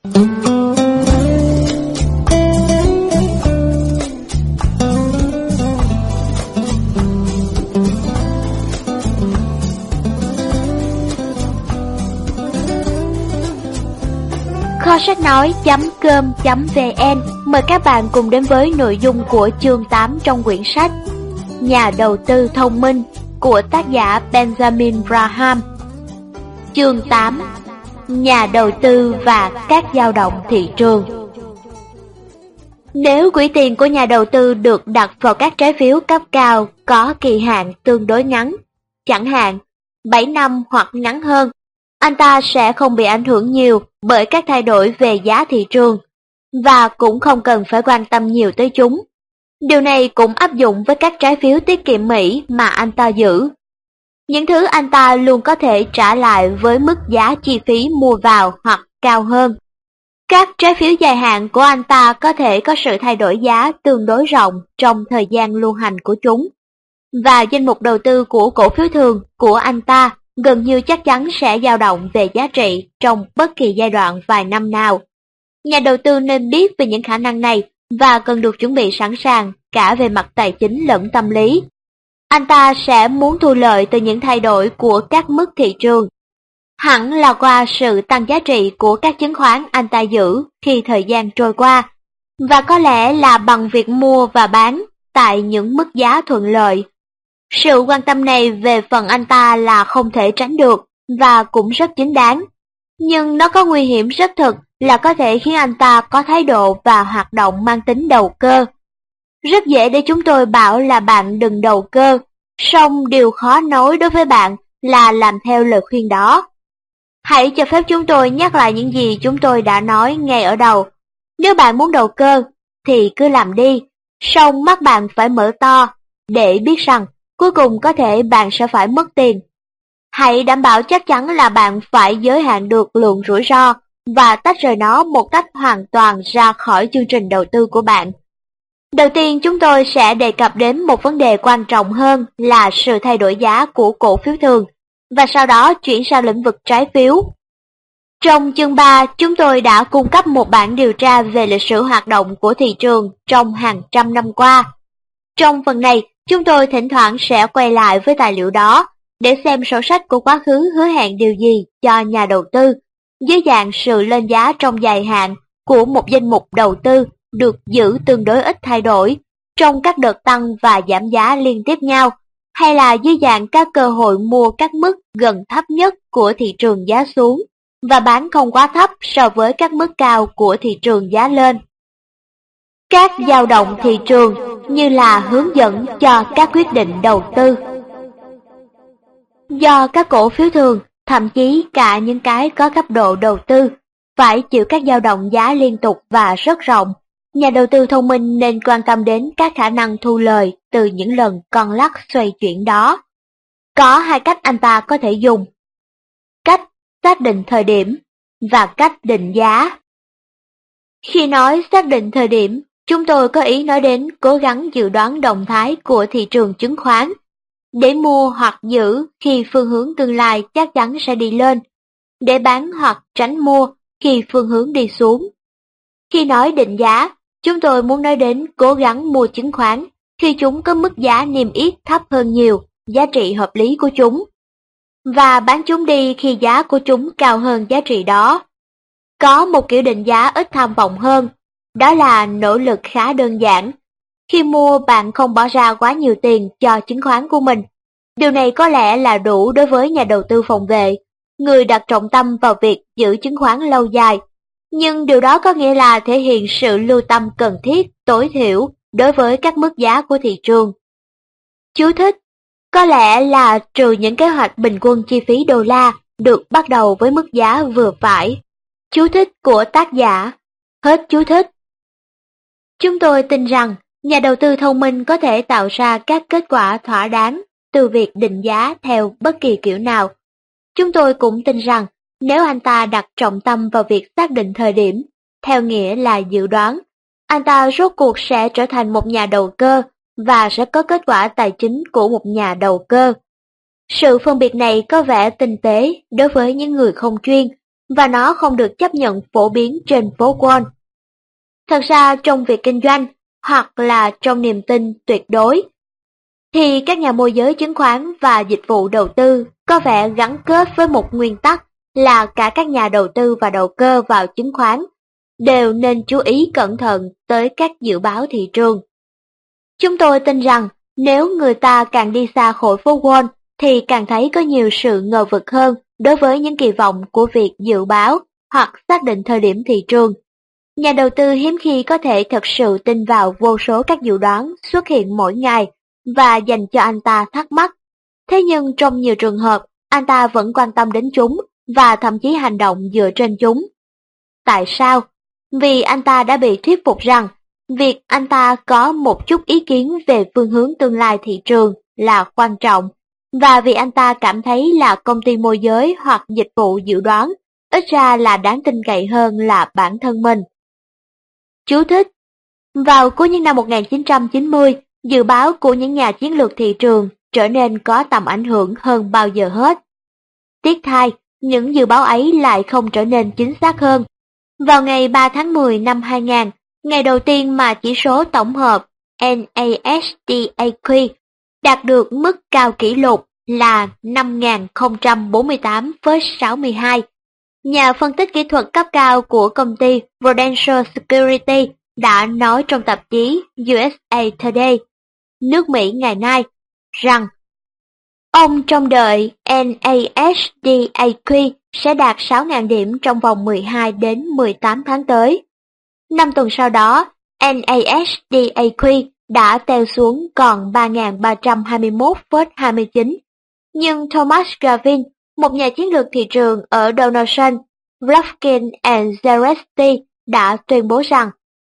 Kho sách nói.com.vn mời các bạn cùng đến với nội dung của chương 8 trong quyển sách Nhà đầu tư thông minh của tác giả Benjamin Graham. Chương 8: Nhà đầu tư và các dao động thị trường. Nếu quỹ tiền của nhà đầu tư được đặt vào các trái phiếu cấp cao có kỳ hạn tương đối ngắn, chẳng hạn 7 năm hoặc ngắn hơn, anh ta sẽ không bị ảnh hưởng nhiều bởi các thay đổi về giá thị trường, và cũng không cần phải quan tâm nhiều tới chúng. Điều này cũng áp dụng với các trái phiếu tiết kiệm Mỹ mà anh ta giữ. Những thứ anh ta luôn có thể trả lại với mức giá chi phí mua vào hoặc cao hơn. Các trái phiếu dài hạn của anh ta có thể có sự thay đổi giá tương đối rộng trong thời gian lưu hành của chúng. Và danh mục đầu tư của cổ phiếu thường của anh ta gần như chắc chắn sẽ dao động về giá trị trong bất kỳ giai đoạn vài năm nào. Nhà đầu tư nên biết về những khả năng này và cần được chuẩn bị sẵn sàng cả về mặt tài chính lẫn tâm lý. Anh ta sẽ muốn thu lợi từ những thay đổi của các mức thị trường. Hẳn là qua sự tăng giá trị của các chứng khoán anh ta giữ khi thời gian trôi qua, và có lẽ là bằng việc mua và bán tại những mức giá thuận lợi. Sự quan tâm này về phần anh ta là không thể tránh được và cũng rất chính đáng. Nhưng nó có nguy hiểm rất thực là có thể khiến anh ta có thái độ và hoạt động mang tính đầu cơ. Rất dễ để chúng tôi bảo là bạn đừng đầu cơ, song điều khó nói đối với bạn là làm theo lời khuyên đó. Hãy cho phép chúng tôi nhắc lại những gì chúng tôi đã nói ngay ở đầu. Nếu bạn muốn đầu cơ thì cứ làm đi, song mắt bạn phải mở to để biết rằng cuối cùng có thể bạn sẽ phải mất tiền. Hãy đảm bảo chắc chắn là bạn phải giới hạn được lượng rủi ro và tách rời nó một cách hoàn toàn ra khỏi chương trình đầu tư của bạn. Đầu tiên chúng tôi sẽ đề cập đến một vấn đề quan trọng hơn là sự thay đổi giá của cổ phiếu thường, và sau đó chuyển sang lĩnh vực trái phiếu. Trong chương 3, chúng tôi đã cung cấp một bản điều tra về lịch sử hoạt động của thị trường trong hàng trăm năm qua. Trong phần này, chúng tôi thỉnh thoảng sẽ quay lại với tài liệu đó để xem sổ sách của quá khứ hứa hẹn điều gì cho nhà đầu tư, dưới dạng sự lên giá trong dài hạn của một danh mục đầu tư được giữ tương đối ít thay đổi trong các đợt tăng và giảm giá liên tiếp nhau, hay là dưới dạng các cơ hội mua các mức gần thấp nhất của thị trường giá xuống và bán không quá thấp so với các mức cao của thị trường giá lên. Các dao động thị trường như là hướng dẫn cho các quyết định đầu tư. Do các cổ phiếu thường, thậm chí cả những cái có cấp độ đầu tư, phải chịu các dao động giá liên tục và rất rộng, nhà đầu tư thông minh nên quan tâm đến các khả năng thu lời từ những lần con lắc xoay chuyển đó. Có hai cách anh ta có thể dùng: cách xác định thời điểm và cách định giá. Khi nói xác định thời điểm, chúng tôi có ý nói đến cố gắng dự đoán động thái của thị trường chứng khoán, để mua hoặc giữ khi phương hướng tương lai chắc chắn sẽ đi lên, để bán hoặc tránh mua khi phương hướng đi xuống. Khi nói định giá, chúng tôi muốn nói đến cố gắng mua chứng khoán khi chúng có mức giá niêm yết thấp hơn nhiều giá trị hợp lý của chúng, và bán chúng đi khi giá của chúng cao hơn giá trị đó. Có một kiểu định giá ít tham vọng hơn, đó là nỗ lực khá đơn giản. Khi mua, bạn không bỏ ra quá nhiều tiền cho chứng khoán của mình. Điều này có lẽ là đủ đối với nhà đầu tư phòng vệ, người đặt trọng tâm vào việc giữ chứng khoán lâu dài. Nhưng điều đó có nghĩa là thể hiện sự lưu tâm cần thiết tối thiểu đối với các mức giá của thị trường. Chú thích: có lẽ là trừ những kế hoạch bình quân chi phí đô la được bắt đầu với mức giá vừa phải. Chú thích của tác giả. Hết chú thích. Chúng tôi tin rằng nhà đầu tư thông minh có thể tạo ra các kết quả thỏa đáng từ việc định giá theo bất kỳ kiểu nào. Chúng tôi cũng tin rằng nếu anh ta đặt trọng tâm vào việc xác định thời điểm, theo nghĩa là dự đoán, anh ta rốt cuộc sẽ trở thành một nhà đầu cơ và sẽ có kết quả tài chính của một nhà đầu cơ. Sự phân biệt này có vẻ tinh tế đối với những người không chuyên, và nó không được chấp nhận phổ biến trên phố Wall. Thật ra trong việc kinh doanh, hoặc là trong niềm tin tuyệt đối, thì các nhà môi giới chứng khoán và dịch vụ đầu tư có vẻ gắn kết với một nguyên tắc là cả các nhà đầu tư và đầu cơ vào chứng khoán đều nên chú ý cẩn thận tới các dự báo thị trường. Chúng tôi tin rằng nếu người ta càng đi xa khỏi phố Wall thì càng thấy có nhiều sự ngờ vực hơn đối với những kỳ vọng của việc dự báo hoặc xác định thời điểm thị trường. Nhà đầu tư hiếm khi có thể thật sự tin vào vô số các dự đoán xuất hiện mỗi ngày và dành cho anh ta thắc mắc. Thế nhưng trong nhiều trường hợp, anh ta vẫn quan tâm đến chúng và thậm chí hành động dựa trên chúng. Tại sao? Vì anh ta đã bị thuyết phục rằng việc anh ta có một chút ý kiến về phương hướng tương lai thị trường là quan trọng, và vì anh ta cảm thấy là công ty môi giới hoặc dịch vụ dự đoán ít ra là đáng tin cậy hơn là bản thân mình. Chú thích: vào cuối những năm 1990, dự báo của những nhà chiến lược thị trường trở nên có tầm ảnh hưởng hơn bao giờ hết. Tiếc thay, những dự báo ấy lại không trở nên chính xác hơn. Vào ngày 3 tháng 10 năm 2000, ngày đầu tiên mà chỉ số tổng hợp NASDAQ đạt được mức cao kỷ lục là 5.048,62. Nhà phân tích kỹ thuật cấp cao của công ty Prudential Security đã nói trong tạp chí USA Today, nước Mỹ ngày nay, rằng ông trông đợi NASDAQ sẽ đạt 6.000 điểm trong vòng 12 đến 18 tháng tới. 5 tuần sau đó, NASDAQ đã teo xuống còn 3.321,29. Nhưng Thomas Gavin, một nhà chiến lược thị trường ở Donaldson, Rufkin and Zeresti đã tuyên bố rằng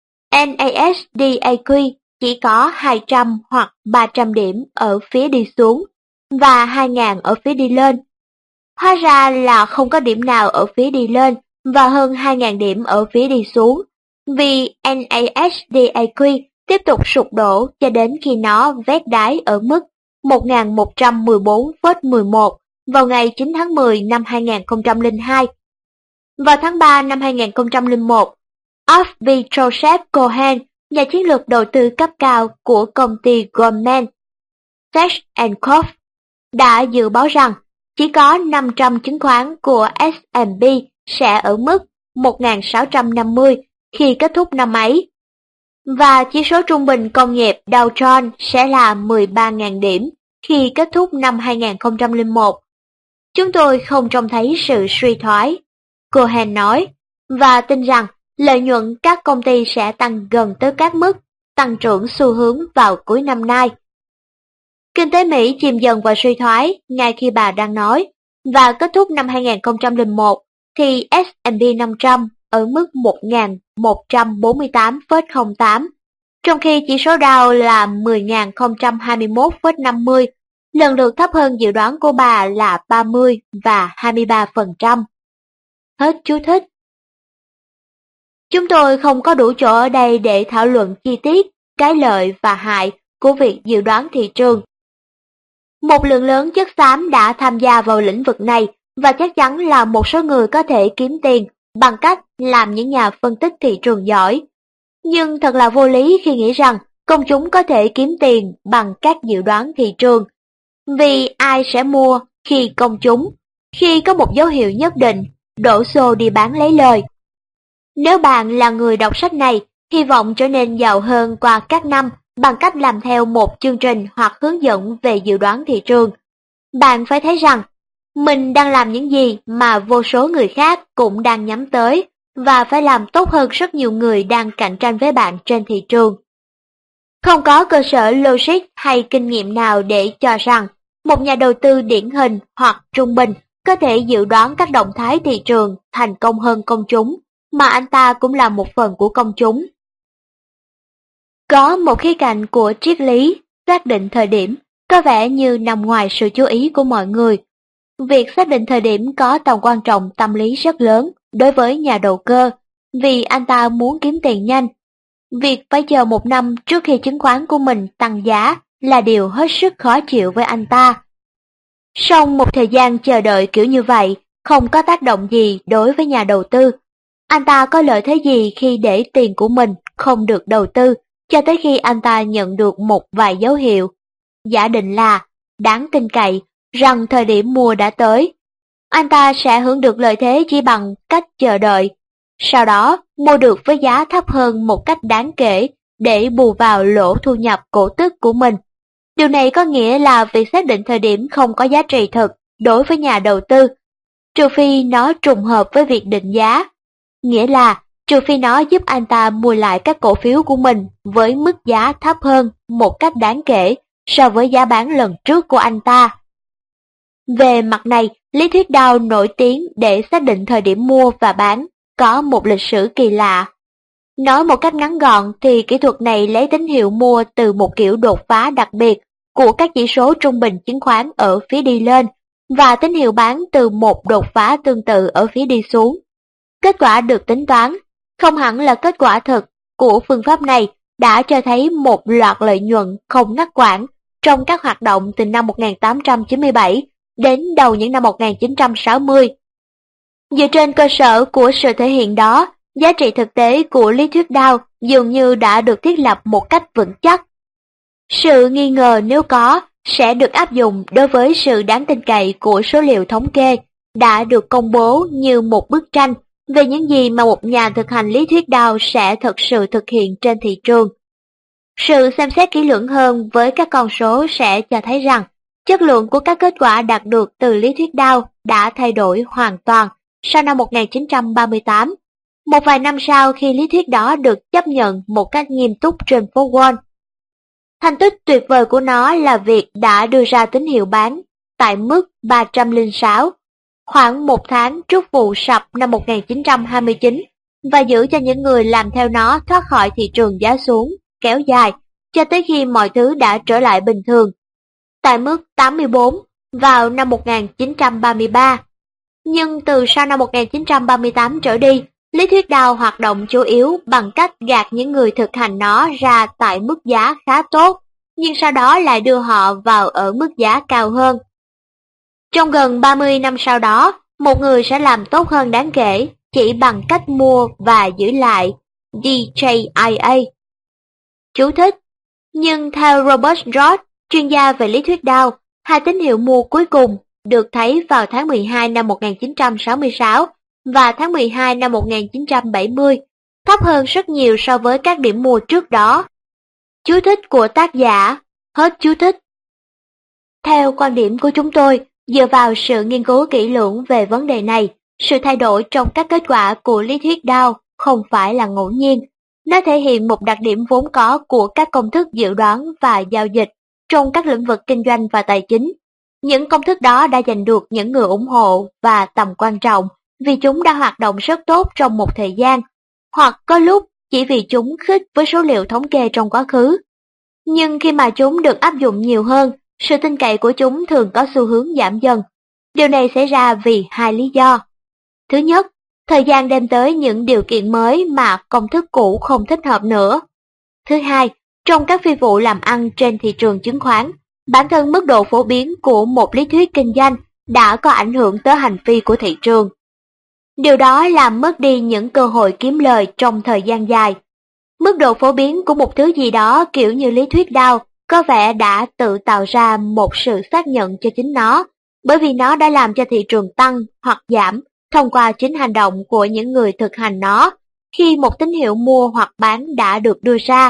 NASDAQ chỉ có 200 hoặc 300 điểm ở phía đi xuống và 2.000 ở phía đi lên. Hóa ra là không có điểm nào ở phía đi lên và hơn 2.000 điểm ở phía đi xuống, vì NASDAQ tiếp tục sụp đổ cho đến khi nó vét đáy ở mức 1.114,11 vào ngày 9 tháng 10 năm 2002. Vào tháng 3 năm 2001, Avi Joseph Cohen, nhà chiến lược đầu tư cấp cao của công ty Goldman Sachs Co., đã dự báo rằng chỉ có 500 chứng khoán của S&P sẽ ở mức 1.650 khi kết thúc năm ấy, và chỉ số trung bình công nghiệp Dow Jones sẽ là 13.000 điểm khi kết thúc năm 2001. Chúng tôi không trông thấy sự suy thoái, Cohen nói, và tin rằng lợi nhuận các công ty sẽ tăng gần tới các mức tăng trưởng xu hướng vào cuối năm nay. Kinh tế Mỹ chìm dần vào suy thoái ngay khi bà đang nói, và kết thúc năm 2001 thì S&P 500 ở mức 1.148,08, trong khi chỉ số Dow là 10.021,50, lần lượt thấp hơn dự đoán của bà là 30 và 23%. Hết chú thích. Chúng tôi không có đủ chỗ ở đây để thảo luận chi tiết cái lợi và hại của việc dự đoán thị trường. Một lượng lớn chất xám đã tham gia vào lĩnh vực này, và chắc chắn là một số người có thể kiếm tiền bằng cách làm những nhà phân tích thị trường giỏi. Nhưng thật là vô lý khi nghĩ rằng công chúng có thể kiếm tiền bằng các dự đoán thị trường. Vì ai sẽ mua khi công chúng, khi có một dấu hiệu nhất định, đổ xô đi bán lấy lời. Nếu bạn là người đọc sách này, hy vọng trở nên giàu hơn qua các năm bằng cách làm theo một chương trình hoặc hướng dẫn về dự đoán thị trường, bạn phải thấy rằng mình đang làm những gì mà vô số người khác cũng đang nhắm tới, và phải làm tốt hơn rất nhiều người đang cạnh tranh với bạn trên thị trường. Không có cơ sở logic hay kinh nghiệm nào để cho rằng một nhà đầu tư điển hình hoặc trung bình có thể dự đoán các động thái thị trường thành công hơn công chúng, mà anh ta cũng là một phần của công chúng. Có một khía cạnh của triết lý, xác định thời điểm, có vẻ như nằm ngoài sự chú ý của mọi người. Việc xác định thời điểm có tầm quan trọng tâm lý rất lớn đối với nhà đầu cơ, vì anh ta muốn kiếm tiền nhanh. Việc phải chờ một năm trước khi chứng khoán của mình tăng giá là điều hết sức khó chịu với anh ta. Sau một thời gian chờ đợi kiểu như vậy, không có tác động gì đối với nhà đầu tư. Anh ta có lợi thế gì khi để tiền của mình không được đầu tư cho tới khi anh ta nhận được một vài dấu hiệu giả định là đáng tin cậy rằng thời điểm mua đã tới. Anh ta sẽ hưởng được lợi thế chỉ bằng cách chờ đợi, sau đó mua được với giá thấp hơn một cách đáng kể để bù vào lỗ thu nhập cổ tức của mình. Điều này có nghĩa là việc xác định thời điểm không có giá trị thực đối với nhà đầu tư, trừ phi nó trùng hợp với việc định giá. Nghĩa là trừ phi nó giúp anh ta mua lại các cổ phiếu của mình với mức giá thấp hơn một cách đáng kể so với giá bán lần trước của anh ta. Về mặt này, lý thuyết Dow nổi tiếng để xác định thời điểm mua và bán, có một lịch sử kỳ lạ. Nói một cách ngắn gọn thì kỹ thuật này lấy tín hiệu mua từ một kiểu đột phá đặc biệt của các chỉ số trung bình chứng khoán ở phía đi lên và tín hiệu bán từ một đột phá tương tự ở phía đi xuống. Kết quả được tính toán, không hẳn là kết quả thực của phương pháp này, đã cho thấy một loạt lợi nhuận không ngắt quãng trong các hoạt động từ năm 1897 đến đầu những năm 1960. Dựa trên cơ sở của sự thể hiện đó, giá trị thực tế của lý thuyết Dow dường như đã được thiết lập một cách vững chắc. Sự nghi ngờ nếu có sẽ được áp dụng đối với sự đáng tin cậy của số liệu thống kê đã được công bố như một bức tranh về những gì mà một nhà thực hành lý thuyết Dow sẽ thực sự thực hiện trên thị trường. Sự xem xét kỹ lưỡng hơn với các con số sẽ cho thấy rằng chất lượng của các kết quả đạt được từ lý thuyết Dow đã thay đổi hoàn toàn sau năm 1938, một vài năm sau khi lý thuyết đó được chấp nhận một cách nghiêm túc trên phố Wall. Thành tích tuyệt vời của nó là việc đã đưa ra tín hiệu bán tại mức 306, khoảng một tháng trước vụ sập năm 1929, và giữ cho những người làm theo nó thoát khỏi thị trường giá xuống, kéo dài, cho tới khi mọi thứ đã trở lại bình thường. Tại mức 84 vào năm 1933. Nhưng từ sau năm 1938 trở đi, lý thuyết Dow hoạt động chủ yếu bằng cách gạt những người thực hành nó ra tại mức giá khá tốt, nhưng sau đó lại đưa họ vào ở mức giá cao hơn. Trong gần 30 năm sau đó, một người sẽ làm tốt hơn đáng kể chỉ bằng cách mua và giữ lại DJIA. Chú thích: Nhưng theo Robert Roth, chuyên gia về lý thuyết Dow, hai tín hiệu mua cuối cùng được thấy vào tháng 12 năm 1966 và tháng 12 năm 1970, thấp hơn rất nhiều so với các điểm mua trước đó. Chú thích của tác giả, hết chú thích. Theo quan điểm của chúng tôi, dựa vào sự nghiên cứu kỹ lưỡng về vấn đề này, sự thay đổi trong các kết quả của lý thuyết Dow không phải là ngẫu nhiên. Nó thể hiện một đặc điểm vốn có của các công thức dự đoán và giao dịch trong các lĩnh vực kinh doanh và tài chính. Những công thức đó đã giành được những người ủng hộ và tầm quan trọng vì chúng đã hoạt động rất tốt trong một thời gian, hoặc có lúc chỉ vì chúng khít với số liệu thống kê trong quá khứ. Nhưng khi mà chúng được áp dụng nhiều hơn, sự tin cậy của chúng thường có xu hướng giảm dần. Điều này xảy ra vì hai lý do. Thứ nhất, thời gian đem tới những điều kiện mới mà công thức cũ không thích hợp nữa. Thứ hai, trong các phi vụ làm ăn trên thị trường chứng khoán, bản thân mức độ phổ biến của một lý thuyết kinh doanh đã có ảnh hưởng tới hành vi của thị trường. Điều đó làm mất đi những cơ hội kiếm lời trong thời gian dài. Mức độ phổ biến của một thứ gì đó kiểu như lý thuyết Dow có vẻ đã tự tạo ra một sự xác nhận cho chính nó, bởi vì nó đã làm cho thị trường tăng hoặc giảm thông qua chính hành động của những người thực hành nó khi một tín hiệu mua hoặc bán đã được đưa ra.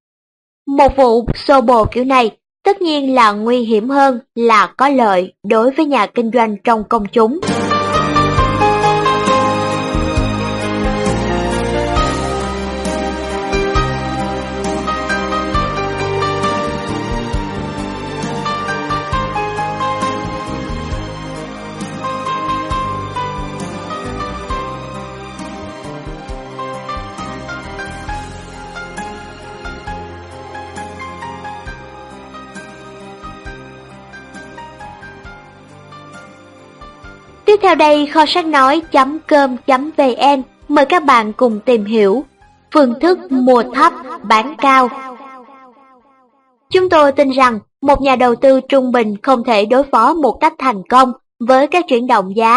Một vụ xô bồ kiểu này tất nhiên là nguy hiểm hơn là có lợi đối với nhà kinh doanh trong công chúng. Tiếp theo đây, kho sách nói.com.vn mời các bạn cùng tìm hiểu phương thức mua thấp bán cao. Chúng tôi tin rằng một nhà đầu tư trung bình không thể đối phó một cách thành công với các chuyển động giá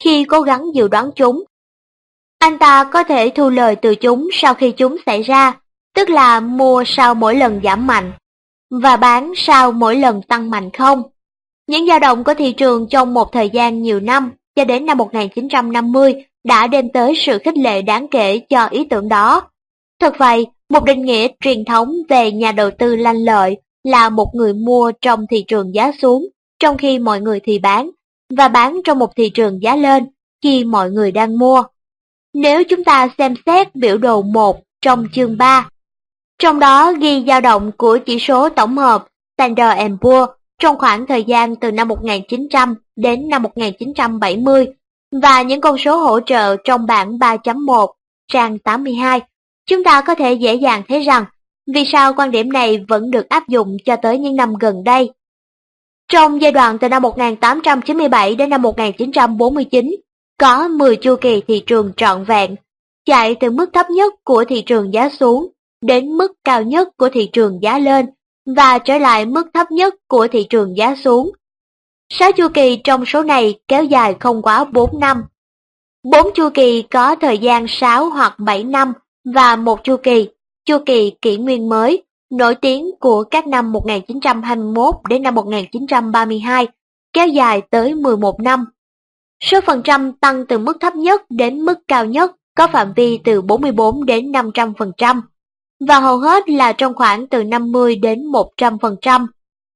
khi cố gắng dự đoán chúng. Anh ta có thể thu lời từ chúng sau khi chúng xảy ra, tức là mua sau mỗi lần giảm mạnh và bán sau mỗi lần tăng mạnh không. Những dao động của thị trường trong một thời gian nhiều năm cho đến năm 1950 đã đem tới sự khích lệ đáng kể cho ý tưởng đó. Thật vậy, một định nghĩa truyền thống về nhà đầu tư lanh lợi là một người mua trong thị trường giá xuống, trong khi mọi người thì bán, và bán trong một thị trường giá lên khi mọi người đang mua. Nếu chúng ta xem xét biểu đồ 1 trong chương 3, trong đó ghi dao động của chỉ số tổng hợp Standard & Poor's trong khoảng thời gian từ năm 1900 đến năm 1970 và những con số hỗ trợ trong bảng 3.1 trang 82, chúng ta có thể dễ dàng thấy rằng vì sao quan điểm này vẫn được áp dụng cho tới những năm gần đây. Trong giai đoạn từ năm 1897 đến năm 1949, có 10 chu kỳ thị trường trọn vẹn, chạy từ mức thấp nhất của thị trường giá xuống đến mức cao nhất của thị trường giá lên và trở lại mức thấp nhất của thị trường giá xuống. 6 chu kỳ trong số này kéo dài không quá 4 năm. 4 chu kỳ có thời gian 6 hoặc 7 năm và một chu kỳ kỷ nguyên mới, nổi tiếng của các năm 1921 đến năm 1932, kéo dài tới 11 năm. Số phần trăm tăng từ mức thấp nhất đến mức cao nhất có phạm vi từ 44 đến 500%, và hầu hết là trong khoảng từ 50 đến 100%.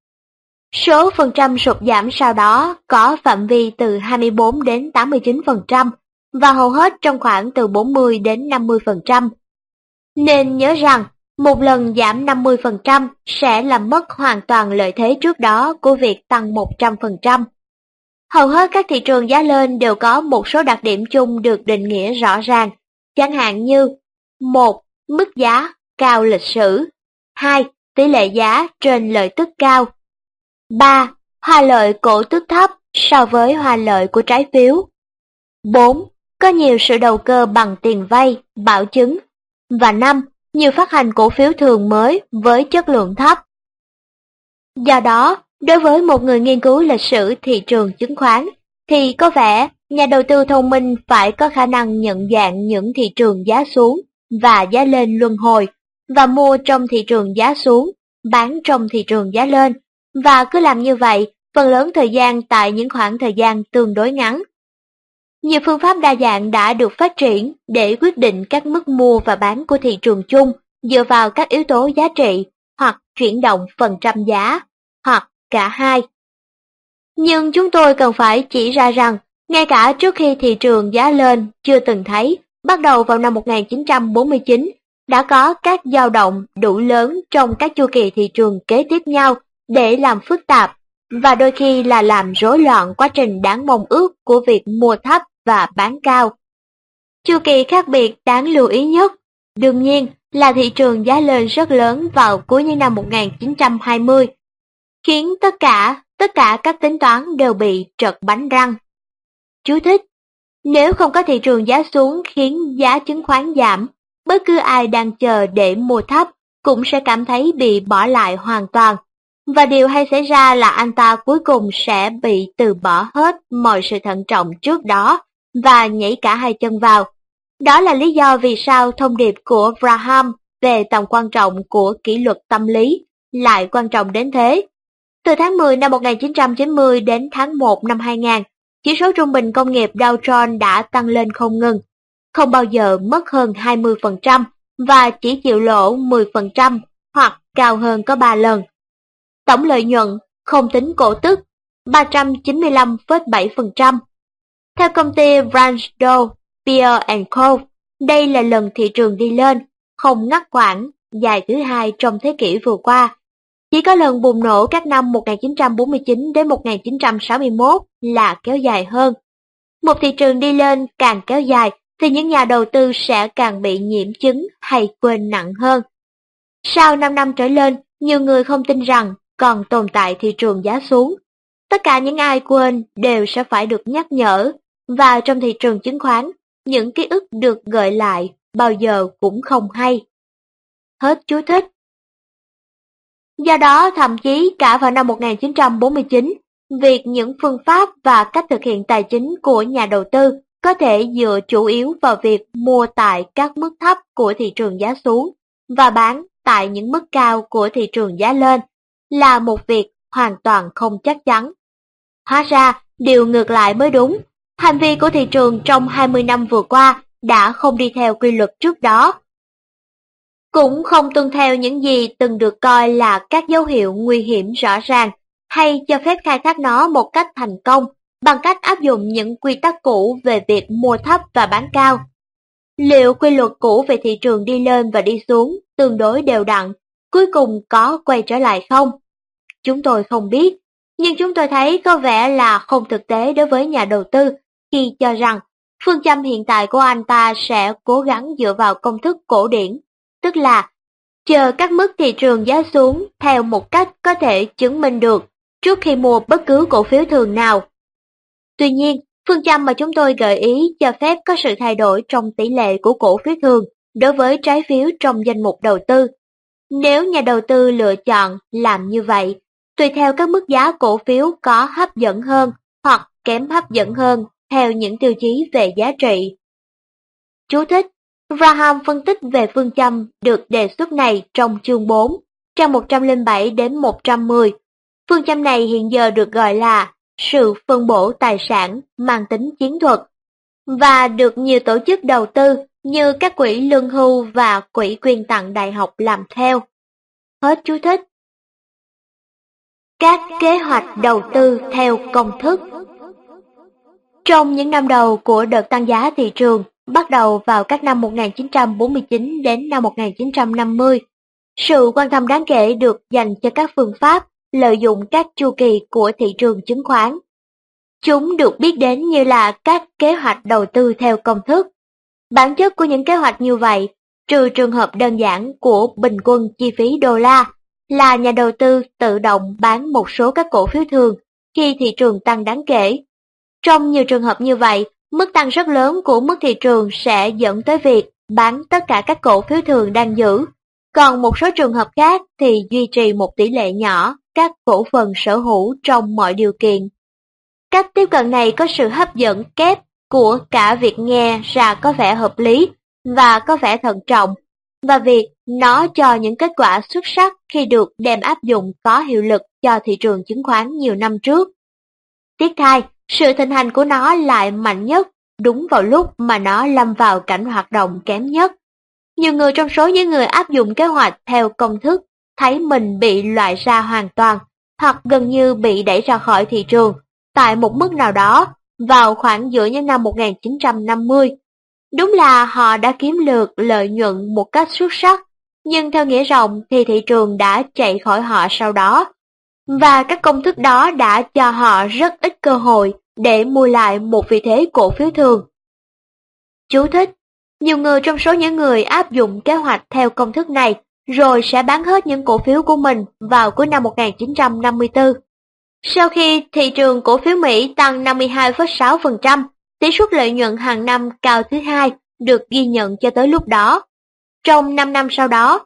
Số phần trăm sụt giảm sau đó có phạm vi từ 24 đến 89%, và hầu hết trong khoảng từ 40 đến 50%. Nên nhớ rằng, một lần giảm 50% sẽ làm mất hoàn toàn lợi thế trước đó của việc tăng 100%. Hầu hết các thị trường giá lên đều có một số đặc điểm chung được định nghĩa rõ ràng, chẳng hạn như 1. Mức giá cao lịch sử. 2. Tỷ lệ giá trên lợi tức cao. 3. Hoa lợi cổ tức thấp so với hoa lợi của trái phiếu. 4. Có nhiều sự đầu cơ bằng tiền vay, bảo chứng. Và 5. Nhiều phát hành cổ phiếu thường mới với chất lượng thấp. Do đó, đối với một người nghiên cứu lịch sử thị trường chứng khoán, thì có vẻ nhà đầu tư thông minh phải có khả năng nhận dạng những thị trường giá xuống và giá lên luân hồi, và mua trong thị trường giá xuống, bán trong thị trường giá lên, và cứ làm như vậy phần lớn thời gian tại những khoảng thời gian tương đối ngắn. Nhiều phương pháp đa dạng đã được phát triển để quyết định các mức mua và bán của thị trường chung dựa vào các yếu tố giá trị hoặc chuyển động phần trăm giá, hoặc cả hai. Nhưng chúng tôi cần phải chỉ ra rằng, ngay cả trước khi thị trường giá lên chưa từng thấy, bắt đầu vào năm 1949, đã có các dao động đủ lớn trong các chu kỳ thị trường kế tiếp nhau để làm phức tạp, và đôi khi là làm rối loạn quá trình đáng mong ước của việc mua thấp và bán cao. Chu kỳ khác biệt đáng lưu ý nhất, đương nhiên, là thị trường giá lên rất lớn vào cuối những năm 1920, khiến tất cả các tính toán đều bị trật bánh răng. Chú thích: nếu không có thị trường giá xuống khiến giá chứng khoán giảm, bất cứ ai đang chờ để mua thấp cũng sẽ cảm thấy bị bỏ lại hoàn toàn, và điều hay xảy ra là anh ta cuối cùng sẽ bị từ bỏ hết mọi sự thận trọng trước đó và nhảy cả hai chân vào. Đó là lý do vì sao thông điệp của Graham về tầm quan trọng của kỷ luật tâm lý lại quan trọng đến thế. Từ tháng 10 năm 1990 đến tháng 1 năm 2000, chỉ số trung bình công nghiệp Dow Jones đã tăng lên không ngừng, không bao giờ mất hơn 20% và chỉ chịu lỗ 10% hoặc cao hơn có 3 lần. Tổng lợi nhuận, không tính cổ tức, 395,7%. Theo công ty Branch Beer Co., đây là lần thị trường đi lên, không ngắt quãng, dài thứ hai trong thế kỷ vừa qua. Chỉ có lần bùng nổ các năm 1949 đến 1961 là kéo dài hơn. Một thị trường đi lên càng kéo dài thì những nhà đầu tư sẽ càng bị nhiễm chứng hay quên nặng hơn. Sau 5 năm trở lên, nhiều người không tin rằng còn tồn tại thị trường giá xuống. Tất cả những ai quên đều sẽ phải được nhắc nhở, và trong thị trường chứng khoán, những ký ức được gợi lại bao giờ cũng không hay. Hết chú thích. Do đó, thậm chí cả vào năm 1949, việc những phương pháp và cách thực hiện tài chính của nhà đầu tư có thể dựa chủ yếu vào việc mua tại các mức thấp của thị trường giá xuống và bán tại những mức cao của thị trường giá lên là một việc hoàn toàn không chắc chắn. Hóa ra, điều ngược lại mới đúng. Hành vi của thị trường trong 20 năm vừa qua đã không đi theo quy luật trước đó, cũng không tuân theo những gì từng được coi là các dấu hiệu nguy hiểm rõ ràng, hay cho phép khai thác nó một cách thành công bằng cách áp dụng những quy tắc cũ về việc mua thấp và bán cao. Liệu quy luật cũ về thị trường đi lên và đi xuống tương đối đều đặn, cuối cùng có quay trở lại không? Chúng tôi không biết, nhưng chúng tôi thấy có vẻ là không thực tế đối với nhà đầu tư khi cho rằng phương châm hiện tại của anh ta sẽ cố gắng dựa vào công thức cổ điển, tức là chờ các mức thị trường giá xuống theo một cách có thể chứng minh được trước khi mua bất cứ cổ phiếu thường nào. Tuy nhiên, phương châm mà chúng tôi gợi ý cho phép có sự thay đổi trong tỷ lệ của cổ phiếu thường đối với trái phiếu trong danh mục đầu tư. Nếu nhà đầu tư lựa chọn làm như vậy, tùy theo các mức giá cổ phiếu có hấp dẫn hơn hoặc kém hấp dẫn hơn theo những tiêu chí về giá trị. Chú thích: Graham phân tích về phương châm được đề xuất này trong chương 4, trang 107 đến 110. Phương châm này hiện giờ được gọi là sự phân bổ tài sản mang tính chiến thuật và được nhiều tổ chức đầu tư như các quỹ lương hưu và quỹ quyên tặng đại học làm theo. Hết chú thích. Các kế hoạch đầu tư theo công thức. Trong những năm đầu của đợt tăng giá thị trường, bắt đầu vào các năm 1949 đến năm 1950, sự quan tâm đáng kể được dành cho các phương pháp lợi dụng các chu kỳ của thị trường chứng khoán. Chúng được biết đến như là các kế hoạch đầu tư theo công thức. Bản chất của những kế hoạch như vậy, trừ trường hợp đơn giản của bình quân chi phí đô la, là nhà đầu tư tự động bán một số các cổ phiếu thường khi thị trường tăng đáng kể. Trong nhiều trường hợp như vậy, mức tăng rất lớn của mức thị trường sẽ dẫn tới việc bán tất cả các cổ phiếu thường đang giữ, còn một số trường hợp khác thì duy trì một tỷ lệ nhỏ các cổ phần sở hữu trong mọi điều kiện. Cách tiếp cận này có sự hấp dẫn kép của cả việc nghe ra có vẻ hợp lý và có vẻ thận trọng, và việc nó cho những kết quả xuất sắc khi được đem áp dụng có hiệu lực cho thị trường chứng khoán nhiều năm trước. Tiếc thay, sự thịnh hành của nó lại mạnh nhất đúng vào lúc mà nó lâm vào cảnh hoạt động kém nhất. Nhiều người trong số những người áp dụng kế hoạch theo công thức thấy mình bị loại ra hoàn toàn hoặc gần như bị đẩy ra khỏi thị trường tại một mức nào đó vào khoảng giữa những năm 1950. Đúng là họ đã kiếm được lợi nhuận một cách xuất sắc, nhưng theo nghĩa rộng thì thị trường đã chạy khỏi họ sau đó, và các công thức đó đã cho họ rất ít cơ hội để mua lại một vị thế cổ phiếu thường. Chú thích: Nhiều người trong số những người áp dụng kế hoạch theo công thức này rồi sẽ bán hết những cổ phiếu của mình vào cuối năm 1954. Sau khi thị trường cổ phiếu Mỹ tăng 52,6%, tỷ suất lợi nhuận hàng năm cao thứ hai được ghi nhận cho tới lúc đó. Trong 5 năm sau đó,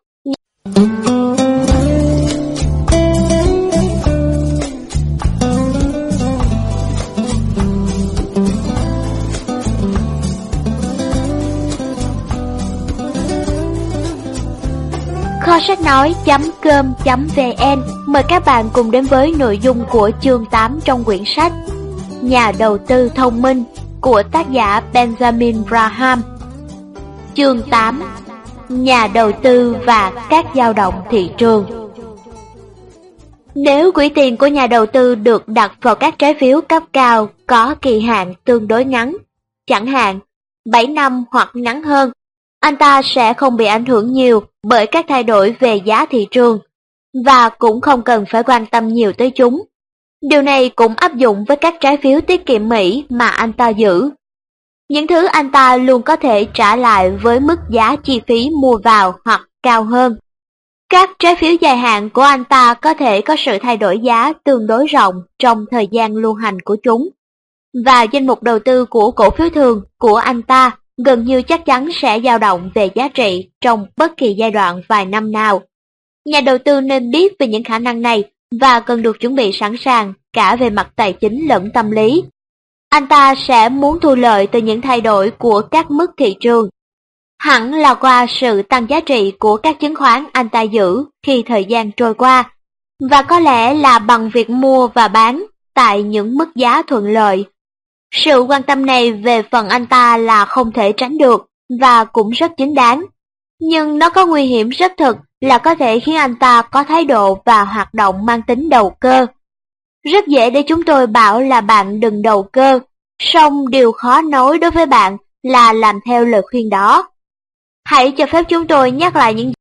Kho sách nói.com.vn mời các bạn cùng đến với nội dung của chương 8 trong quyển sách Nhà đầu tư thông minh của tác giả Benjamin Graham. Chương 8: Nhà đầu tư và các dao động thị trường. Nếu quỹ tiền của nhà đầu tư được đặt vào các trái phiếu cấp cao có kỳ hạn tương đối ngắn, chẳng hạn 7 năm hoặc ngắn hơn, anh ta sẽ không bị ảnh hưởng nhiều bởi các thay đổi về giá thị trường, và cũng không cần phải quan tâm nhiều tới chúng. Điều này cũng áp dụng với các trái phiếu tiết kiệm Mỹ mà anh ta giữ. Những thứ anh ta luôn có thể trả lại với mức giá chi phí mua vào hoặc cao hơn. Các trái phiếu dài hạn của anh ta có thể có sự thay đổi giá tương đối rộng trong thời gian lưu hành của chúng, và danh mục đầu tư của cổ phiếu thường của anh ta gần như chắc chắn sẽ dao động về giá trị trong bất kỳ giai đoạn vài năm nào. Nhà đầu tư nên biết về những khả năng này và cần được chuẩn bị sẵn sàng cả về mặt tài chính lẫn tâm lý. Anh ta sẽ muốn thu lợi từ những thay đổi của các mức thị trường. Hẳn là qua sự tăng giá trị của các chứng khoán anh ta giữ khi thời gian trôi qua, và có lẽ là bằng việc mua và bán tại những mức giá thuận lợi. Sự quan tâm này về phần anh ta là không thể tránh được và cũng rất chính đáng. Nhưng nó có nguy hiểm rất thực là có thể khiến anh ta có thái độ và hoạt động mang tính đầu cơ. Rất dễ để chúng tôi bảo là bạn đừng đầu cơ, song điều khó nói đối với bạn là làm theo lời khuyên đó. Hãy cho phép chúng tôi nhắc lại những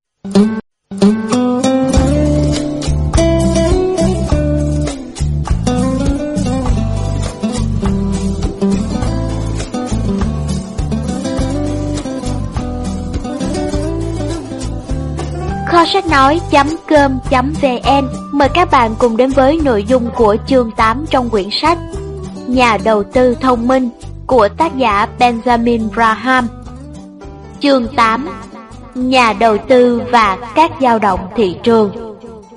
Kho sách nói.com.vn mời các bạn cùng đến với nội dung của chương 8 trong quyển sách Nhà đầu tư thông minh của tác giả Benjamin Graham. Chương 8: Nhà đầu tư và các dao động thị trường.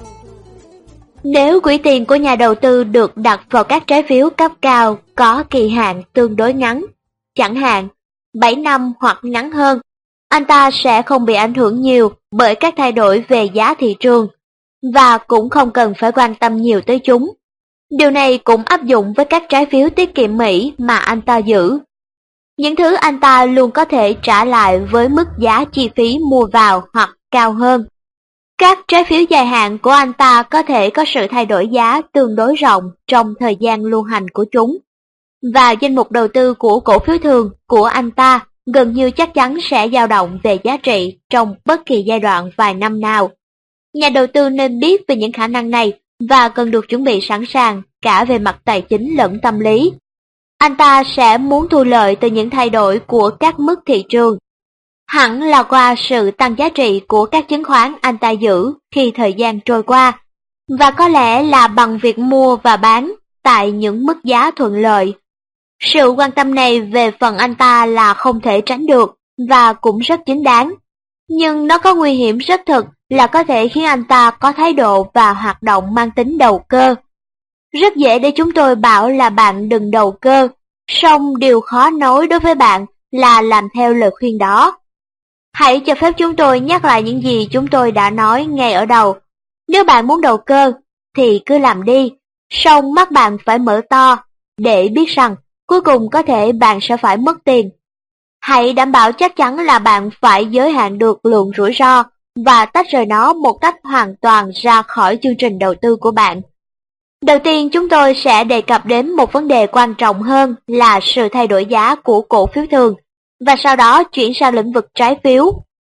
Nếu quỹ tiền của nhà đầu tư được đặt vào các trái phiếu cấp cao có kỳ hạn tương đối ngắn, chẳng hạn 7 năm hoặc ngắn hơn, anh ta sẽ không bị ảnh hưởng nhiều bởi các thay đổi về giá thị trường, và cũng không cần phải quan tâm nhiều tới chúng. Điều này cũng áp dụng với các trái phiếu tiết kiệm Mỹ mà anh ta giữ. Những thứ anh ta luôn có thể trả lại với mức giá chi phí mua vào hoặc cao hơn. Các trái phiếu dài hạn của anh ta có thể có sự thay đổi giá tương đối rộng trong thời gian lưu hành của chúng. Và danh mục đầu tư của cổ phiếu thường của anh ta gần như chắc chắn sẽ dao động về giá trị trong bất kỳ giai đoạn vài năm nào. Nhà đầu tư nên biết về những khả năng này và cần được chuẩn bị sẵn sàng cả về mặt tài chính lẫn tâm lý. Anh ta sẽ muốn thu lợi từ những thay đổi của các mức thị trường. Hẳn là qua sự tăng giá trị của các chứng khoán anh ta giữ khi thời gian trôi qua, và có lẽ là bằng việc mua và bán tại những mức giá thuận lợi. Sự quan tâm này về phần anh ta là không thể tránh được và cũng rất chính đáng. Nhưng nó có nguy hiểm rất thực là có thể khiến anh ta có thái độ và hoạt động mang tính đầu cơ. Rất dễ để chúng tôi bảo là bạn đừng đầu cơ, song điều khó nói đối với bạn là làm theo lời khuyên đó. Hãy cho phép chúng tôi nhắc lại những gì chúng tôi đã nói ngay ở đầu. Nếu bạn muốn đầu cơ thì cứ làm đi, song mắt bạn phải mở to để biết rằng cuối cùng có thể bạn sẽ phải mất tiền. Hãy đảm bảo chắc chắn là bạn phải giới hạn được lượng rủi ro và tách rời nó một cách hoàn toàn ra khỏi chương trình đầu tư của bạn. Đầu tiên chúng tôi sẽ đề cập đến một vấn đề quan trọng hơn là sự thay đổi giá của cổ phiếu thường, và sau đó chuyển sang lĩnh vực trái phiếu.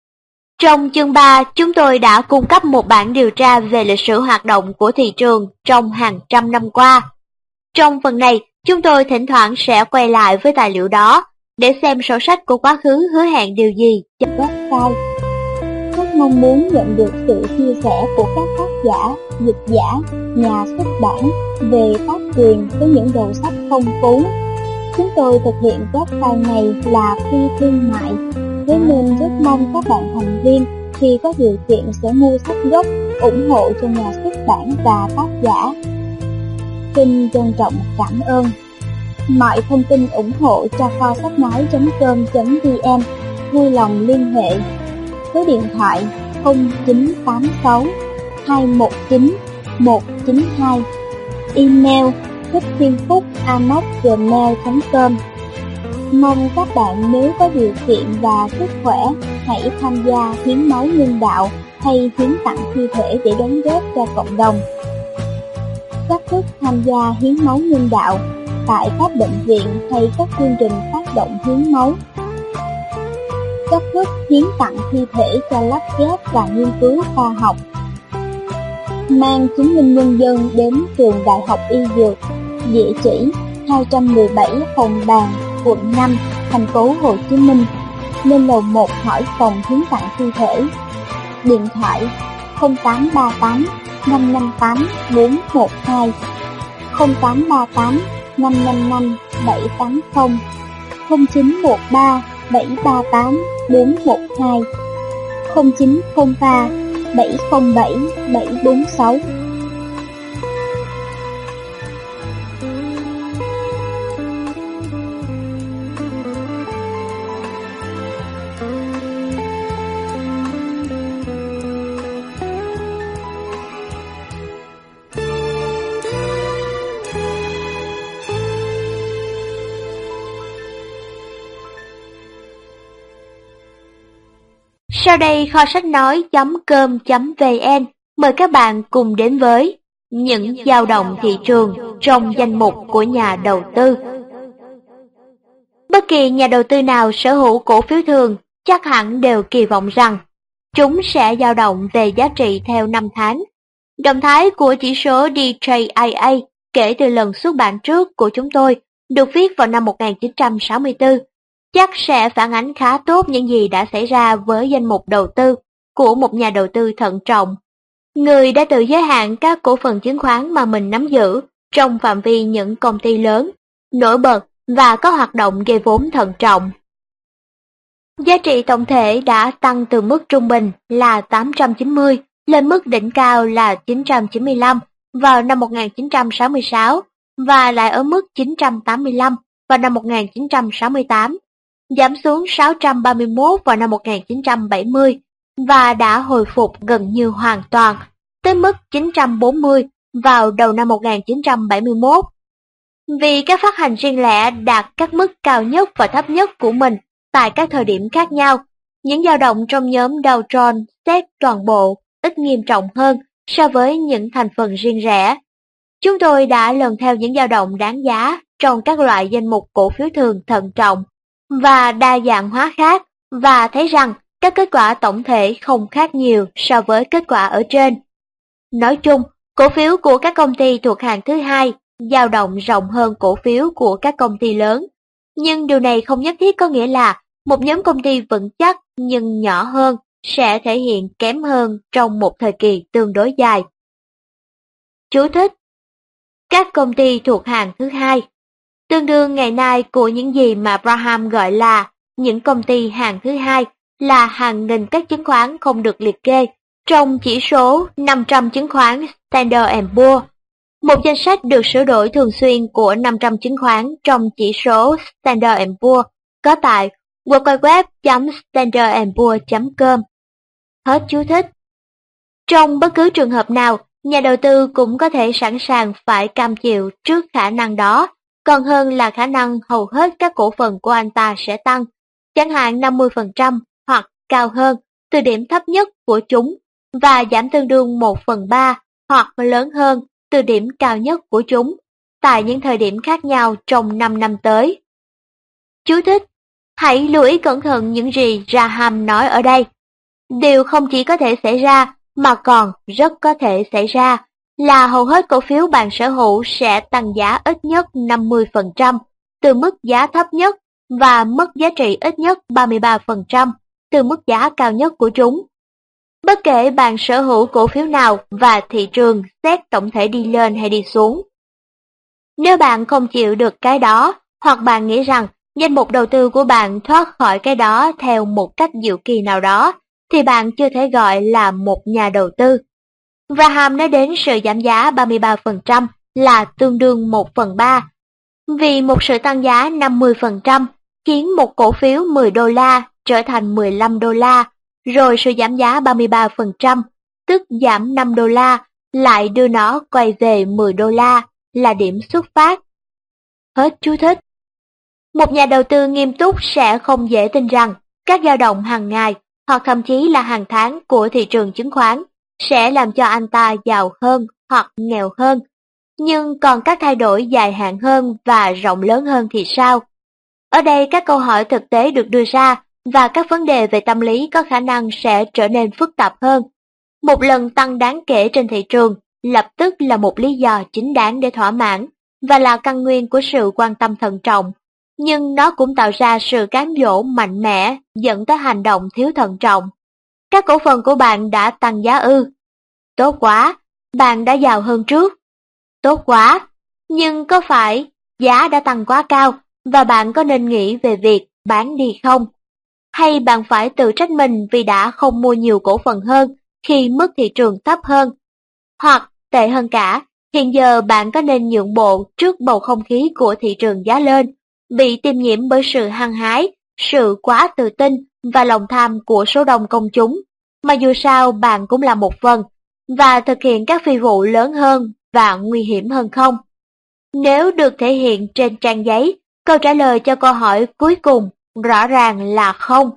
Trong chương 3, chúng tôi đã cung cấp một bản điều tra về lịch sử hoạt động của thị trường trong hàng trăm năm qua. Trong phần này, chúng tôi thỉnh thoảng sẽ quay lại với tài liệu đó để xem sổ sách của quá khứ hứa hẹn điều gì cho website. Rất mong muốn nhận được sự chia sẻ của các tác giả, dịch giả, nhà xuất bản về tác quyền với những đầu sách phong phú. Chúng tôi thực hiện website này là phi thương mại, thế nên rất mong các bạn thành viên khi có điều kiện sẽ mua sách gốc, ủng hộ cho nhà xuất bản và tác giả. Xin trân trọng cảm ơn. Mọi thông tin ủng hộ cho kho sách nói.com.vn vui lòng liên hệ. Số điện thoại 0986 219 192, email thích.phiên.phúc@gmail.com. Mong các bạn nếu có điều kiện và sức khỏe hãy tham gia hiến máu nhân đạo hay hiến tặng thi thể để đóng góp cho cộng đồng. Cách thức tham gia hiến máu nhân đạo tại các bệnh viện hay các chương trình phát động hiến máu. Cách thức hiến tặng thi thể cho lắp ghép và nghiên cứu khoa học. Mang chứng minh nhân dân đến trường Đại học Y Dược, địa chỉ 217 Hồng Bàng, quận 5, thành phố Hồ Chí Minh, lên lầu 1 hỏi phòng hiến tặng thi thể. Điện thoại 0838 558 412, 0838 555 780, 0913 738 412, 0903 707 746. Sau đây kho sách nói.com.vn mời các bạn cùng đến với những dao động thị trường trong danh mục của nhà đầu tư. Bất kỳ nhà đầu tư nào sở hữu cổ phiếu thường chắc hẳn đều kỳ vọng rằng chúng sẽ dao động về giá trị theo năm tháng. Động thái của chỉ số DJIA kể từ lần xuất bản trước của chúng tôi được viết vào năm 1964 chắc sẽ phản ánh khá tốt những gì đã xảy ra với danh mục đầu tư của một nhà đầu tư thận trọng. Người đã tự giới hạn các cổ phần chứng khoán mà mình nắm giữ trong phạm vi những công ty lớn, nổi bật và có hoạt động gây vốn thận trọng. Giá trị tổng thể đã tăng từ mức trung bình là 890 lên mức đỉnh cao là 995 vào năm 1966 và lại ở mức 985 vào năm 1968, giảm xuống 631 vào năm 1970 và đã hồi phục gần như hoàn toàn tới mức 940 vào đầu năm 1971. Vì các phát hành riêng lẻ đạt các mức cao nhất và thấp nhất của mình tại các thời điểm khác nhau, những dao động trong nhóm Dow Jones xét toàn bộ ít nghiêm trọng hơn so với những thành phần riêng rẽ. Chúng tôi đã lần theo những dao động đáng giá trong các loại danh mục cổ phiếu thường thận trọng và đa dạng hóa khác và thấy rằng các kết quả tổng thể không khác nhiều so với kết quả ở trên. Nói chung, cổ phiếu của các công ty thuộc hàng thứ hai dao động rộng hơn cổ phiếu của các công ty lớn, nhưng điều này không nhất thiết có nghĩa là một nhóm công ty vững chắc nhưng nhỏ hơn sẽ thể hiện kém hơn trong một thời kỳ tương đối dài. Chú thích: các công ty thuộc hàng thứ hai tương đương ngày nay của những gì mà Graham gọi là những công ty hàng thứ hai là hàng nghìn các chứng khoán không được liệt kê trong chỉ số 500 chứng khoán Standard & Poor's, một danh sách được sửa đổi thường xuyên của 500 chứng khoán trong chỉ số Standard & Poor's có tại www.standardandpoor's.com. Hết chú thích. Trong bất cứ trường hợp nào, nhà đầu tư cũng có thể sẵn sàng phải cam chịu trước khả năng đó, còn hơn là khả năng hầu hết các cổ phần của anh ta sẽ tăng, chẳng hạn 50% hoặc cao hơn từ điểm thấp nhất của chúng, và giảm tương đương 1/3 hoặc lớn hơn từ điểm cao nhất của chúng, tại những thời điểm khác nhau trong 5 năm tới. Chú thích: hãy lưu ý cẩn thận những gì Graham nói ở đây. Điều không chỉ có thể xảy ra, mà còn rất có thể xảy ra, là hầu hết cổ phiếu bạn sở hữu sẽ tăng giá ít nhất 50% từ mức giá thấp nhất và mất giá trị ít nhất 33% từ mức giá cao nhất của chúng. Bất kể bạn sở hữu cổ phiếu nào và thị trường xét tổng thể đi lên hay đi xuống. Nếu bạn không chịu được cái đó, hoặc bạn nghĩ rằng danh mục đầu tư của bạn thoát khỏi cái đó theo một cách diệu kỳ nào đó, thì bạn chưa thể gọi là một nhà đầu tư. Graham nói đến sự giảm giá 33% là tương đương 1/3, vì một sự tăng giá 50% khiến một cổ phiếu 10 đô la trở thành 15 đô la, rồi sự giảm giá 33%, tức giảm 5 đô la, lại đưa nó quay về 10 đô la, là điểm xuất phát. Hết chú thích. Một nhà đầu tư nghiêm túc sẽ không dễ tin rằng các dao động hàng ngày hoặc thậm chí là hàng tháng của thị trường chứng khoán sẽ làm cho anh ta giàu hơn hoặc nghèo hơn. Nhưng còn các thay đổi dài hạn hơn và rộng lớn hơn thì sao? Ở đây các câu hỏi thực tế được đưa ra và các vấn đề về tâm lý có khả năng sẽ trở nên phức tạp hơn. Một lần tăng đáng kể trên thị trường lập tức là một lý do chính đáng để thỏa mãn và là căn nguyên của sự quan tâm thận trọng. Nhưng nó cũng tạo ra sự cám dỗ mạnh mẽ dẫn tới hành động thiếu thận trọng. Các cổ phần của bạn đã tăng giá ư? Tốt quá, bạn đã giàu hơn trước. Tốt quá, nhưng có phải giá đã tăng quá cao và bạn có nên nghĩ về việc bán đi không? Hay bạn phải tự trách mình vì đã không mua nhiều cổ phần hơn khi mức thị trường thấp hơn? Hoặc, tệ hơn cả, hiện giờ bạn có nên nhượng bộ trước bầu không khí của thị trường giá lên, bị tiêm nhiễm bởi sự hăng hái, sự quá tự tin và lòng tham của số đông công chúng, mà dù sao bạn cũng là một phần, và thực hiện các phi vụ lớn hơn và nguy hiểm hơn không? Nếu được thể hiện trên trang giấy, câu trả lời cho câu hỏi cuối cùng rõ ràng là không.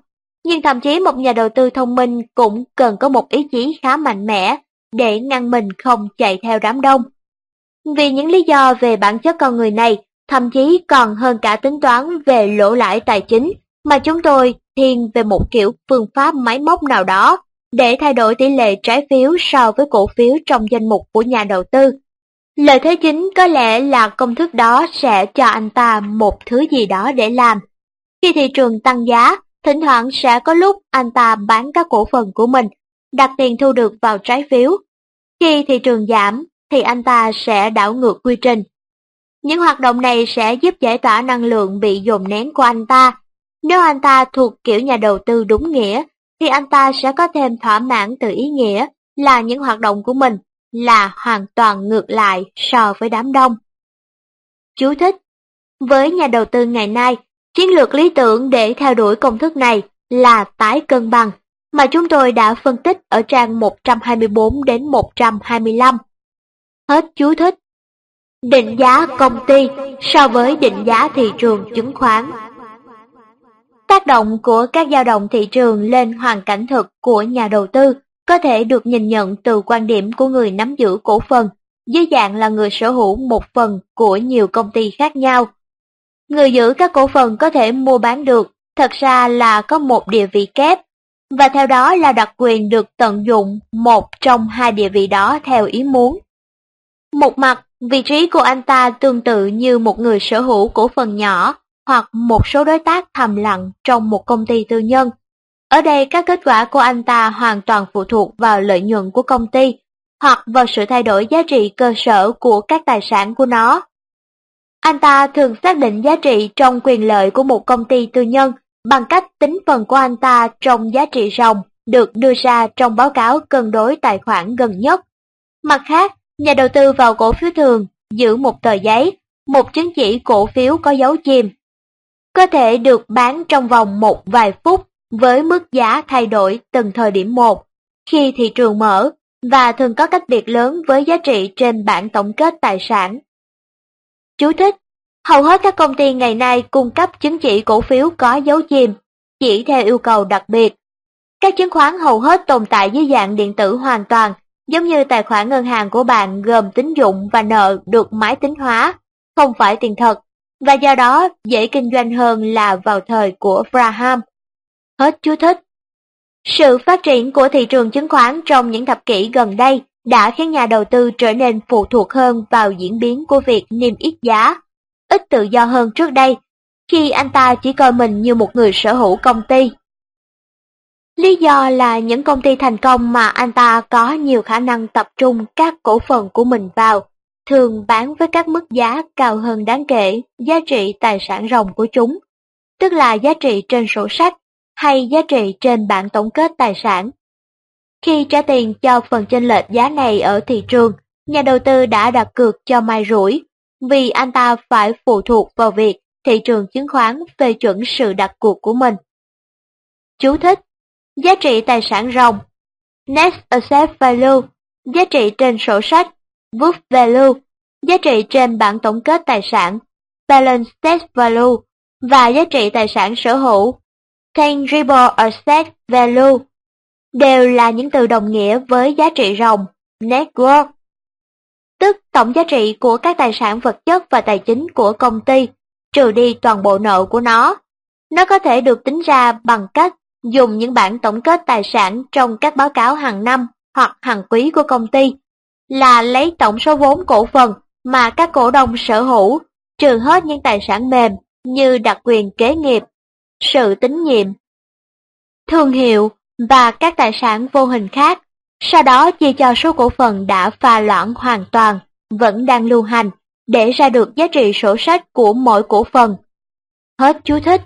Nhưng thậm chí một nhà đầu tư thông minh cũng cần có một ý chí khá mạnh mẽ để ngăn mình không chạy theo đám đông. Vì những lý do về bản chất con người này, thậm chí còn hơn cả tính toán về lỗ lãi tài chính, mà chúng tôi thiên về một kiểu phương pháp máy móc nào đó để thay đổi tỷ lệ trái phiếu so với cổ phiếu trong danh mục của nhà đầu tư. Lợi thế chính có lẽ là công thức đó sẽ cho anh ta một thứ gì đó để làm. Khi thị trường tăng giá, thỉnh thoảng sẽ có lúc anh ta bán các cổ phần của mình, đặt tiền thu được vào trái phiếu. Khi thị trường giảm, thì anh ta sẽ đảo ngược quy trình. Những hoạt động này sẽ giúp giải tỏa năng lượng bị dồn nén của anh ta. Nếu anh ta thuộc kiểu nhà đầu tư đúng nghĩa, thì anh ta sẽ có thêm thỏa mãn từ ý nghĩa là những hoạt động của mình là hoàn toàn ngược lại so với đám đông. Chú thích: với nhà đầu tư ngày nay, chiến lược lý tưởng để theo đuổi công thức này là tái cân bằng, mà chúng tôi đã phân tích ở trang 124 đến 125. Hết chú thích. Định giá công ty so với định giá thị trường chứng khoán. Tác động của các dao động thị trường lên hoàn cảnh thực của nhà đầu tư có thể được nhìn nhận từ quan điểm của người nắm giữ cổ phần, dưới dạng là người sở hữu một phần của nhiều công ty khác nhau. Người giữ các cổ phần có thể mua bán được, thật ra là có một địa vị kép, và theo đó là đặc quyền được tận dụng một trong hai địa vị đó theo ý muốn. Một mặt, vị trí của anh ta tương tự như một người sở hữu cổ phần nhỏ hoặc một số đối tác thầm lặng trong một công ty tư nhân. Ở đây các kết quả của anh ta hoàn toàn phụ thuộc vào lợi nhuận của công ty hoặc vào sự thay đổi giá trị cơ sở của các tài sản của nó. Anh ta thường xác định giá trị trong quyền lợi của một công ty tư nhân bằng cách tính phần của anh ta trong giá trị ròng được đưa ra trong báo cáo cân đối tài khoản gần nhất. Mặt khác, nhà đầu tư vào cổ phiếu thường giữ một tờ giấy, một chứng chỉ cổ phiếu có dấu chìm, có thể được bán trong vòng một vài phút với mức giá thay đổi từng thời điểm một khi thị trường mở, và thường có cách biệt lớn với giá trị trên bảng tổng kết tài sản. Chú thích: hầu hết các công ty ngày nay cung cấp chứng chỉ cổ phiếu có dấu chìm, chỉ theo yêu cầu đặc biệt. Các chứng khoán hầu hết tồn tại dưới dạng điện tử hoàn toàn, giống như tài khoản ngân hàng của bạn gồm tín dụng và nợ được máy tính hóa, không phải tiền thật, và do đó dễ kinh doanh hơn là vào thời của Graham. Hết chú thích. Sự phát triển của thị trường chứng khoán trong những thập kỷ gần đây đã khiến nhà đầu tư trở nên phụ thuộc hơn vào diễn biến của việc niêm yết giá, ít tự do hơn trước đây, khi anh ta chỉ coi mình như một người sở hữu công ty. Lý do là những công ty thành công mà anh ta có nhiều khả năng tập trung các cổ phần của mình vào, thường bán với các mức giá cao hơn đáng kể giá trị tài sản ròng của chúng, tức là giá trị trên sổ sách hay giá trị trên bảng tổng kết tài sản. Khi trả tiền cho phần chênh lệch giá này ở thị trường, nhà đầu tư đã đặt cược cho may rủi, vì anh ta phải phụ thuộc vào việc thị trường chứng khoán phê chuẩn sự đặt cược của mình. Chú thích: giá trị tài sản ròng, Net Asset Value, giá trị trên sổ sách, Book Value, giá trị trên bảng tổng kết tài sản, Balance Sheet Value, và giá trị tài sản sở hữu, Tangible Asset Value, đều là những từ đồng nghĩa với giá trị ròng, Net Worth, tức tổng giá trị của các tài sản vật chất và tài chính của công ty, trừ đi toàn bộ nợ của nó. Nó có thể được tính ra bằng cách dùng những bảng tổng kết tài sản trong các báo cáo hàng năm hoặc hàng quý của công ty, là lấy tổng số vốn cổ phần mà các cổ đông sở hữu, trừ hết những tài sản mềm như đặc quyền kế nghiệp, sự tín nhiệm, thương hiệu và các tài sản vô hình khác, sau đó chia cho số cổ phần đã pha loãng hoàn toàn, vẫn đang lưu hành, để ra được giá trị sổ sách của mỗi cổ phần. Hết chú thích.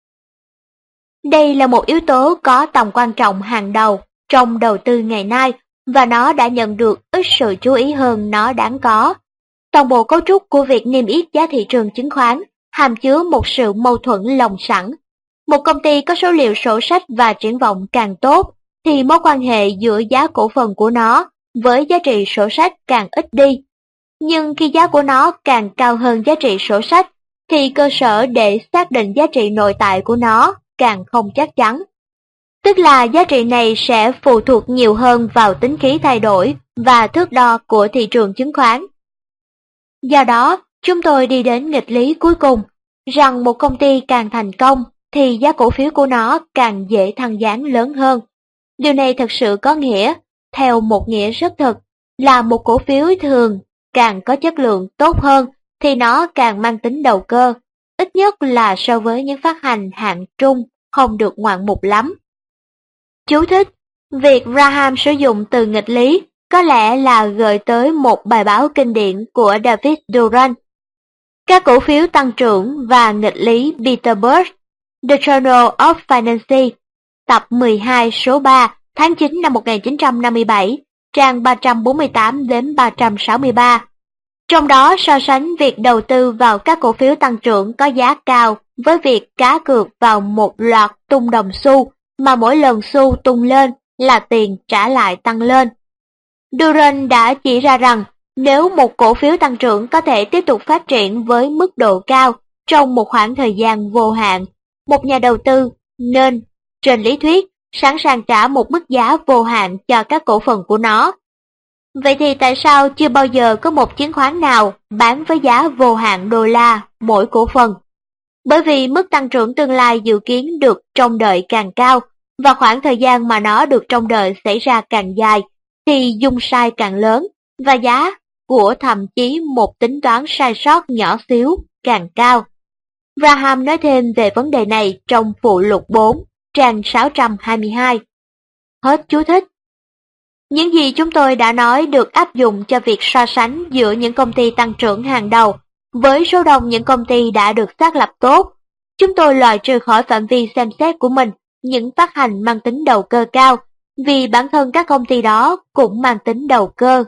Đây là một yếu tố có tầm quan trọng hàng đầu trong đầu tư ngày nay, và nó đã nhận được ít sự chú ý hơn nó đáng có. Toàn bộ cấu trúc của việc niêm yết giá thị trường chứng khoán hàm chứa một sự mâu thuẫn lòng sẵn. Một công ty có số liệu sổ sách và triển vọng càng tốt, thì mối quan hệ giữa giá cổ phần của nó với giá trị sổ sách càng ít đi. Nhưng khi giá của nó càng cao hơn giá trị sổ sách, thì cơ sở để xác định giá trị nội tại của nó càng không chắc chắn. Tức là giá trị này sẽ phụ thuộc nhiều hơn vào tính khí thay đổi và thước đo của thị trường chứng khoán. Do đó, chúng tôi đi đến nghịch lý cuối cùng, rằng một công ty càng thành công thì giá cổ phiếu của nó càng dễ thăng giá lớn hơn. Điều này thực sự có nghĩa, theo một nghĩa rất thực, là một cổ phiếu thường càng có chất lượng tốt hơn thì nó càng mang tính đầu cơ, ít nhất là so với những phát hành hạng trung không được ngoạn mục lắm. Chú thích: việc Graham sử dụng từ nghịch lý có lẽ là gợi tới một bài báo kinh điển của David Duran. Các cổ phiếu tăng trưởng và nghịch lý Peter Birch, The Journal of Finance, tập 12 số 3, tháng 9 năm 1957, trang 348 đến 363. Trong đó so sánh việc đầu tư vào các cổ phiếu tăng trưởng có giá cao với việc cá cược vào một loạt tung đồng xu mà mỗi lần xu tung lên là tiền trả lại tăng lên. Duran đã chỉ ra rằng nếu một cổ phiếu tăng trưởng có thể tiếp tục phát triển với mức độ cao trong một khoảng thời gian vô hạn, một nhà đầu tư nên, trên lý thuyết, sẵn sàng trả một mức giá vô hạn cho các cổ phần của nó. Vậy thì tại sao chưa bao giờ có một chứng khoán nào bán với giá vô hạn đô la mỗi cổ phần? Bởi vì mức tăng trưởng tương lai dự kiến được trông đợi càng cao, và khoảng thời gian mà nó được trông đợi xảy ra càng dài, thì dung sai càng lớn, và giá của thậm chí một tính toán sai sót nhỏ xíu càng cao. Graham nói thêm về vấn đề này trong phụ lục 4, trang 622. Hết chú thích. Những gì chúng tôi đã nói được áp dụng cho việc so sánh giữa những công ty tăng trưởng hàng đầu với số đông những công ty đã được xác lập tốt. Chúng tôi loại trừ khỏi phạm vi xem xét của mình những phát hành mang tính đầu cơ cao, vì bản thân các công ty đó cũng mang tính đầu cơ.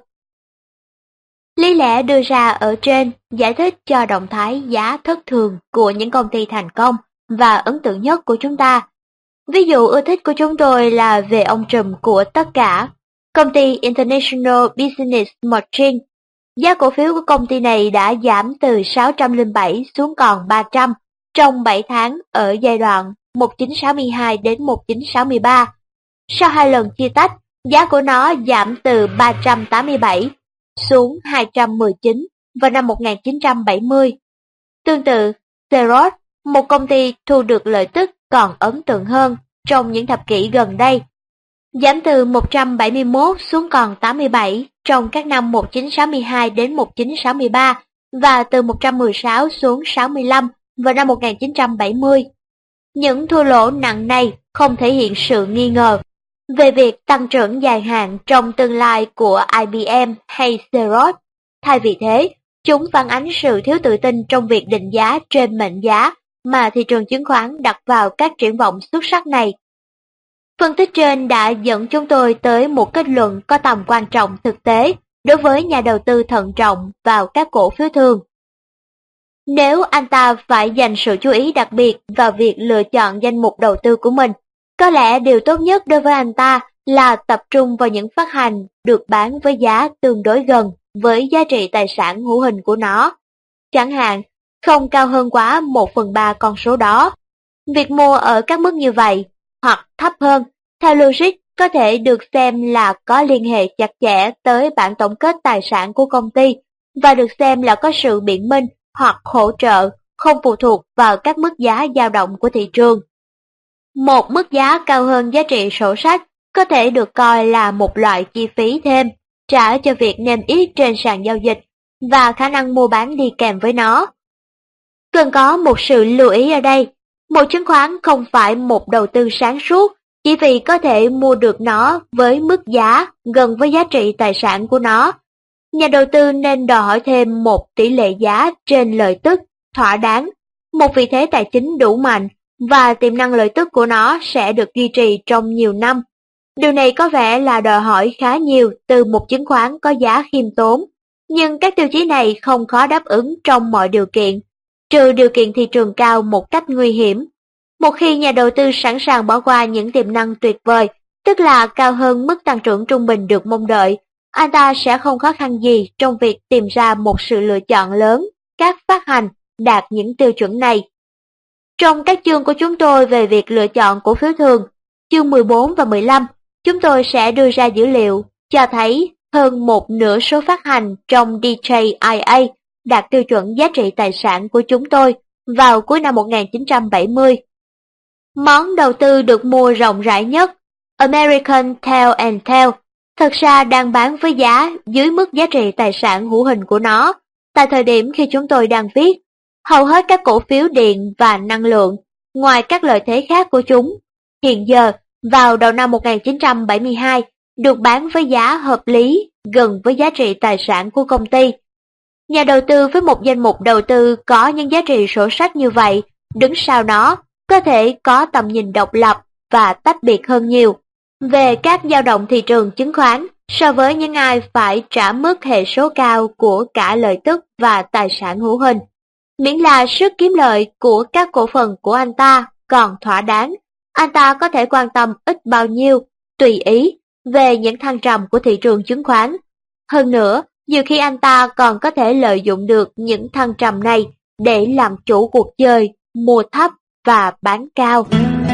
Lý lẽ đưa ra ở trên giải thích cho động thái giá thất thường của những công ty thành công và ấn tượng nhất của chúng ta. Ví dụ ưa thích của chúng tôi là về ông trùm của tất cả, công ty International Business Machine. Giá cổ phiếu của công ty này đã giảm từ 607 xuống còn 300 trong 7 tháng ở giai đoạn 1962 đến 1963. Sau 2 lần chia tách, giá của nó giảm từ 387 xuống 219 vào năm 1970. Tương tự, Xerox, một công ty thu được lợi tức còn ấn tượng hơn trong những thập kỷ gần đây, giảm từ 171 xuống còn 87 trong các năm 1962 đến 1963 và từ 116 xuống 65 vào năm 1970. Những thua lỗ nặng này không thể hiện sự nghi ngờ về việc tăng trưởng dài hạn trong tương lai của IBM hay Xerox. Thay vì thế, chúng phản ánh sự thiếu tự tin trong việc định giá trên mệnh giá mà thị trường chứng khoán đặt vào các triển vọng xuất sắc này. Phân tích trên đã dẫn chúng tôi tới một kết luận có tầm quan trọng thực tế đối với nhà đầu tư thận trọng vào các cổ phiếu thường. Nếu anh ta phải dành sự chú ý đặc biệt vào việc lựa chọn danh mục đầu tư của mình, có lẽ điều tốt nhất đối với anh ta là tập trung vào những phát hành được bán với giá tương đối gần với giá trị tài sản hữu hình của nó. Chẳng hạn, không cao hơn quá 1/3 con số đó. Việc mua ở các mức như vậy, hoặc thấp hơn, theo logic có thể được xem là có liên hệ chặt chẽ tới bản tổng kết tài sản của công ty và được xem là có sự biện minh hoặc hỗ trợ không phụ thuộc vào các mức giá dao động của thị trường. Một mức giá cao hơn giá trị sổ sách có thể được coi là một loại chi phí thêm trả cho việc niêm yết trên sàn giao dịch và khả năng mua bán đi kèm với nó. Cần có một sự lưu ý ở đây, một chứng khoán không phải một đầu tư sáng suốt chỉ vì có thể mua được nó với mức giá gần với giá trị tài sản của nó. Nhà đầu tư nên đòi hỏi thêm một tỷ lệ giá trên lợi tức thỏa đáng, một vị thế tài chính đủ mạnh và tiềm năng lợi tức của nó sẽ được duy trì trong nhiều năm. Điều này có vẻ là đòi hỏi khá nhiều từ một chứng khoán có giá khiêm tốn, nhưng các tiêu chí này không khó đáp ứng trong mọi điều kiện, trừ điều kiện thị trường cao một cách nguy hiểm. Một khi nhà đầu tư sẵn sàng bỏ qua những tiềm năng tuyệt vời, tức là cao hơn mức tăng trưởng trung bình được mong đợi, anh ta sẽ không khó khăn gì trong việc tìm ra một sự lựa chọn lớn, các phát hành đạt những tiêu chuẩn này. Trong các chương của chúng tôi về việc lựa chọn cổ phiếu thường, chương 14 và 15, chúng tôi sẽ đưa ra dữ liệu cho thấy hơn một nửa số phát hành trong DJIA đạt tiêu chuẩn giá trị tài sản của chúng tôi vào cuối năm 1970. Món đầu tư được mua rộng rãi nhất, American Tell and Tell, thật ra đang bán với giá dưới mức giá trị tài sản hữu hình của nó. Tại thời điểm khi chúng tôi đang viết, hầu hết các cổ phiếu điện và năng lượng, ngoài các lợi thế khác của chúng, hiện giờ, vào đầu năm 1972, được bán với giá hợp lý gần với giá trị tài sản của công ty. Nhà đầu tư với một danh mục đầu tư có những giá trị sổ sách như vậy, đứng sau nó, có thể có tầm nhìn độc lập và tách biệt hơn nhiều về các dao động thị trường chứng khoán so với những ai phải trả mức hệ số cao của cả lợi tức và tài sản hữu hình. Miễn là sức kiếm lợi của các cổ phần của anh ta còn thỏa đáng, anh ta có thể quan tâm ít bao nhiêu, tùy ý, về những thăng trầm của thị trường chứng khoán. Hơn nữa, nhiều khi anh ta còn có thể lợi dụng được những thăng trầm này để làm chủ cuộc chơi, mua thấp và bán cao.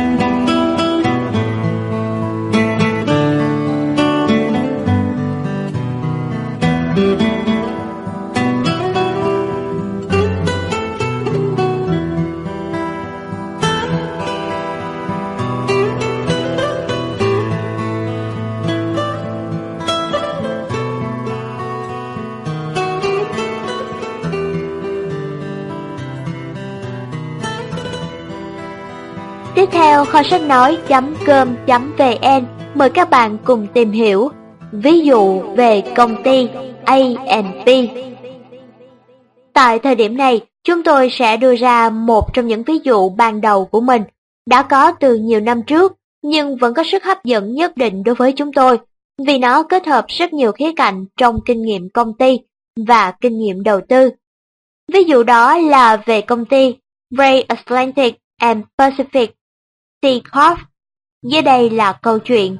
Tiếp theo, kho sách nói.com.vn mời các bạn cùng tìm hiểu ví dụ về công ty A&P. Tại thời điểm này, chúng tôi sẽ đưa ra một trong những ví dụ ban đầu của mình, đã có từ nhiều năm trước, nhưng vẫn có sức hấp dẫn nhất định đối với chúng tôi, vì nó kết hợp rất nhiều khía cạnh trong kinh nghiệm công ty và kinh nghiệm đầu tư. Ví dụ đó là về công ty Ray Atlantic and Pacific C Corp. Dưới đây là câu chuyện.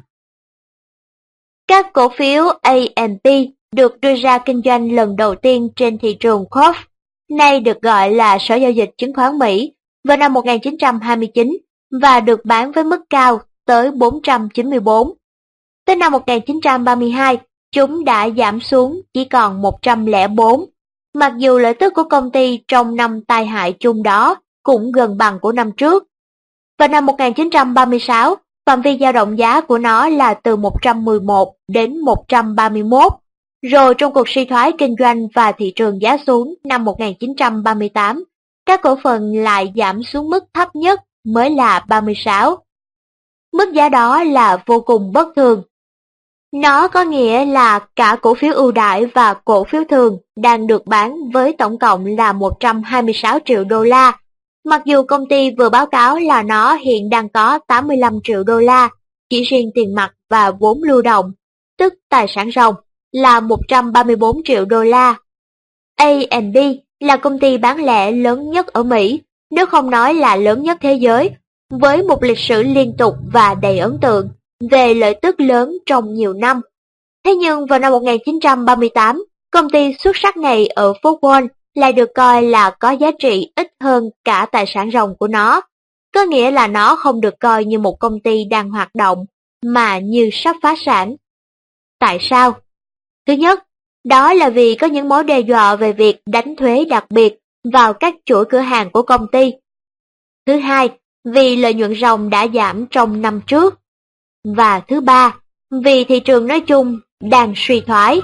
Các cổ phiếu A&P được đưa ra kinh doanh lần đầu tiên trên thị trường Corp, nay được gọi là Sở Giao dịch Chứng khoán Mỹ, vào năm 1929 và được bán với mức cao tới 494. Tới năm 1932, chúng đã giảm xuống chỉ còn 104, mặc dù lợi tức của công ty trong năm tai hại chung đó cũng gần bằng của năm trước. Vào năm 1936, phạm vi dao động giá của nó là từ 111 đến 131, rồi trong cuộc suy thoái kinh doanh và thị trường giá xuống năm 1938, các cổ phần lại giảm xuống mức thấp nhất mới là 36. Mức giá đó là vô cùng bất thường. Nó có nghĩa là cả cổ phiếu ưu đãi và cổ phiếu thường đang được bán với tổng cộng là 126 triệu đô la. Mặc dù công ty vừa báo cáo là nó hiện đang có 85 triệu đô la, chỉ riêng tiền mặt và vốn lưu động, tức tài sản ròng, là 134 triệu đô la. A&P là công ty bán lẻ lớn nhất ở Mỹ, nếu không nói là lớn nhất thế giới, với một lịch sử liên tục và đầy ấn tượng về lợi tức lớn trong nhiều năm. Thế nhưng vào năm 1938, công ty xuất sắc này ở phố Wall lại được coi là có giá trị ít hơn cả tài sản ròng của nó, có nghĩa là nó không được coi như một công ty đang hoạt động, mà như sắp phá sản. Tại sao? Thứ nhất, đó là vì có những mối đe dọa về việc đánh thuế đặc biệt vào các chuỗi cửa hàng của công ty. Thứ hai, vì lợi nhuận ròng đã giảm trong năm trước. Và thứ ba, vì thị trường nói chung đang suy thoái.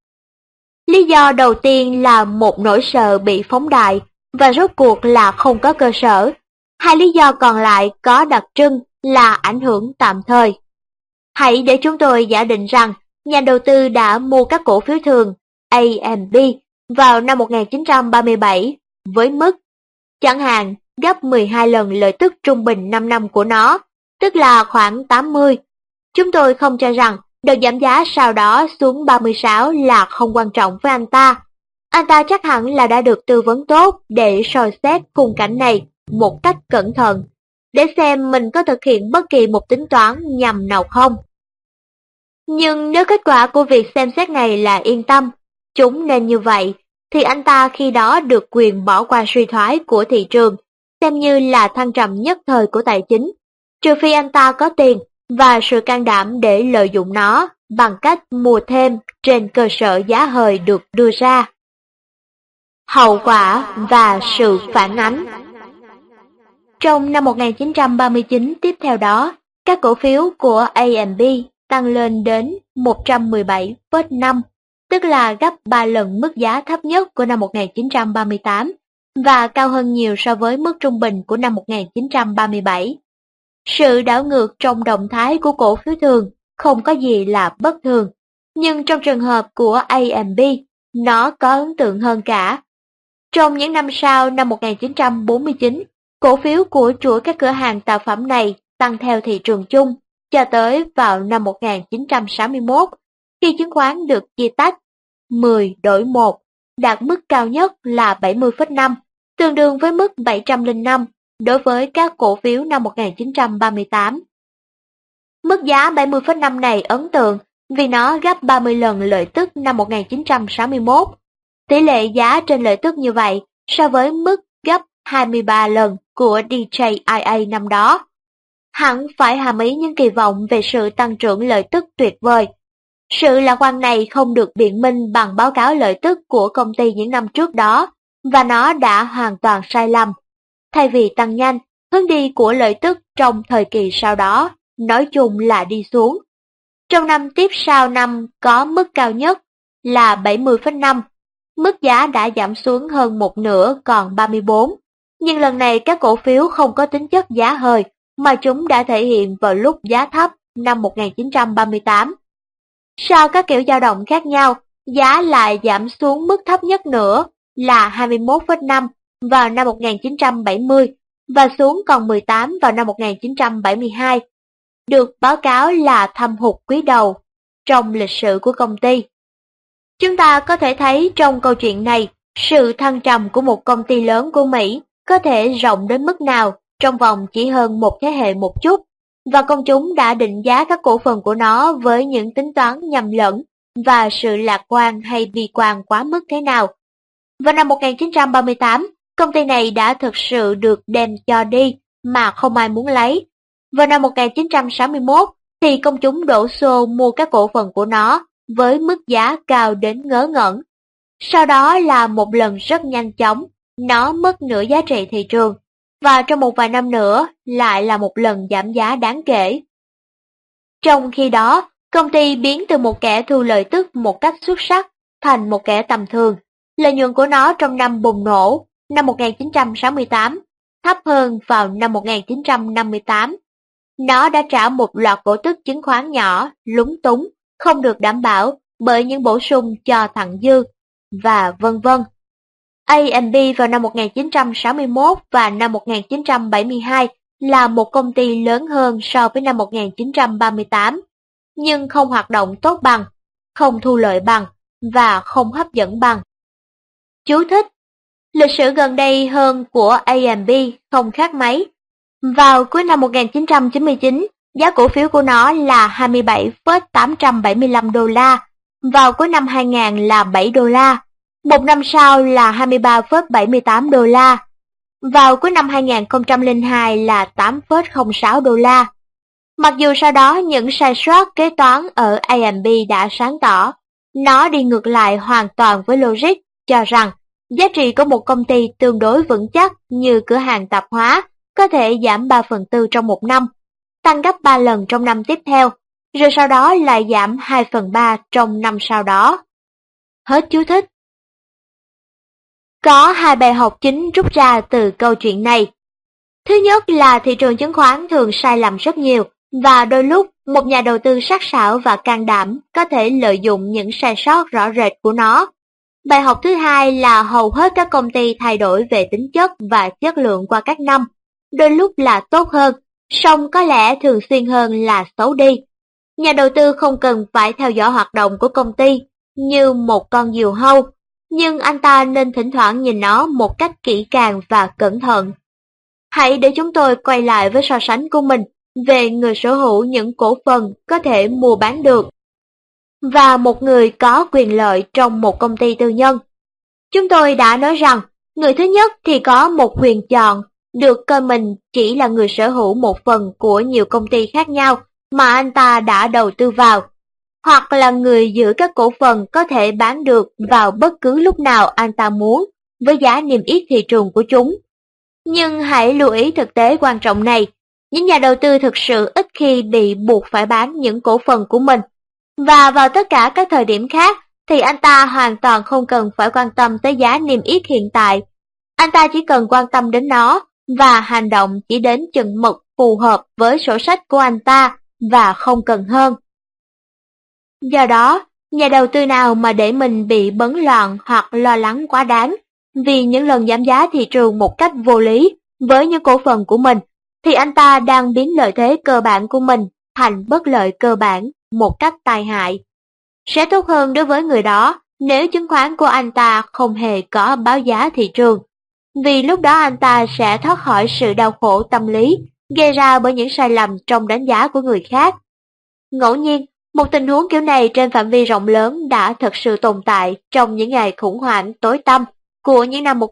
Lý do đầu tiên là một nỗi sợ bị phóng đại và rốt cuộc là không có cơ sở. Hai lý do còn lại có đặc trưng là ảnh hưởng tạm thời. Hãy để chúng tôi giả định rằng nhà đầu tư đã mua các cổ phiếu thường A&P vào năm 1937 với mức, chẳng hạn, gấp 12 lần lợi tức trung bình 5 năm của nó, tức là khoảng 80. Chúng tôi không cho rằng đợt giảm giá sau đó xuống 36 là không quan trọng với anh ta. Anh ta chắc hẳn là đã được tư vấn tốt để soi xét khung cảnh này một cách cẩn thận, để xem mình có thực hiện bất kỳ một tính toán nhầm nào không. Nhưng nếu kết quả của việc xem xét này là yên tâm, chúng nên như vậy, thì anh ta khi đó được quyền bỏ qua suy thoái của thị trường, xem như là thăng trầm nhất thời của tài chính, trừ phi anh ta có tiền và sự can đảm để lợi dụng nó bằng cách mua thêm trên cơ sở giá hời được đưa ra. Hậu quả và sự phản ánh. Trong năm 1939 tiếp theo đó, các cổ phiếu của A&B tăng lên đến 117,5, tức là gấp 3 lần mức giá thấp nhất của năm 1938 và cao hơn nhiều so với mức trung bình của năm 1937. Sự đảo ngược trong động thái của cổ phiếu thường không có gì là bất thường, nhưng trong trường hợp của A&B, nó có ấn tượng hơn cả. Trong những năm sau năm 1949, cổ phiếu của chuỗi các cửa hàng tạp phẩm này tăng theo thị trường chung cho tới vào năm 1961, khi chứng khoán được chia tách 10/1, đạt mức cao nhất là 70,5, tương đương với mức 705 đối với các cổ phiếu năm 1938. Mức giá 70,5 này ấn tượng vì nó gấp 30 lần lợi tức năm 1961. Tỷ lệ giá trên lợi tức như vậy so với mức gấp 23 lần của DJIA năm đó. Hẳn phải hàm ý những kỳ vọng về sự tăng trưởng lợi tức tuyệt vời. Sự lạc quan này không được biện minh bằng báo cáo lợi tức của công ty những năm trước đó, và nó đã hoàn toàn sai lầm. Thay vì tăng nhanh, hướng đi của lợi tức trong thời kỳ sau đó, nói chung là đi xuống. Trong năm tiếp sau năm có mức cao nhất là 70,5, mức giá đã giảm xuống hơn một nửa còn 34. Nhưng lần này các cổ phiếu không có tính chất giá hời, mà chúng đã thể hiện vào lúc giá thấp năm 1938. Sau các kiểu dao động khác nhau, giá lại giảm xuống mức thấp nhất nữa là 21,5 vào năm 1970 và xuống còn 18 vào năm 1972. Được báo cáo là thâm hụt quý đầu trong lịch sử của công ty. Chúng ta có thể thấy trong câu chuyện này, sự thăng trầm của một công ty lớn của Mỹ có thể rộng đến mức nào trong vòng chỉ hơn một thế hệ một chút, và công chúng đã định giá các cổ phần của nó với những tính toán nhầm lẫn và sự lạc quan hay bi quan quá mức thế nào. Vào năm 1938, công ty này đã thực sự được đem cho đi mà không ai muốn lấy. Vào năm 1961 thì công chúng đổ xô mua các cổ phần của nó với mức giá cao đến ngớ ngẩn. Sau đó là một lần rất nhanh chóng, nó mất nửa giá trị thị trường, và trong một vài năm nữa lại là một lần giảm giá đáng kể. Trong khi đó, công ty biến từ một kẻ thu lợi tức một cách xuất sắc thành một kẻ tầm thường. Lợi nhuận của nó trong năm bùng nổ, năm 1968, thấp hơn vào năm 1958. Nó đã trả một loạt cổ tức chứng khoán nhỏ, lúng túng, không được đảm bảo bởi những bổ sung cho thặng dư, và vân vân. A&B vào năm 1961 và năm 1972 là một công ty lớn hơn so với năm 1938, nhưng không hoạt động tốt bằng, không thu lợi bằng và không hấp dẫn bằng. Chú thích: lịch sử gần đây hơn của A&B không khác mấy. Vào cuối năm 1999, giá cổ phiếu của nó là 27,875 đô la, vào cuối năm 2000 là 7 đô la, một năm sau là 23,78 đô la, vào cuối năm 2002 là 8,06 đô la. Mặc dù sau đó những sai sót kế toán ở A&B đã sáng tỏ, nó đi ngược lại hoàn toàn với logic, cho rằng giá trị của một công ty tương đối vững chắc như cửa hàng tạp hóa có thể giảm 3/4 trong một năm, tăng gấp 3 lần trong năm tiếp theo, rồi sau đó lại giảm 2/3 trong năm sau đó. Hết chú thích. Có hai bài học chính rút ra từ câu chuyện này. Thứ nhất là thị trường chứng khoán thường sai lầm rất nhiều, và đôi lúc một nhà đầu tư sắc sảo và can đảm có thể lợi dụng những sai sót rõ rệt của nó. Bài học thứ hai là hầu hết các công ty thay đổi về tính chất và chất lượng qua các năm, đôi lúc là tốt hơn, song có lẽ thường xuyên hơn là xấu đi. Nhà đầu tư không cần phải theo dõi hoạt động của công ty như một con diều hâu, nhưng anh ta nên thỉnh thoảng nhìn nó một cách kỹ càng và cẩn thận. Hãy để chúng tôi quay lại với so sánh của mình về người sở hữu những cổ phần có thể mua bán được và một người có quyền lợi trong một công ty tư nhân. Chúng tôi đã nói rằng, người thứ nhất thì có một quyền chọn, được coi mình chỉ là người sở hữu một phần của nhiều công ty khác nhau mà anh ta đã đầu tư vào, hoặc là người giữ các cổ phần có thể bán được vào bất cứ lúc nào anh ta muốn với giá niêm yết thị trường của chúng. Nhưng hãy lưu ý thực tế quan trọng này, những nhà đầu tư thực sự ít khi bị buộc phải bán những cổ phần của mình, và vào tất cả các thời điểm khác thì anh ta hoàn toàn không cần phải quan tâm tới giá niêm yết hiện tại. Anh ta chỉ cần quan tâm đến nó và hành động chỉ đến chừng mực phù hợp với sổ sách của anh ta và không cần hơn. Do đó, nhà đầu tư nào mà để mình bị bấn loạn hoặc lo lắng quá đáng vì những lần giảm giá thị trường một cách vô lý với những cổ phần của mình, thì anh ta đang biến lợi thế cơ bản của mình thành bất lợi cơ bản một cách tai hại. Sẽ tốt hơn đối với người đó nếu chứng khoán của anh ta không hề có báo giá thị trường, vì lúc đó anh ta sẽ thoát khỏi sự đau khổ tâm lý gây ra bởi những sai lầm trong đánh giá của người khác. Ngẫu nhiên, một tình huống kiểu này trên phạm vi rộng lớn đã thực sự tồn tại trong những ngày khủng hoảng tối tăm của những năm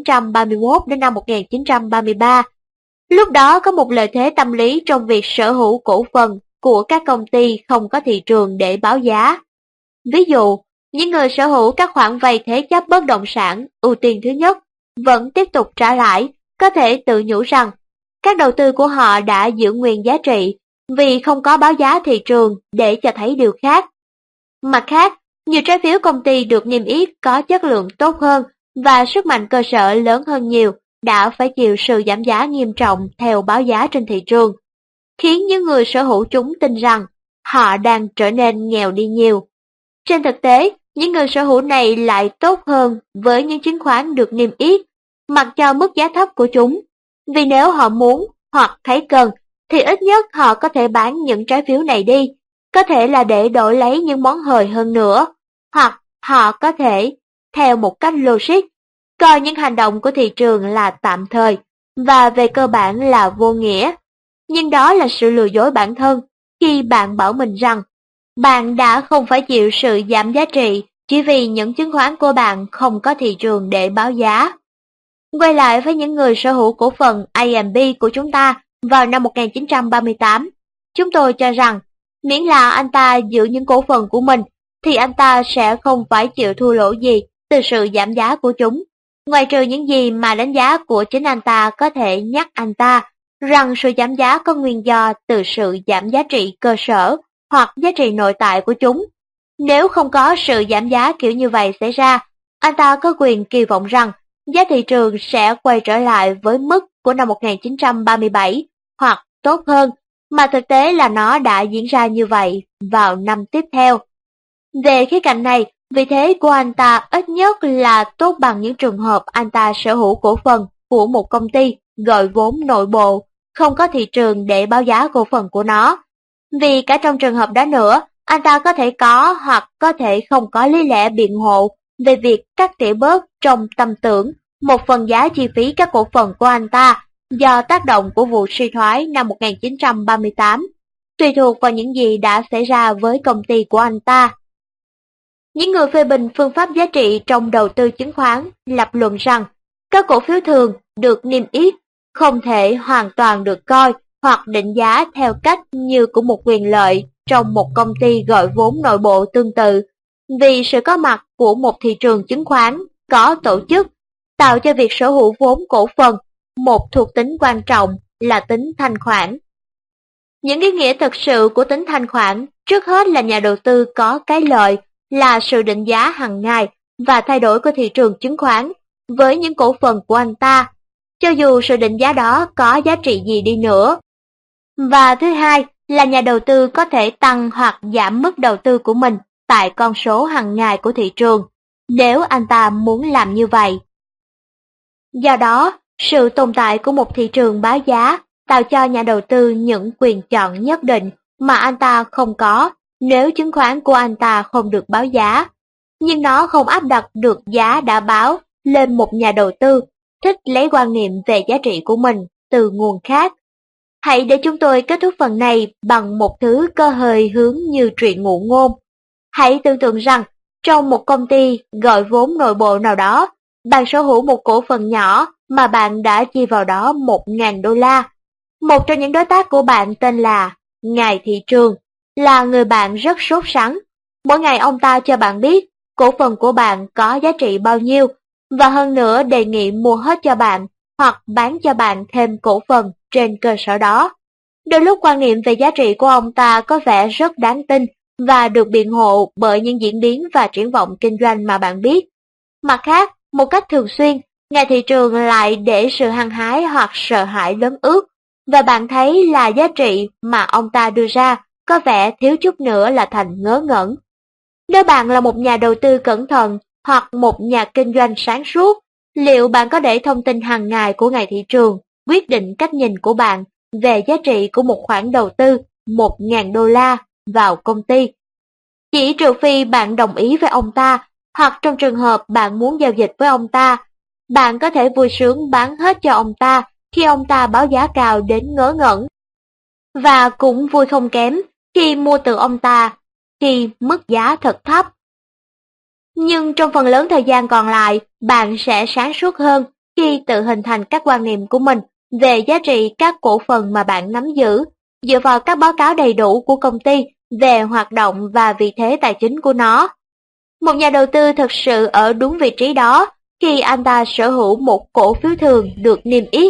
1931 đến năm 1933. Lúc đó có một lợi thế tâm lý trong việc sở hữu cổ phần của các công ty không có thị trường để báo giá. Ví dụ, những người sở hữu các khoản vay thế chấp bất động sản ưu tiên thứ nhất vẫn tiếp tục trả lãi, có thể tự nhủ rằng các đầu tư của họ đã giữ nguyên giá trị vì không có báo giá thị trường để cho thấy điều khác. Mặt khác, nhiều trái phiếu công ty được niêm yết có chất lượng tốt hơn và sức mạnh cơ sở lớn hơn nhiều đã phải chịu sự giảm giá nghiêm trọng theo báo giá trên thị trường, khiến những người sở hữu chúng tin rằng họ đang trở nên nghèo đi nhiều. Trên thực tế, những người sở hữu này lại tốt hơn với những chứng khoán được niêm yết, mặc cho mức giá thấp của chúng, vì nếu họ muốn hoặc thấy cần, thì ít nhất họ có thể bán những trái phiếu này đi, có thể là để đổi lấy những món hời hơn nữa, hoặc họ có thể, theo một cách logic, coi những hành động của thị trường là tạm thời và về cơ bản là vô nghĩa. Nhưng đó là sự lừa dối bản thân khi bạn bảo mình rằng bạn đã không phải chịu sự giảm giá trị chỉ vì những chứng khoán của bạn không có thị trường để báo giá. Quay lại với những người sở hữu cổ phần AMB của chúng ta vào năm 1938, chúng tôi cho rằng miễn là anh ta giữ những cổ phần của mình thì anh ta sẽ không phải chịu thua lỗ gì từ sự giảm giá của chúng, ngoại trừ những gì mà đánh giá của chính anh ta có thể nhắc anh ta rằng sự giảm giá có nguyên do từ sự giảm giá trị cơ sở hoặc giá trị nội tại của chúng. Nếu không có sự giảm giá kiểu như vậy xảy ra, anh ta có quyền kỳ vọng rằng giá thị trường sẽ quay trở lại với mức của năm 1937 hoặc tốt hơn, mà thực tế là nó đã diễn ra như vậy vào năm tiếp theo. Về khía cạnh này, vị thế của anh ta ít nhất là tốt bằng những trường hợp anh ta sở hữu cổ phần của một công ty gọi vốn nội bộ, không có thị trường để báo giá cổ phần của nó. Vì cả trong trường hợp đó nữa, anh ta có thể có hoặc có thể không có lý lẽ biện hộ về việc cắt tỉa bớt trong tâm tưởng một phần giá chi phí các cổ phần của anh ta do tác động của vụ suy thoái năm 1938, tùy thuộc vào những gì đã xảy ra với công ty của anh ta. Những người phê bình phương pháp giá trị trong đầu tư chứng khoán lập luận rằng các cổ phiếu thường được niêm yết không thể hoàn toàn được coi hoặc định giá theo cách như của một quyền lợi trong một công ty gọi vốn nội bộ tương tự, vì sự có mặt của một thị trường chứng khoán có tổ chức tạo cho việc sở hữu vốn cổ phần một thuộc tính quan trọng là tính thanh khoản. Những ý nghĩa thực sự của tính thanh khoản trước hết là nhà đầu tư có cái lợi là sự định giá hàng ngày và thay đổi của thị trường chứng khoán với những cổ phần của anh ta, cho dù sự định giá đó có giá trị gì đi nữa. Và thứ hai là nhà đầu tư có thể tăng hoặc giảm mức đầu tư của mình tại con số hàng ngày của thị trường, nếu anh ta muốn làm như vậy. Do đó, sự tồn tại của một thị trường báo giá tạo cho nhà đầu tư những quyền chọn nhất định mà anh ta không có nếu chứng khoán của anh ta không được báo giá. Nhưng nó không áp đặt được giá đã báo lên một nhà đầu tư thích lấy quan niệm về giá trị của mình từ nguồn khác. Hãy để chúng tôi kết thúc phần này bằng một thứ cơ hơi hướng như truyện ngụ ngôn. Hãy tưởng tượng rằng trong một công ty gọi vốn nội bộ nào đó, bạn sở hữu một cổ phần nhỏ mà bạn đã chi vào đó $1.000. Một trong những đối tác của bạn tên là ngài thị trường, là người bạn rất sốt sắng. Mỗi ngày ông ta cho bạn biết cổ phần của bạn có giá trị bao nhiêu, và hơn nữa đề nghị mua hết cho bạn hoặc bán cho bạn thêm cổ phần trên cơ sở đó. Đôi lúc quan niệm về giá trị của ông ta có vẻ rất đáng tin và được biện hộ bởi những diễn biến và triển vọng kinh doanh mà bạn biết. Mặt khác, một cách thường xuyên, ngài thị trường lại để sự hăng hái hoặc sợ hãi lấn ướt, và bạn thấy là giá trị mà ông ta đưa ra có vẻ thiếu chút nữa là thành ngớ ngẩn. Nếu bạn là một nhà đầu tư cẩn thận hoặc một nhà kinh doanh sáng suốt, liệu bạn có để thông tin hàng ngày của ngài thị trường quyết định cách nhìn của bạn về giá trị của một khoản đầu tư $1.000 vào công ty? Chỉ trừ phi bạn đồng ý với ông ta, hoặc trong trường hợp bạn muốn giao dịch với ông ta, bạn có thể vui sướng bán hết cho ông ta khi ông ta báo giá cao đến ngớ ngẩn, và cũng vui không kém khi mua từ ông ta khi mức giá thật thấp. Nhưng trong phần lớn thời gian còn lại, bạn sẽ sáng suốt hơn khi tự hình thành các quan niệm của mình về giá trị các cổ phần mà bạn nắm giữ, dựa vào các báo cáo đầy đủ của công ty về hoạt động và vị thế tài chính của nó. Một nhà đầu tư thực sự ở đúng vị trí đó khi anh ta sở hữu một cổ phiếu thường được niêm yết.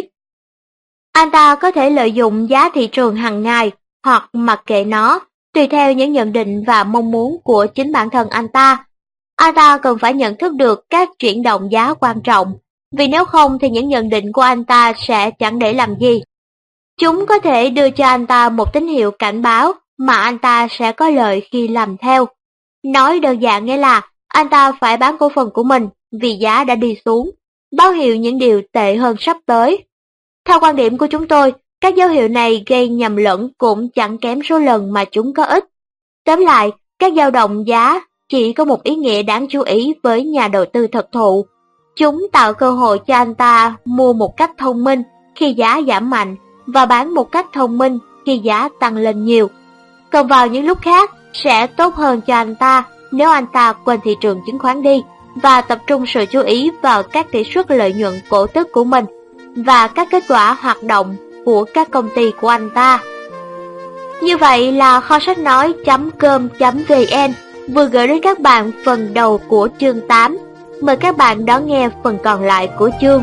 Anh ta có thể lợi dụng giá thị trường hàng ngày hoặc mặc kệ nó, tùy theo những nhận định và mong muốn của chính bản thân anh ta. Anh ta cần phải nhận thức được các chuyển động giá quan trọng, vì nếu không thì những nhận định của anh ta sẽ chẳng để làm gì. Chúng có thể đưa cho anh ta một tín hiệu cảnh báo mà anh ta sẽ có lợi khi làm theo. Nói đơn giản nghĩa là anh ta phải bán cổ phần của mình vì giá đã đi xuống, báo hiệu những điều tệ hơn sắp tới. Theo quan điểm của chúng tôi, các dấu hiệu này gây nhầm lẫn cũng chẳng kém số lần mà chúng có ích. Tóm lại, các dao động giá chỉ có một ý nghĩa đáng chú ý với nhà đầu tư thực thụ. Chúng tạo cơ hội cho anh ta mua một cách thông minh khi giá giảm mạnh và bán một cách thông minh khi giá tăng lên nhiều. Còn vào những lúc khác, sẽ tốt hơn cho anh ta nếu anh ta quên thị trường chứng khoán đi và tập trung sự chú ý vào các tỷ suất lợi nhuận cổ tức của mình và các kết quả hoạt động của các công ty của anh ta. Như vậy là kho sách nói.com.vn vừa gửi đến các bạn phần đầu của chương 8. Mời các bạn đón nghe phần còn lại của chương.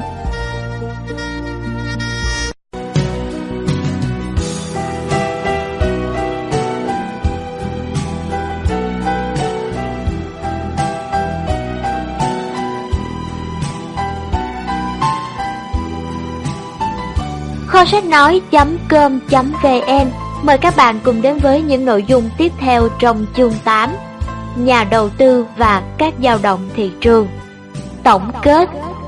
Kho sách nói.com.vn mời các bạn cùng đến với những nội dung tiếp theo trong chương 8. Nhà đầu tư và các dao động thị trường. Tổng kết.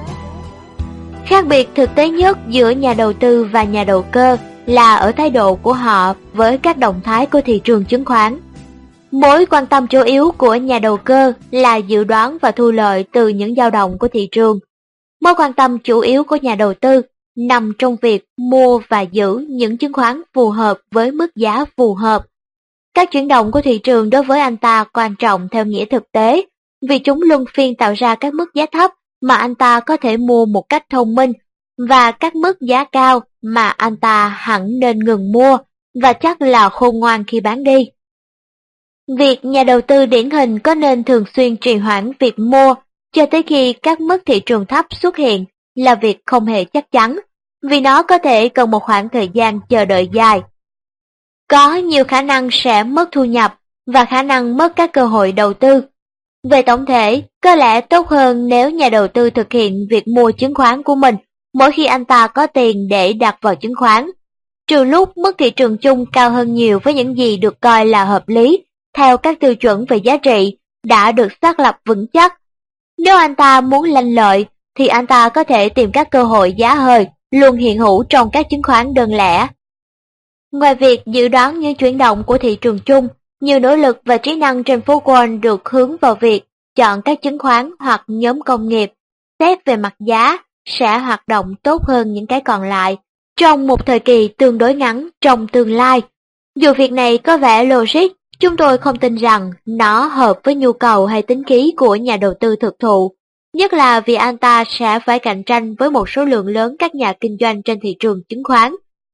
Khác biệt thực tế nhất giữa nhà đầu tư và nhà đầu cơ là ở thái độ của họ với các động thái của thị trường chứng khoán. Mối quan tâm chủ yếu của nhà đầu cơ là dự đoán và thu lợi từ những dao động của thị trường. Mối quan tâm chủ yếu của nhà đầu tư nằm trong việc mua và giữ những chứng khoán phù hợp với mức giá phù hợp. Các chuyển động của thị trường đối với anh ta quan trọng theo nghĩa thực tế, vì chúng luân phiên tạo ra các mức giá thấp mà anh ta có thể mua một cách thông minh, và các mức giá cao mà anh ta hẳn nên ngừng mua và chắc là khôn ngoan khi bán đi. Việc nhà đầu tư điển hình có nên thường xuyên trì hoãn việc mua cho tới khi các mức thị trường thấp xuất hiện là việc không hề chắc chắn, vì nó có thể cần một khoảng thời gian chờ đợi dài. Có nhiều khả năng sẽ mất thu nhập và khả năng mất các cơ hội đầu tư. Về tổng thể, có lẽ tốt hơn nếu nhà đầu tư thực hiện việc mua chứng khoán của mình mỗi khi anh ta có tiền để đặt vào chứng khoán, trừ lúc mức thị trường chung cao hơn nhiều với những gì được coi là hợp lý theo các tiêu chuẩn về giá trị đã được xác lập vững chắc. Nếu anh ta muốn lanh lợi, thì anh ta có thể tìm các cơ hội giá hời luôn hiện hữu trong các chứng khoán đơn lẻ. Ngoài việc dự đoán những chuyển động của thị trường chung, nhiều nỗ lực và trí năng trên phố Wall được hướng vào việc chọn các chứng khoán hoặc nhóm công nghiệp xét về mặt giá sẽ hoạt động tốt hơn những cái còn lại trong một thời kỳ tương đối ngắn trong tương lai. Dù việc này có vẻ logic, chúng tôi không tin rằng nó hợp với nhu cầu hay tính khí của nhà đầu tư thực thụ, nhất là vì anh ta sẽ phải cạnh tranh với một số lượng lớn các nhà kinh doanh trên thị trường chứng khoán,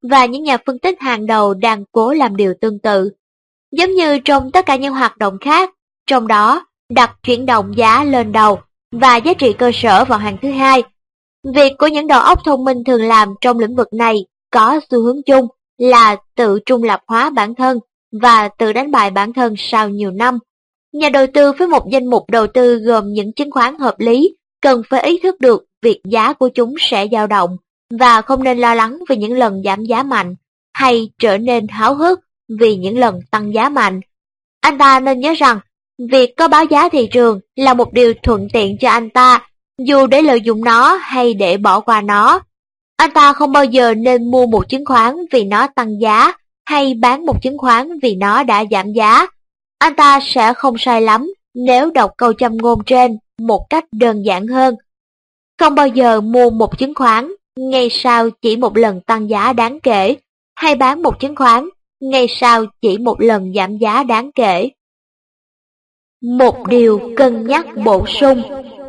và những nhà phân tích hàng đầu đang cố làm điều tương tự. Giống như trong tất cả những hoạt động khác, trong đó đặt chuyển động giá lên đầu và giá trị cơ sở vào hàng thứ hai. Việc của những đầu óc thông minh thường làm trong lĩnh vực này có xu hướng chung là tự trung lập hóa bản thân và tự đánh bại bản thân sau nhiều năm. Nhà đầu tư với một danh mục đầu tư gồm những chứng khoán hợp lý cần phải ý thức được việc giá của chúng sẽ dao động và không nên lo lắng vì những lần giảm giá mạnh hay trở nên háo hức vì những lần tăng giá mạnh. Anh ta nên nhớ rằng việc có báo giá thị trường là một điều thuận tiện cho anh ta, dù để lợi dụng nó hay để bỏ qua nó. Anh ta không bao giờ nên mua một chứng khoán vì nó tăng giá hay bán một chứng khoán vì nó đã giảm giá. Anh ta sẽ không sai lắm nếu đọc câu châm ngôn trên một cách đơn giản hơn. Không bao giờ mua một chứng khoán ngay sau chỉ một lần tăng giá đáng kể, hay bán một chứng khoán ngay sau chỉ một lần giảm giá đáng kể. Một điều cân nhắc bổ sung.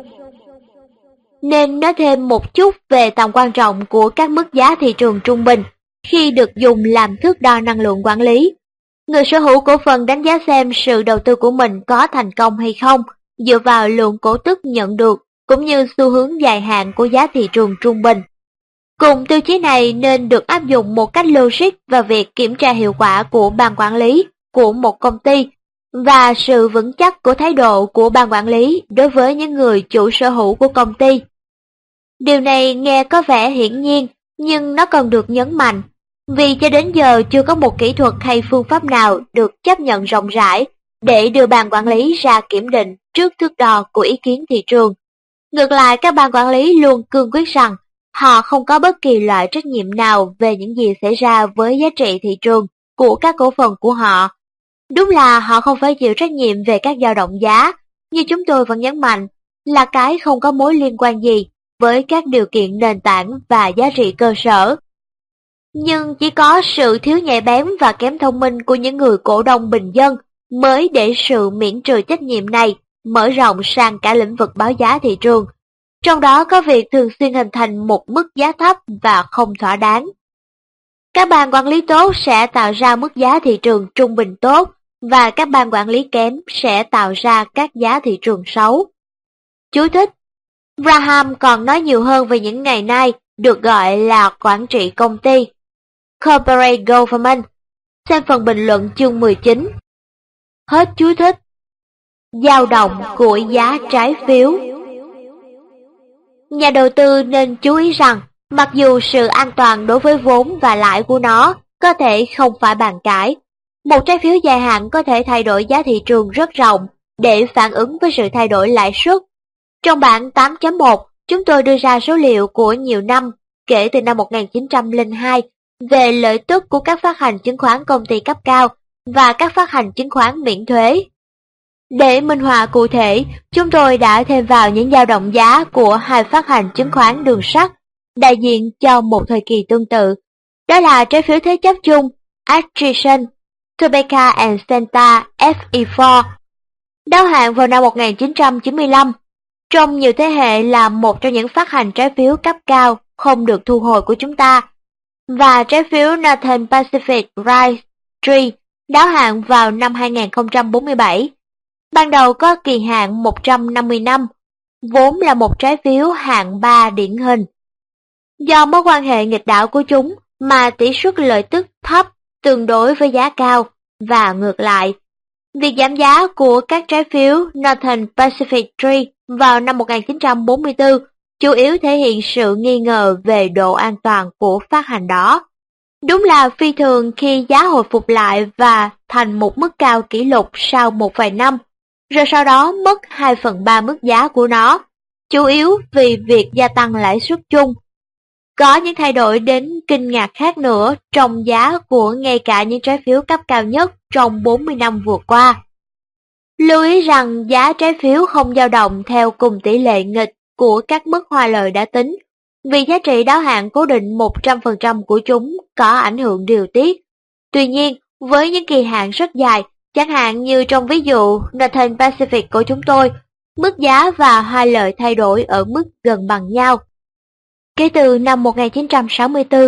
Nên nói thêm một chút về tầm quan trọng của các mức giá thị trường trung bình khi được dùng làm thước đo năng lượng quản lý. Người sở hữu cổ phần đánh giá xem sự đầu tư của mình có thành công hay không dựa vào lượng cổ tức nhận được cũng như xu hướng dài hạn của giá thị trường trung bình. Cùng tiêu chí này nên được áp dụng một cách logic vào việc kiểm tra hiệu quả của ban quản lý của một công ty và sự vững chắc của thái độ của ban quản lý đối với những người chủ sở hữu của công ty. Điều này nghe có vẻ hiển nhiên, nhưng nó cần được nhấn mạnh, vì cho đến giờ chưa có một kỹ thuật hay phương pháp nào được chấp nhận rộng rãi để đưa ban quản lý ra kiểm định trước thước đo của ý kiến thị trường. Ngược lại, các ban quản lý luôn cương quyết rằng họ không có bất kỳ loại trách nhiệm nào về những gì xảy ra với giá trị thị trường của các cổ phần của họ. Đúng là họ không phải chịu trách nhiệm về các dao động giá, nhưng chúng tôi vẫn nhấn mạnh là cái không có mối liên quan gì với các điều kiện nền tảng và giá trị cơ sở. Nhưng chỉ có sự thiếu nhạy bén và kém thông minh của những người cổ đông bình dân mới để sự miễn trừ trách nhiệm này mở rộng sang cả lĩnh vực báo giá thị trường. Trong đó có việc thường xuyên hình thành một mức giá thấp và không thỏa đáng. Các ban quản lý tốt sẽ tạo ra mức giá thị trường trung bình tốt và các ban quản lý kém sẽ tạo ra các giá thị trường xấu. Chú thích: Graham còn nói nhiều hơn về những ngày nay được gọi là quản trị công ty, Corporate Government. Xem phần bình luận chương 19. Hết chú thích. Dao động của giá trái phiếu. Nhà đầu tư nên chú ý rằng, mặc dù sự an toàn đối với vốn và lãi của nó có thể không phải bàn cãi, một trái phiếu dài hạn có thể thay đổi giá thị trường rất rộng để phản ứng với sự thay đổi lãi suất. Trong bảng 8.1, chúng tôi đưa ra số liệu của nhiều năm kể từ năm 1902 về lợi tức của các phát hành chứng khoán công ty cấp cao và các phát hành chứng khoán miễn thuế. Để minh họa cụ thể, chúng tôi đã thêm vào những dao động giá của hai phát hành chứng khoán đường sắt đại diện cho một thời kỳ tương tự. Đó là trái phiếu thế chấp chung Atchison, Topeka and Senta FE4, đáo hạn vào năm 1995. Trong nhiều thế hệ là một trong những phát hành trái phiếu cấp cao không được thu hồi của chúng ta, và trái phiếu Northern Pacific Rail 3 đáo hạn vào năm 2047. Ban đầu có kỳ hạn 150 năm, vốn là một trái phiếu hạng 3 điển hình. Do mối quan hệ nghịch đảo của chúng mà tỷ suất lợi tức thấp tương đối với giá cao, và ngược lại. Việc giảm giá của các trái phiếu Northern Pacific 3 vào năm 1944 chủ yếu thể hiện sự nghi ngờ về độ an toàn của phát hành đó. Đúng là phi thường khi giá hồi phục lại và thành một mức cao kỷ lục sau một vài năm, rồi sau đó mất 2/3 mức giá của nó, chủ yếu vì việc gia tăng lãi suất chung. Có những thay đổi đến kinh ngạc khác nữa trong giá của ngay cả những trái phiếu cấp cao nhất trong 40 năm vừa qua. Lưu ý rằng giá trái phiếu không dao động theo cùng tỷ lệ nghịch của các mức hoa lời đã tính, vì giá trị đáo hạn cố định 100% của chúng có ảnh hưởng điều tiết. Tuy nhiên, với những kỳ hạn rất dài, chẳng hạn như trong ví dụ Northern Pacific của chúng tôi, mức giá và hoa lợi thay đổi ở mức gần bằng nhau. Kể từ năm 1964,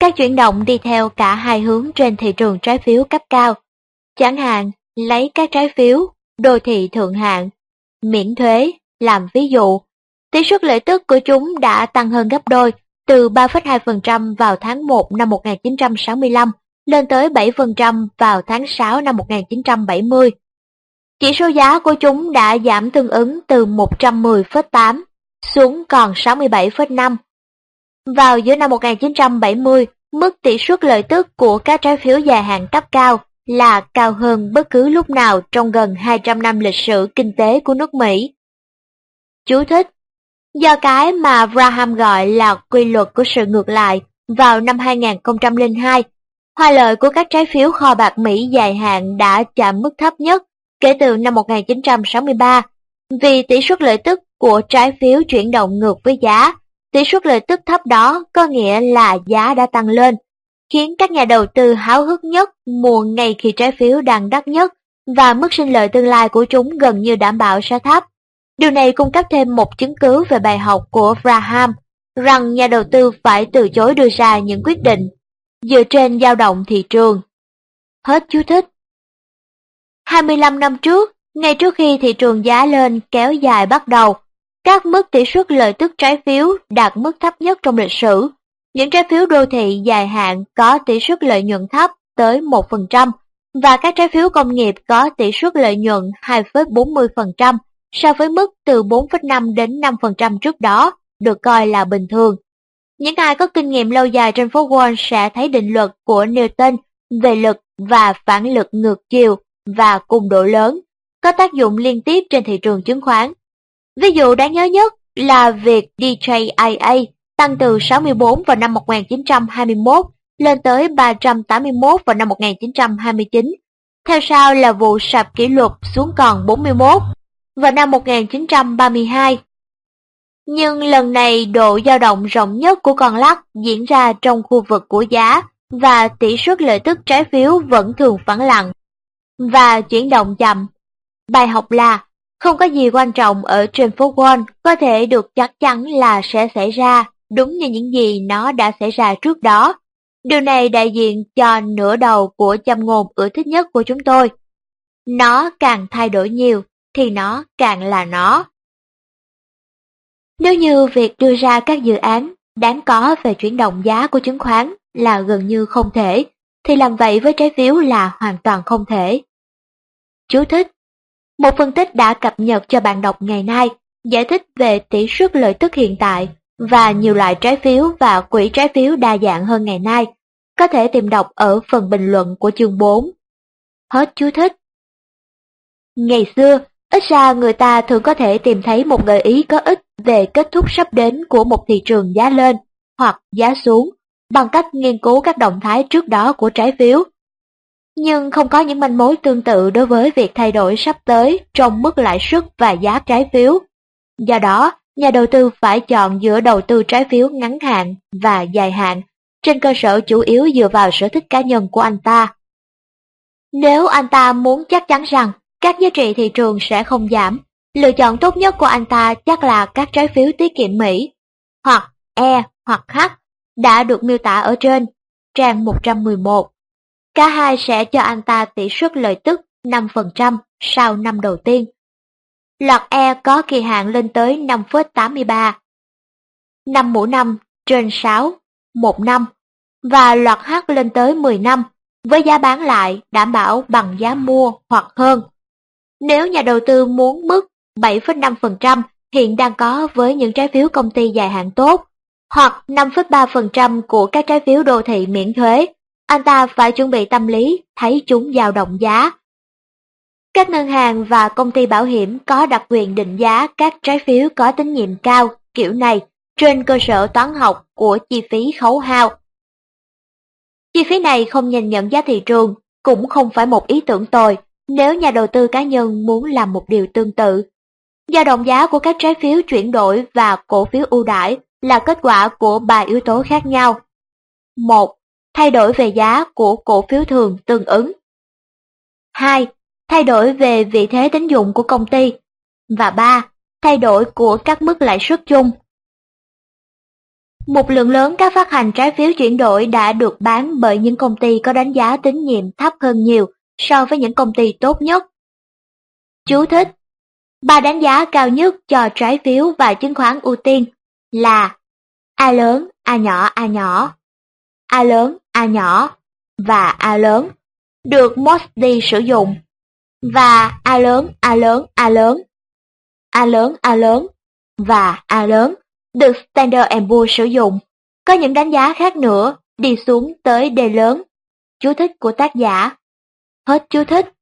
Các chuyển động đi theo cả hai hướng trên thị trường trái phiếu cấp cao. Chẳng hạn, lấy các trái phiếu đô thị thượng hạng, miễn thuế làm ví dụ, tỷ suất lợi tức của chúng đã tăng hơn gấp đôi, từ 3,2% vào tháng 1 năm 1965 lên tới 7% vào tháng 6 năm 1970. Chỉ số giá của chúng đã giảm tương ứng từ 110,8 xuống còn 67,5. Vào giữa năm 1970, mức tỷ suất lợi tức của các trái phiếu dài hạn cấp cao là cao hơn bất cứ lúc nào trong gần 200 năm lịch sử kinh tế của nước Mỹ. Chú thích: do cái mà Graham gọi là quy luật của sự ngược lại, vào năm 2002, hoa lợi của các trái phiếu kho bạc Mỹ dài hạn đã chạm mức thấp nhất kể từ năm 1963, vì tỷ suất lợi tức của trái phiếu chuyển động ngược với giá. Tỷ suất lợi tức thấp đó có nghĩa là giá đã tăng lên, khiến các nhà đầu tư háo hức nhất mua ngay khi trái phiếu đang đắt nhất và mức sinh lợi tương lai của chúng gần như đảm bảo sẽ thấp. Điều này cung cấp thêm một chứng cứ về bài học của Graham rằng nhà đầu tư phải từ chối đưa ra những quyết định dựa trên dao động thị trường. Hết chú thích. 25 năm trước, ngay trước khi thị trường giá lên kéo dài bắt đầu, các mức tỷ suất lợi tức trái phiếu đạt mức thấp nhất trong lịch sử. Những trái phiếu đô thị dài hạn có tỷ suất lợi nhuận thấp tới 1% và các trái phiếu công nghiệp có tỷ suất lợi nhuận 2,40% so với mức từ 4,5 đến 5% trước đó, được coi là bình thường. Những ai có kinh nghiệm lâu dài trên phố Wall sẽ thấy định luật của Newton về lực và phản lực ngược chiều và cùng độ lớn có tác dụng liên tiếp trên thị trường chứng khoán. Ví dụ đáng nhớ nhất là việc DJIA tăng từ 64 vào năm 1921 lên tới 381 vào năm 1929. Theo sau là vụ sập kỷ lục xuống còn 41 vào năm 1932. Nhưng lần này độ dao động rộng nhất của con lắc diễn ra trong khu vực của giá và tỷ suất lợi tức trái phiếu vẫn thường phẳng lặng và chuyển động chậm. Bài học là không có gì quan trọng ở trên phố Wall có thể được chắc chắn là sẽ xảy ra đúng như những gì nó đã xảy ra trước đó. Điều này đại diện cho nửa đầu của châm ngôn ưa thích nhất của chúng tôi. Nó càng thay đổi nhiều thì nó càng là nó. Nếu như việc đưa ra các dự án đáng có về chuyển động giá của chứng khoán là gần như không thể, thì làm vậy với trái phiếu là hoàn toàn không thể. Chú thích: một phân tích đã cập nhật cho bạn đọc ngày nay, giải thích về tỷ suất lợi tức hiện tại và nhiều loại trái phiếu và quỹ trái phiếu đa dạng hơn ngày nay, có thể tìm đọc ở phần bình luận của chương 4. Hết chú thích. Ngày xưa, ít ra người ta thường có thể tìm thấy một gợi ý có ích về kết thúc sắp đến của một thị trường giá lên hoặc giá xuống bằng cách nghiên cứu các động thái trước đó của trái phiếu. Nhưng không có những manh mối tương tự đối với việc thay đổi sắp tới trong mức lãi suất và giá trái phiếu. Do đó, nhà đầu tư phải chọn giữa đầu tư trái phiếu ngắn hạn và dài hạn, trên cơ sở chủ yếu dựa vào sở thích cá nhân của anh ta. Nếu anh ta muốn chắc chắn rằng các giá trị thị trường sẽ không giảm, lựa chọn tốt nhất của anh ta chắc là các trái phiếu tiết kiệm Mỹ, hoặc E hoặc H, đã được miêu tả ở trên, trang 111. Cả hai sẽ cho anh ta tỷ suất lợi tức 5% sau năm đầu tiên. Loạt E có kỳ hạn lên tới 5,83, 5 mũ năm trên 6, 1 năm, và loạt H lên tới 10 năm, với giá bán lại đảm bảo bằng giá mua hoặc hơn. Nếu nhà đầu tư muốn mức 7,5% hiện đang có với những trái phiếu công ty dài hạn tốt, hoặc 5,3% của các trái phiếu đô thị miễn thuế, anh ta phải chuẩn bị tâm lý thấy chúng dao động giá. Các ngân hàng và công ty bảo hiểm có đặc quyền định giá các trái phiếu có tín nhiệm cao kiểu này trên cơ sở toán học của chi phí khấu hao. Chi phí này không nhìn nhận giá thị trường, cũng không phải một ý tưởng tồi nếu nhà đầu tư cá nhân muốn làm một điều tương tự. Dao động giá của các trái phiếu chuyển đổi và cổ phiếu ưu đãi là kết quả của 3 yếu tố khác nhau. 1. Thay đổi về giá của cổ phiếu thường tương ứng. 2. Thay đổi về vị thế tín dụng của công ty. Và 3. Thay đổi của các mức lãi suất chung. Một lượng lớn các phát hành trái phiếu chuyển đổi đã được bán bởi những công ty có đánh giá tín nhiệm thấp hơn nhiều so với những công ty tốt nhất. Chú thích: 3 đánh giá cao nhất cho trái phiếu và chứng khoán ưu tiên là A lớn, A nhỏ, A nhỏ, A lớn, A nhỏ và A lớn, được Moody sử dụng, và A lớn, A lớn, A lớn, A lớn, A lớn và A lớn, được Standard & Poor's sử dụng. Có những đánh giá khác nữa, đi xuống tới D lớn. Chú thích của tác giả. Hết chú thích.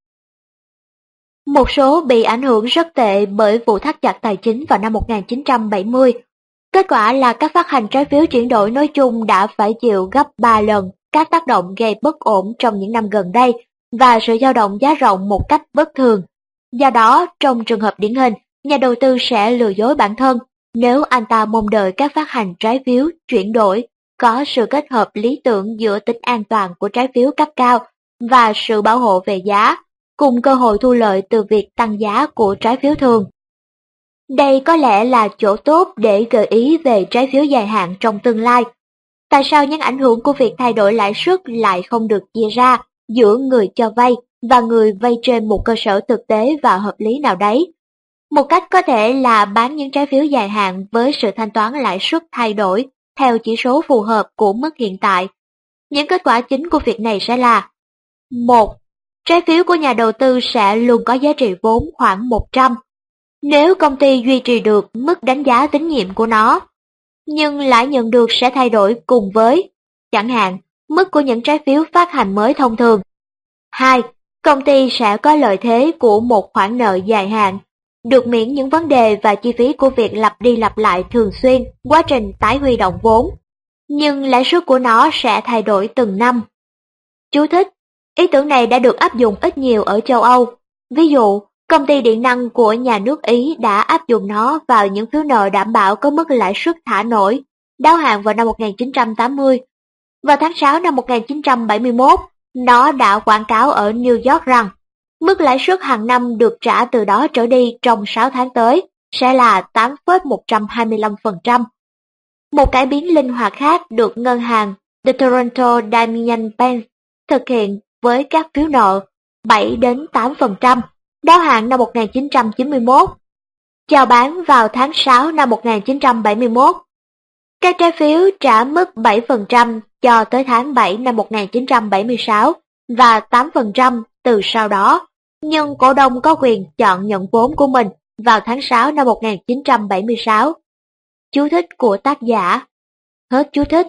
Một số bị ảnh hưởng rất tệ bởi vụ thắt chặt tài chính vào năm 1970. Kết quả là các phát hành trái phiếu chuyển đổi nói chung đã phải chịu gấp 3 lần các tác động gây bất ổn trong những năm gần đây và sự dao động giá rộng một cách bất thường. Do đó, trong trường hợp điển hình, nhà đầu tư sẽ lừa dối bản thân nếu anh ta mong đợi các phát hành trái phiếu chuyển đổi có sự kết hợp lý tưởng giữa tính an toàn của trái phiếu cấp cao và sự bảo hộ về giá, cùng cơ hội thu lợi từ việc tăng giá của trái phiếu thường. Đây có lẽ là chỗ tốt để gợi ý về trái phiếu dài hạn trong tương lai. Tại sao những ảnh hưởng của việc thay đổi lãi suất lại không được chia ra giữa người cho vay và người vay trên một cơ sở thực tế và hợp lý nào đấy? Một cách có thể là bán những trái phiếu dài hạn với sự thanh toán lãi suất thay đổi theo chỉ số phù hợp của mức hiện tại. Những kết quả chính của việc này sẽ là: 1. Trái phiếu của nhà đầu tư sẽ luôn có giá trị vốn khoảng 100 nếu công ty duy trì được mức đánh giá tín nhiệm của nó, nhưng lãi nhận được sẽ thay đổi cùng với, chẳng hạn, mức của những trái phiếu phát hành mới thông thường. 2. Công ty sẽ có lợi thế của một khoản nợ dài hạn, được miễn những vấn đề và chi phí của việc lặp đi lặp lại thường xuyên quá trình tái huy động vốn, nhưng lãi suất của nó sẽ thay đổi từng năm. Chú thích: ý tưởng này đã được áp dụng ít nhiều ở châu Âu. Ví dụ, công ty điện năng của nhà nước Ý đã áp dụng nó vào những phiếu nợ đảm bảo có mức lãi suất thả nổi, đáo hạn vào năm 1980. Vào tháng 6 năm 1971, nó đã quảng cáo ở New York rằng mức lãi suất hàng năm được trả từ đó trở đi trong 6 tháng tới sẽ là 8,125%. Một cải biến linh hoạt khác được ngân hàng The Toronto Dominion Bank thực hiện với các phiếu nợ 7 đến 8%, đáo hạn năm 1991, chào bán vào tháng 6 năm 1971. Các trái phiếu trả mức 7% cho tới tháng 7 năm 1976 và 8% từ sau đó, nhưng cổ đông có quyền chọn nhận vốn của mình vào tháng 6 năm 1976. Chú thích của tác giả. Hết chú thích.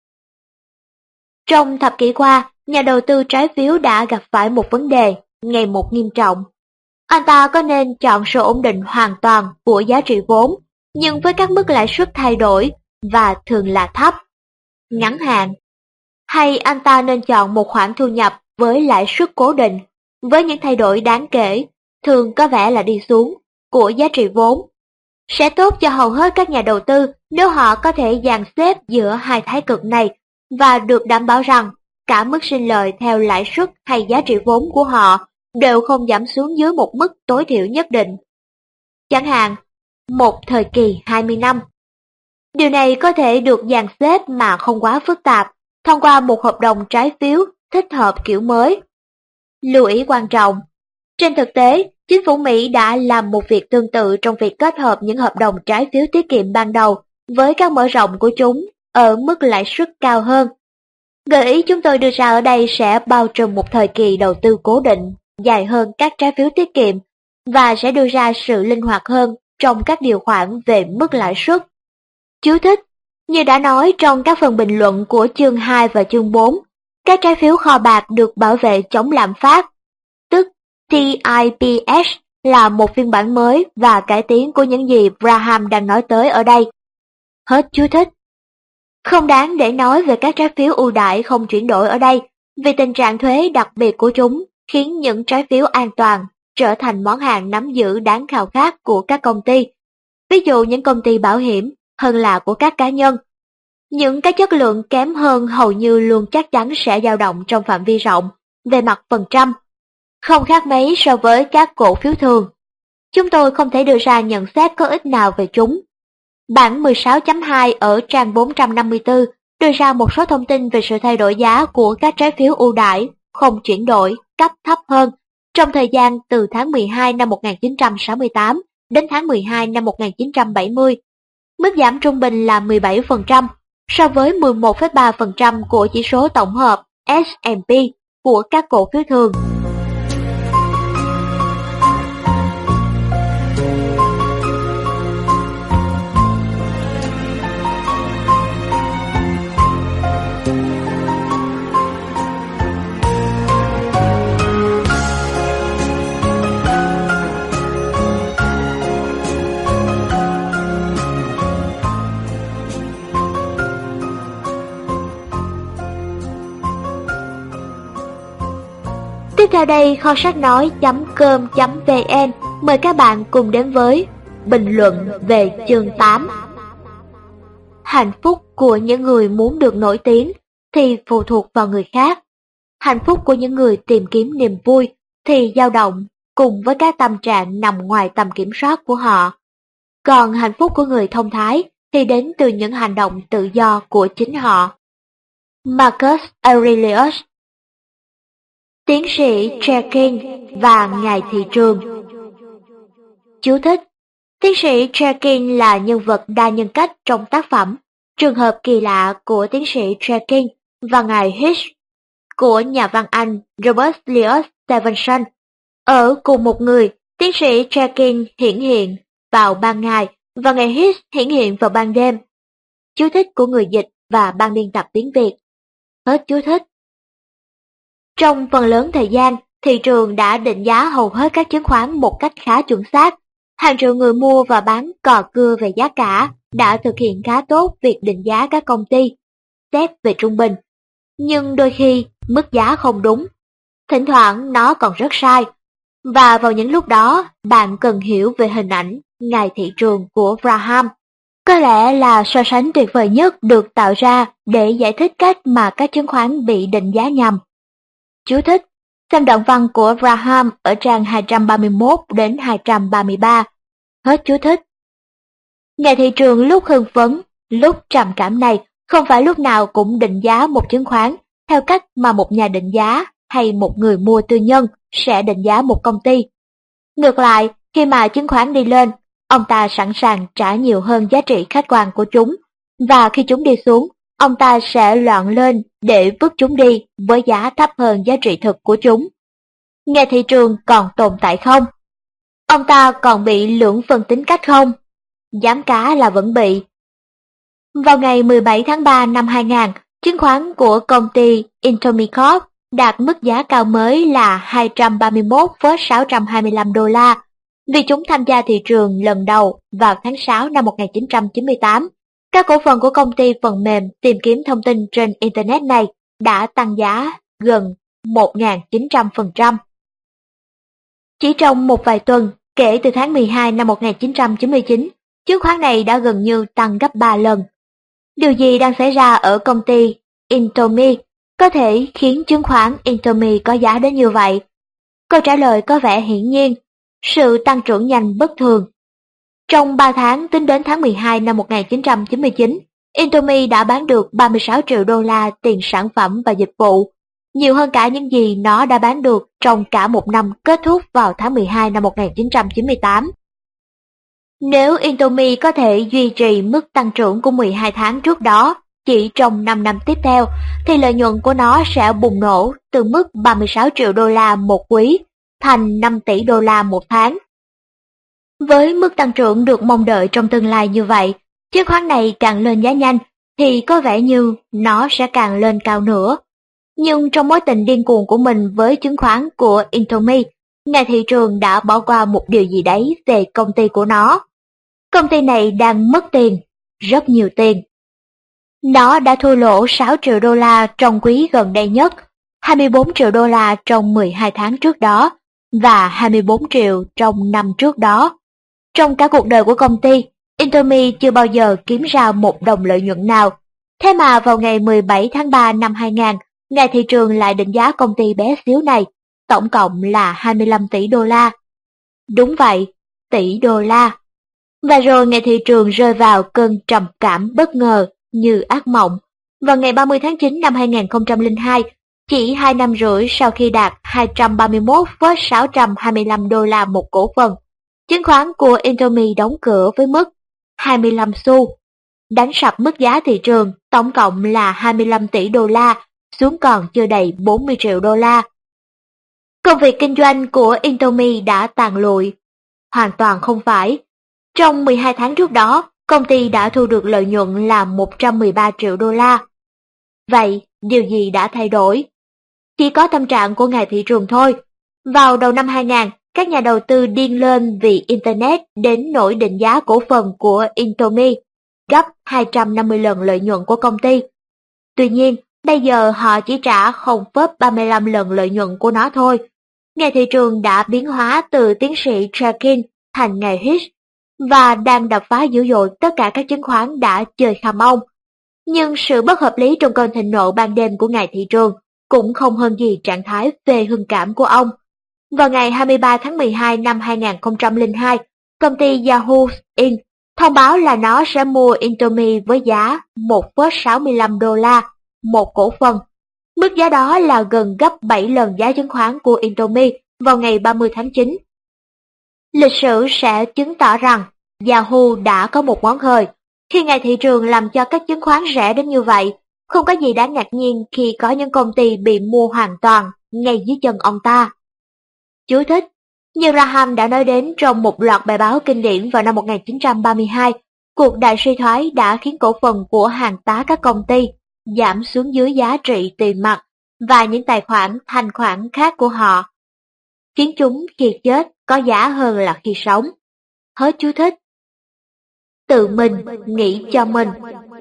Trong thập kỷ qua, nhà đầu tư trái phiếu đã gặp phải một vấn đề ngày một nghiêm trọng. Anh ta có nên chọn sự ổn định hoàn toàn của giá trị vốn, nhưng với các mức lãi suất thay đổi và thường là thấp, ngắn hạn, hay anh ta nên chọn một khoản thu nhập với lãi suất cố định, với những thay đổi đáng kể, thường có vẻ là đi xuống, của giá trị vốn? Sẽ tốt cho hầu hết các nhà đầu tư nếu họ có thể dàn xếp giữa hai thái cực này và được đảm bảo rằng cả mức sinh lời theo lãi suất hay giá trị vốn của họ đều không giảm xuống dưới một mức tối thiểu nhất định. Chẳng hạn, một thời kỳ 20 năm. Điều này có thể được dàn xếp mà không quá phức tạp, thông qua một hợp đồng trái phiếu thích hợp kiểu mới. Lưu ý quan trọng: trên thực tế, chính phủ Mỹ đã làm một việc tương tự trong việc kết hợp những hợp đồng trái phiếu tiết kiệm ban đầu với các mở rộng của chúng ở mức lãi suất cao hơn. Gợi ý chúng tôi đưa ra ở đây sẽ bao trùm một thời kỳ đầu tư cố định dài hơn các trái phiếu tiết kiệm và sẽ đưa ra sự linh hoạt hơn trong các điều khoản về mức lãi suất. Chú thích: như đã nói trong các phần bình luận của chương 2 và chương 4, các trái phiếu kho bạc được bảo vệ chống lạm phát, tức TIPS, là một phiên bản mới và cải tiến của những gì Graham đang nói tới ở đây. Hết chú thích. Không đáng để nói về các trái phiếu ưu đãi không chuyển đổi ở đây, vì tình trạng thuế đặc biệt của chúng khiến những trái phiếu an toàn trở thành món hàng nắm giữ đáng khao khát của các công ty, ví dụ những công ty bảo hiểm, hơn là của các cá nhân. Những cái chất lượng kém hơn hầu như luôn chắc chắn sẽ dao động trong phạm vi rộng, về mặt phần trăm, không khác mấy so với các cổ phiếu thường. Chúng tôi không thể đưa ra nhận xét có ích nào về chúng. Bản 16.2 ở trang 454 đưa ra một số thông tin về sự thay đổi giá của các trái phiếu ưu đãi, không chuyển đổi, cấp thấp hơn trong thời gian từ tháng 12 năm 1968 đến tháng 12 năm 1970. Mức giảm trung bình là 17% so với 11,3% của chỉ số tổng hợp S&P của các cổ phiếu thường. Tiếp theo đây, kho sách nói.com.vn mời các bạn cùng đến với bình luận về chương 8. Hạnh phúc của những người muốn được nổi tiếng thì phụ thuộc vào người khác. Hạnh phúc của những người tìm kiếm niềm vui thì dao động cùng với các tâm trạng nằm ngoài tầm kiểm soát của họ. Còn hạnh phúc của người thông thái thì đến từ những hành động tự do của chính họ. Marcus Aurelius. Tiến sĩ Tolkien và Ngài thị trường. Chú thích: Tiến sĩ Tolkien là nhân vật đa nhân cách trong tác phẩm Trường hợp kỳ lạ của tiến sĩ Tolkien và Ngài Hitch của nhà văn Anh Robert Louis Stevenson. Ở cùng một người, tiến sĩ Tolkien hiển hiện vào ban ngày và Ngài Hitch hiển hiện vào ban đêm. Chú thích của người dịch và ban biên tập tiếng Việt. Hết chú thích. Trong phần lớn thời gian, thị trường đã định giá hầu hết các chứng khoán một cách khá chuẩn xác. Hàng triệu người mua và bán cò cưa về giá cả đã thực hiện khá tốt việc định giá các công ty, xét về trung bình. Nhưng đôi khi, mức giá không đúng. Thỉnh thoảng nó còn rất sai. Và vào những lúc đó, bạn cần hiểu về hình ảnh Ngài thị trường của Graham. Có lẽ là so sánh tuyệt vời nhất được tạo ra để giải thích cách mà các chứng khoán bị định giá nhầm. Chú thích: xem đoạn văn của Graham ở trang 231 đến 233. Hết chú thích. Ngài thị trường lúc hưng phấn, lúc trầm cảm này không phải lúc nào cũng định giá một chứng khoán theo cách mà một nhà định giá hay một người mua tư nhân sẽ định giá một công ty. Ngược lại, khi mà chứng khoán đi lên, ông ta sẵn sàng trả nhiều hơn giá trị khách quan của chúng, và khi chúng đi xuống, ông ta sẽ loạn lên để vứt chúng đi với giá thấp hơn giá trị thực của chúng. Ngài thị trường còn tồn tại không? Ông ta còn bị lưỡng phần tính cách không? Dám cá là vẫn bị. Vào ngày 17 tháng 3 năm 2000, chứng khoán của công ty Intomi Corp đạt mức giá cao mới là 231,625 đô la vì chúng tham gia thị trường lần đầu vào tháng 6 năm 1998. Các cổ phần của công ty phần mềm tìm kiếm thông tin trên Internet này đã tăng giá gần 1.900%. Chỉ trong một vài tuần, kể từ tháng 12 năm 1999, chứng khoán này đã gần như tăng gấp 3 lần. Điều gì đang xảy ra ở công ty Intomi có thể khiến chứng khoán Intomi có giá đến như vậy? Câu trả lời có vẻ hiển nhiên, sự tăng trưởng nhanh bất thường. Trong 3 tháng tính đến tháng 12 năm 1999, Intomi đã bán được 36 triệu đô la tiền sản phẩm và dịch vụ, nhiều hơn cả những gì nó đã bán được trong cả một năm kết thúc vào tháng 12 năm 1998. Nếu Intomi có thể duy trì mức tăng trưởng của 12 tháng trước đó chỉ trong 5 năm tiếp theo, thì lợi nhuận của nó sẽ bùng nổ từ mức 36 triệu đô la một quý thành 5 tỷ đô la một tháng. Với mức tăng trưởng được mong đợi trong tương lai như vậy, chứng khoán này càng lên giá nhanh thì có vẻ như nó sẽ càng lên cao nữa. Nhưng trong mối tình điên cuồng của mình với chứng khoán của Intomi, Ngài thị trường đã bỏ qua một điều gì đấy về công ty của nó. Công ty này đang mất tiền, rất nhiều tiền. Nó đã thua lỗ 6 triệu đô la trong quý gần đây nhất, 24 triệu đô la trong 12 tháng trước đó, và 24 triệu trong năm trước đó. Trong cả cuộc đời của công ty, Intomi chưa bao giờ kiếm ra một đồng lợi nhuận nào. Thế mà vào ngày 17 tháng 3 năm 2000, Ngài thị trường lại định giá công ty bé xíu này, tổng cộng là 25 tỷ đô la. Đúng vậy, tỷ đô la. Và rồi ngày thị trường rơi vào cơn trầm cảm bất ngờ như ác mộng. Vào ngày 30 tháng 9 năm 2002, chỉ 2 năm rưỡi sau khi đạt 231,625 đô la một cổ phần, chứng khoán của Intomi đóng cửa với mức 25 xu, đánh sập mức giá thị trường tổng cộng là 25 tỷ đô la, xuống còn chưa đầy 40 triệu đô la. Công việc kinh doanh của Intomi đã tàn lụi. Hoàn toàn không phải. Trong 12 tháng trước đó, công ty đã thu được lợi nhuận là 113 triệu đô la. Vậy, điều gì đã thay đổi? Chỉ có tâm trạng của ngài thị trường thôi. Vào đầu năm 2000, các nhà đầu tư điên lên vì Internet đến nỗi định giá cổ phần của Intomi gấp 250 lần lợi nhuận của công ty. Tuy nhiên, bây giờ họ chỉ trả 0,35 lần lợi nhuận của nó thôi. Ngày thị trường đã biến hóa từ tiến sĩ Tracking thành ngày Hit và đang đập phá dữ dội tất cả các chứng khoán đã chơi khăm ông. Nhưng sự bất hợp lý trong cơn thịnh nộ ban đêm của ngày thị trường cũng không hơn gì trạng thái phê hưng cảm của ông. Vào ngày 23 tháng 12 năm 2002, công ty Yahoo Inc. thông báo là nó sẽ mua Intomi với giá 1,65 đô la một cổ phần. Mức giá đó là gần gấp 7 lần giá chứng khoán của Intomi vào ngày 30 tháng 9. Lịch sử sẽ chứng tỏ rằng Yahoo đã có một món hời. Khi ngày thị trường làm cho các chứng khoán rẻ đến như vậy, không có gì đáng ngạc nhiên khi có những công ty bị mua hoàn toàn ngay dưới chân ông ta. Chú thích: như Graham đã nói đến trong một loạt bài báo kinh điển vào năm 1932, cuộc đại suy thoái đã khiến cổ phần của hàng tá các công ty giảm xuống dưới giá trị tiền mặt và những tài khoản thanh khoản khác của họ, khiến chúng khi chết có giá hơn là khi sống. Hết chú thích. Tự mình nghĩ cho mình.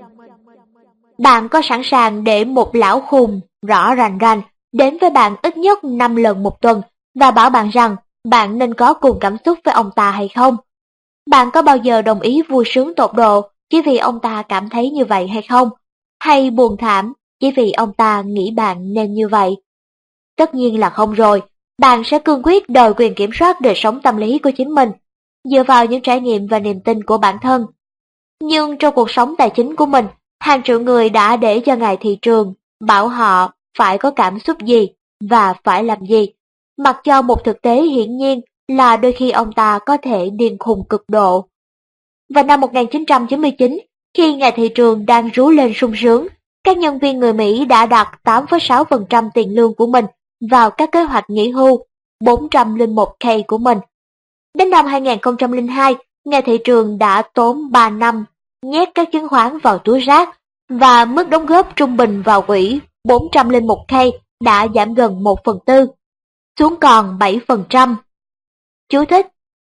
Bạn có sẵn sàng để một lão khùng rõ rành rành đến với bạn ít nhất 5 lần một tuần và bảo bạn rằng bạn nên có cùng cảm xúc với ông ta hay không? Bạn có bao giờ đồng ý vui sướng tột độ chỉ vì ông ta cảm thấy như vậy hay không? Hay buồn thảm chỉ vì ông ta nghĩ bạn nên như vậy? Tất nhiên là không rồi. Bạn sẽ cương quyết đòi quyền kiểm soát đời sống tâm lý của chính mình, dựa vào những trải nghiệm và niềm tin của bản thân. Nhưng trong cuộc sống tài chính của mình, hàng triệu người đã để cho ngài thị trường bảo họ phải có cảm xúc gì và phải làm gì, mặc cho một thực tế hiển nhiên là đôi khi ông ta có thể điên khùng cực độ. Vào năm 1999, khi ngài thị trường đang rú lên sung sướng, các nhân viên người Mỹ đã đặt 8,6% tiền lương của mình vào các kế hoạch nghỉ hưu 401k của mình. Đến năm 2002, ngài thị trường đã tốn 3 năm nhét các chứng khoán vào túi rác và mức đóng góp trung bình vào quỹ 401k đã giảm gần 1/4, xuống còn 7%. Chú thích: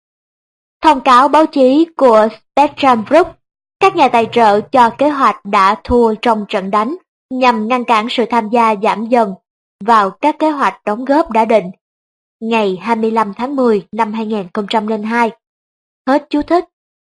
thông cáo báo chí của Spectrum Group, các nhà tài trợ cho kế hoạch đã thua trong trận đánh nhằm ngăn cản sự tham gia giảm dần vào các kế hoạch đóng góp đã định. Ngày 25 tháng 10 năm 2002. Hết chú thích.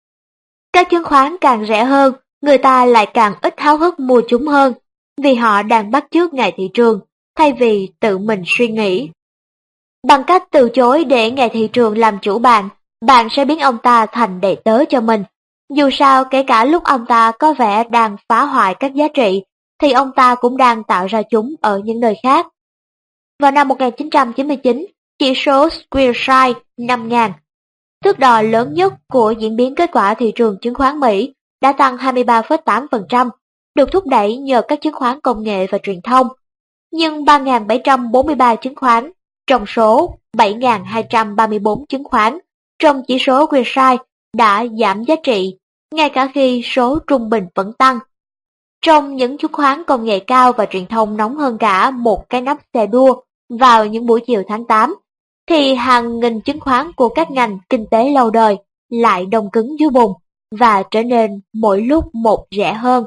Các chứng khoán càng rẻ hơn, người ta lại càng ít háo hức mua chúng hơn, vì họ đang bắt chước ngày thị trường, thay vì tự mình suy nghĩ. Bằng cách từ chối để ngày thị trường làm chủ bạn, bạn sẽ biến ông ta thành đầy tớ cho mình. Dù sao, kể cả lúc ông ta có vẻ đang phá hoại các giá trị, thì ông ta cũng đang tạo ra chúng ở những nơi khác. Vào năm 1999, chỉ số Square 5000, thước đo lớn nhất của diễn biến kết quả thị trường chứng khoán Mỹ, đã tăng 23,8%, được thúc đẩy nhờ các chứng khoán công nghệ và truyền thông. Nhưng 3.743 chứng khoán trong số 7.234 chứng khoán trong chỉ số Wilshire đã giảm giá trị, ngay cả khi số trung bình vẫn tăng. Trong những chứng khoán công nghệ cao và truyền thông nóng hơn cả một cái nắp xe đua vào những buổi chiều tháng 8, thì hàng nghìn chứng khoán của các ngành kinh tế lâu đời lại đông cứng dưới bùn và trở nên mỗi lúc một rẻ hơn.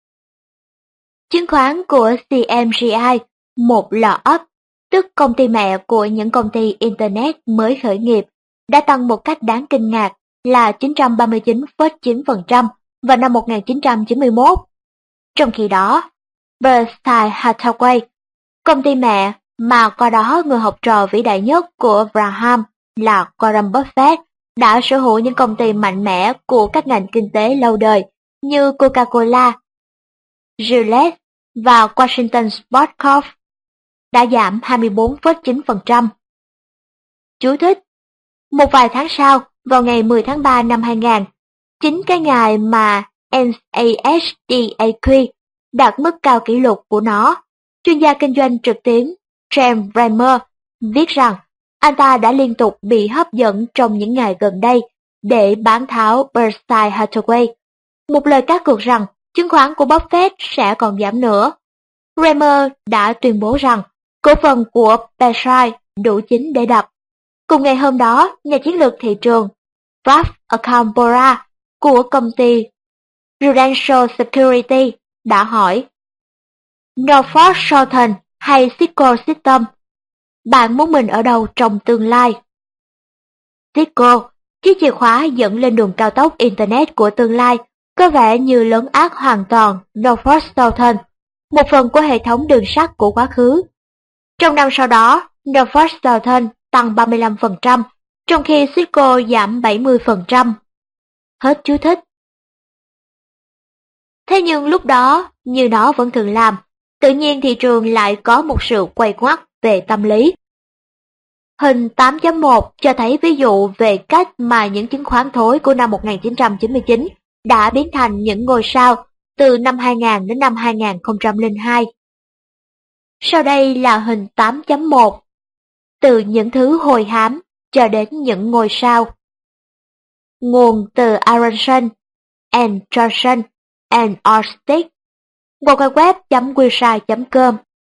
Chứng khoán của CMGI, một lò ấp, tức công ty mẹ của những công ty Internet mới khởi nghiệp, đã tăng một cách đáng kinh ngạc là 939,9% vào năm 1991. Trong khi đó, Berkshire Hathaway, công ty mẹ mà qua đó người học trò vĩ đại nhất của Graham là Warren Buffett, đã sở hữu những công ty mạnh mẽ của các ngành kinh tế lâu đời như Coca-Cola, Gillette và Washington Sport Corp đã giảm 24,9%. Chú thích: một vài tháng sau, vào ngày 10 tháng 3 năm 2000, chính cái ngày mà NASDAQ đạt mức cao kỷ lục của nó, chuyên gia kinh doanh trực tuyến James Ramer viết rằng anh ta đã liên tục bị hấp dẫn trong những ngày gần đây để bán tháo Berkshire Hathaway, một lời cá cược rằng chứng khoán của Buffett sẽ còn giảm nữa. Ramer đã tuyên bố rằng cổ phần của Berkshire đủ chính để đập. Cùng ngày hôm đó, nhà chiến lược thị trường Ralph Acambora của công ty Prudential Security đã hỏi: Norfolk Southern hay Cisco System, bạn muốn mình ở đâu trong tương lai? Cisco, chiếc chìa khóa dẫn lên đường cao tốc Internet của tương lai, có vẻ như lấn át hoàn toàn Norfolk Southern, một phần của hệ thống đường sắt của quá khứ. Trong năm sau đó, Norfolk Southern tăng 35%, trong khi Cisco giảm 70%. Hết chú thích. Thế nhưng lúc đó, như nó vẫn thường làm, tự nhiên thị trường lại có một sự quay ngoắt về tâm lý. Hình 8.1 cho thấy ví dụ về cách mà những chứng khoán thối của năm 1999 đã biến thành những ngôi sao từ năm 2000 đến năm 2002. Sau đây là hình 8.1, từ những thứ hồi hám cho đến những ngôi sao. Nguồn từ Aronson and Johnson and Orsted, www.website.com.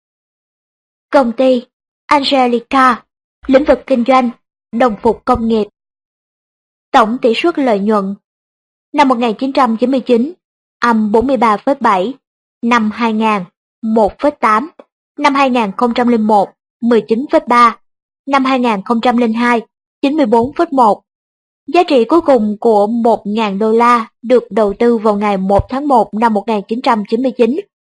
Công ty Angelica, lĩnh vực kinh doanh, đồng phục công nghiệp. Tổng tỷ suất lợi nhuận năm 1999 âm 43,7, năm 2000 1,8, năm 2001 19,3, năm 2002 94,1. Giá trị cuối cùng của 1.000 đô la được đầu tư vào ngày 1 tháng 1 năm 1999,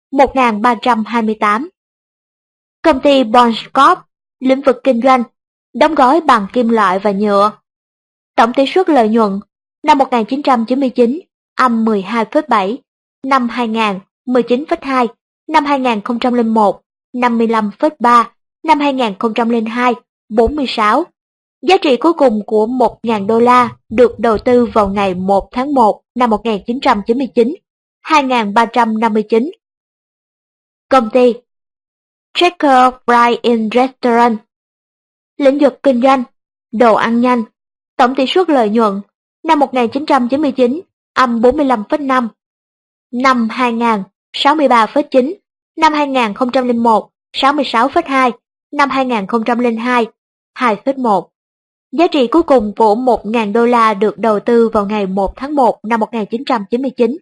1.328. Công ty Bond Corp, lĩnh vực kinh doanh, đóng gói bằng kim loại và nhựa. Tổng tỷ suất lợi nhuận năm 1999 âm 12,7, năm 2000 19,2, năm 2001 55,3, năm 2002 46. Giá trị cuối cùng của 1.000 đô la được đầu tư vào ngày 1 tháng 1 năm 1999, 2.359. Công ty Checker Fry in Restaurant, lĩnh vực kinh doanh, đồ ăn nhanh. Tổng tỷ suất lợi nhuận năm 1999 âm 45,5, năm 2000 63,9, năm 2001 66,2, năm 2002 2,1. Giá trị cuối cùng của 1.000 đô la được đầu tư vào ngày 1 tháng 1 năm 1999,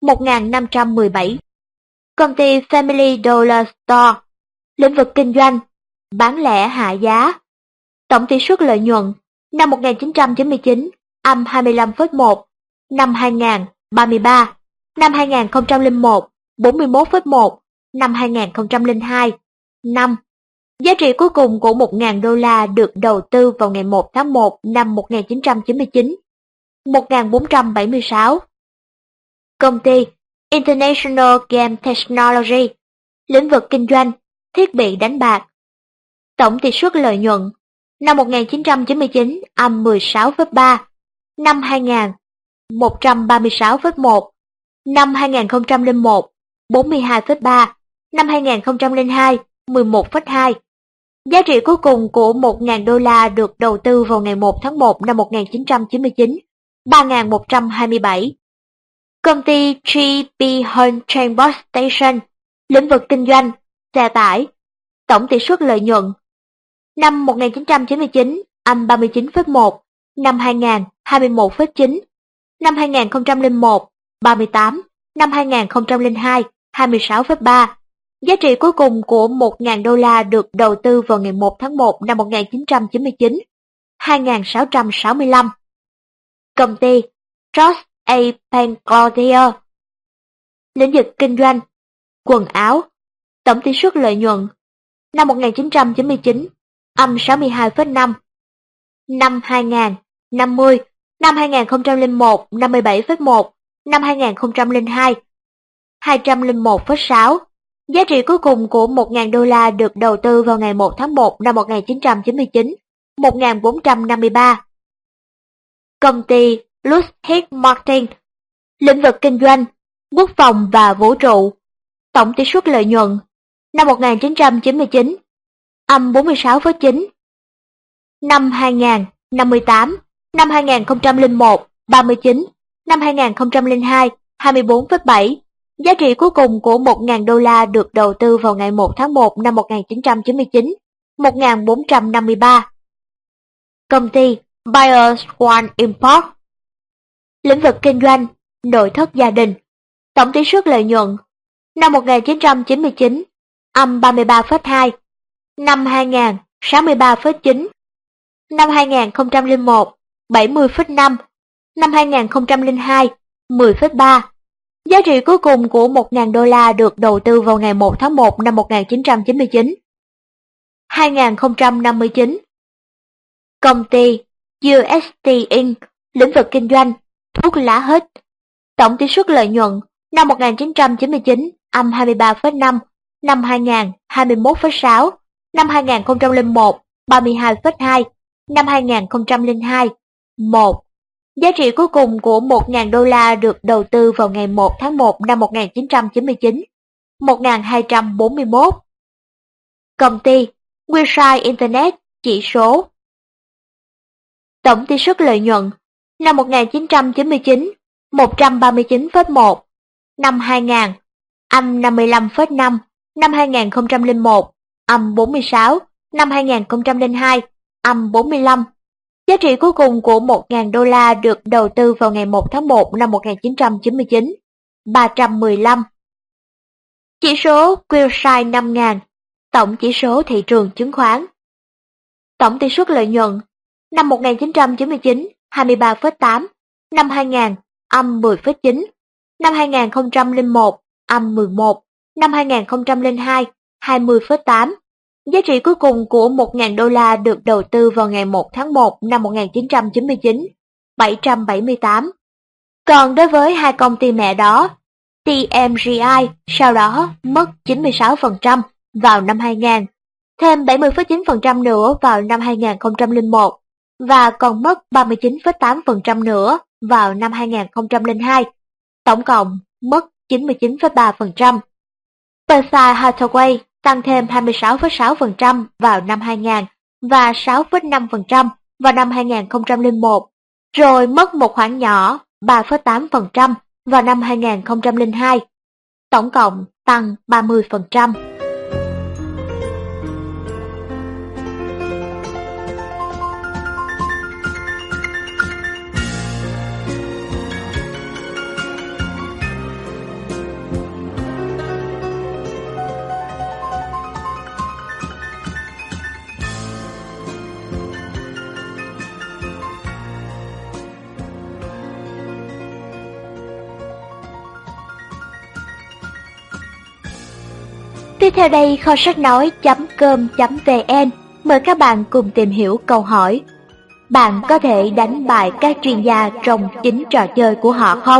1.517. Công ty Family Dollar Store, lĩnh vực kinh doanh, bán lẻ hạ giá. Tổng tỷ suất lợi nhuận năm 1999 âm 25,1, năm 2000 33, năm 2001 41,1, năm 2002 5. Giá trị cuối cùng của 1.000 đô la được đầu tư vào ngày 1 tháng 1 năm 1999, 1.476. Công ty International Game Technology, lĩnh vực kinh doanh, thiết bị đánh bạc. Tổng tỷ suất lợi nhuận năm 1999 âm 16,3, năm 2000 136,1, năm 2001 42,3, năm 2002 11,2. Giá trị cuối cùng của 1.000 đô la được đầu tư vào ngày 1 tháng 1 năm 1999, 3.127. Công ty G.B. Hunt Transport Station, lĩnh vực kinh doanh, xe tải. Tổng tỷ suất lợi nhuận năm 1999 âm 39,1, năm 2000 21,9, năm 2001 38, năm 2002 26,3. Giá trị cuối cùng của 1.000 đô la được đầu tư vào ngày 1 tháng 1 năm 1999, 2.665. Công ty George A. Panclaudier, lĩnh vực kinh doanh, quần áo. Tổng tỷ suất lợi nhuận năm 1999 âm 62,5, năm 2000 50, năm 2001 57,1, năm 2002 201,6. Giá trị cuối cùng của 1.000 đô la được đầu tư vào ngày 1 tháng 1 năm 1999, 1.453. Công ty Lockheed Martin, lĩnh vực kinh doanh, quốc phòng và vũ trụ, tổng tỷ suất lợi nhuận, năm 1999, âm 46,9, năm 2000, 58, năm 2001, 39, năm 2002, 24,7. Giá trị cuối cùng của 1.000 đô la được đầu tư vào ngày 1 tháng 1 năm 1999, 1.453. Công ty BioSwan Import, lĩnh vực kinh doanh, nội thất gia đình, tổng tỷ suất lợi nhuận, năm 1999, âm 33,2, năm 2000, 63,9, năm 2001, 70,5, năm 2002, 10,3. Giá trị cuối cùng của 1.000 đô la được đầu tư vào ngày 1 tháng 1 năm 1999. 2059. Công ty UST Inc., lĩnh vực kinh doanh, thuốc lá hít, tổng tỷ suất lợi nhuận, năm 1999, âm 23,5, năm 2000, 21,6, năm 2001, 32,2, năm 2002, 1. Giá trị cuối cùng của 1.000 đô la được đầu tư vào ngày 1 tháng 1 năm 1999, 1.241. Công ty Wilshire Internet chỉ số, tổng tỷ suất lợi nhuận, năm 1999, 139,1, năm 2000, âm 55,5, năm 2001, âm 46, năm 2002, âm 45. Giá trị cuối cùng của 1.000 đô la được đầu tư vào ngày 1 tháng 1 năm 1999, 315. Chỉ số Wilshire 5000, tổng chỉ số thị trường chứng khoán. Tổng tỷ suất lợi nhuận, năm 1999, 23,8, năm 2000, âm 10,9, năm 2001, âm 11, năm 2002, 20,8. Giá trị cuối cùng của 1.000 đô la được đầu tư vào ngày 1 tháng 1 năm 1999, 778. Còn đối với hai công ty mẹ đó, TMGI sau đó mất 96% vào năm 2000, thêm 70,9% nữa vào năm 2001 và còn mất 39,8% nữa vào năm 2002, tổng cộng mất 99,3%. Berkshire Hathaway tăng thêm 26,6% vào năm 2000 và 6,5% vào năm 2001, rồi mất một khoản nhỏ 3,8% vào năm 2002, tổng cộng tăng 30%. Tiếp theo đây, kho sách nói.com.vn mời các bạn cùng tìm hiểu câu hỏi: bạn có thể đánh bại các chuyên gia trong chính trò chơi của họ không?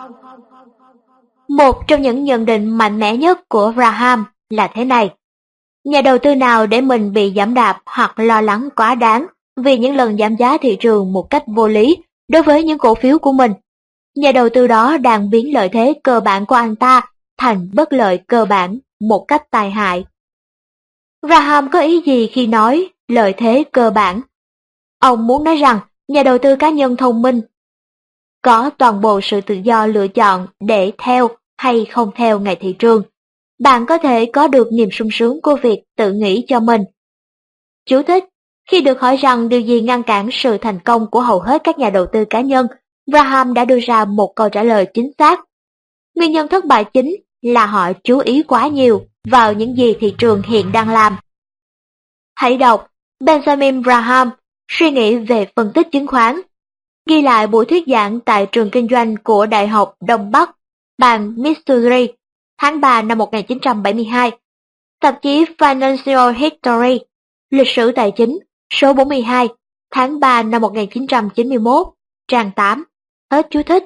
Một trong những nhận định mạnh mẽ nhất của Graham là thế này: nhà đầu tư nào để mình bị giẫm đạp hoặc lo lắng quá đáng vì những lần giảm giá thị trường một cách vô lý đối với những cổ phiếu của mình, nhà đầu tư đó đang biến lợi thế cơ bản của anh ta thành bất lợi cơ bản một cách tai hại. Graham có ý gì khi nói lợi thế cơ bản? Ông muốn nói rằng nhà đầu tư cá nhân thông minh có toàn bộ sự tự do lựa chọn để theo hay không theo ngày thị trường. Bạn có thể có được niềm sung sướng của việc tự nghĩ cho mình. Chú thích: khi được hỏi rằng điều gì ngăn cản sự thành công của hầu hết các nhà đầu tư cá nhân, Graham đã đưa ra một câu trả lời chính xác. Nguyên nhân thất bại chính là họ chú ý quá nhiều vào những gì thị trường hiện đang làm. Hãy đọc Benjamin Graham, suy nghĩ về phân tích chứng khoán, ghi lại buổi thuyết giảng tại trường kinh doanh của Đại học Đông Bắc, bang Missouri, tháng 3 năm 1972. Tạp chí Financial History, lịch sử tài chính, số 42, tháng 3 năm 1991, trang 8. Hết chú thích.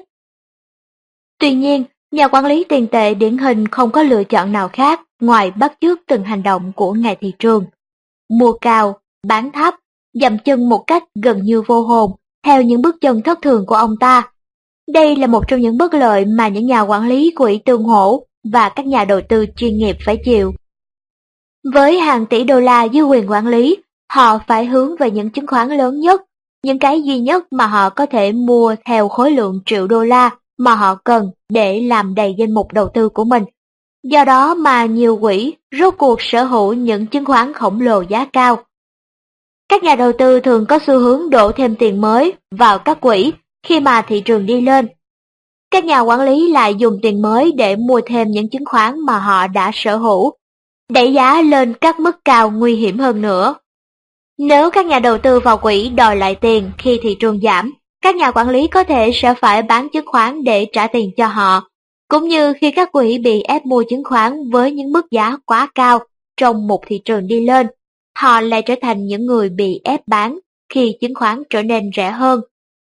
Tuy nhiên, nhà quản lý tiền tệ điển hình không có lựa chọn nào khác ngoài bắt chước từng hành động của ngài thị trường. Mua cao, bán thấp, dậm chân một cách gần như vô hồn, theo những bước chân thất thường của ông ta. Đây là một trong những bất lợi mà những nhà quản lý quỹ tương hỗ và các nhà đầu tư chuyên nghiệp phải chịu. Với hàng tỷ đô la dưới quyền quản lý, họ phải hướng về những chứng khoán lớn nhất, những cái duy nhất mà họ có thể mua theo khối lượng triệu đô la mà họ cần để làm đầy danh mục đầu tư của mình. Do đó mà nhiều quỹ rốt cuộc sở hữu những chứng khoán khổng lồ giá cao. Các nhà đầu tư thường có xu hướng đổ thêm tiền mới vào các quỹ khi mà thị trường đi lên. Các nhà quản lý lại dùng tiền mới để mua thêm những chứng khoán mà họ đã sở hữu, đẩy giá lên các mức cao nguy hiểm hơn nữa. Nếu các nhà đầu tư vào quỹ đòi lại tiền khi thị trường giảm, các nhà quản lý có thể sẽ phải bán chứng khoán để trả tiền cho họ, cũng như khi các quỹ bị ép mua chứng khoán với những mức giá quá cao trong một thị trường đi lên, họ lại trở thành những người bị ép bán khi chứng khoán trở nên rẻ hơn.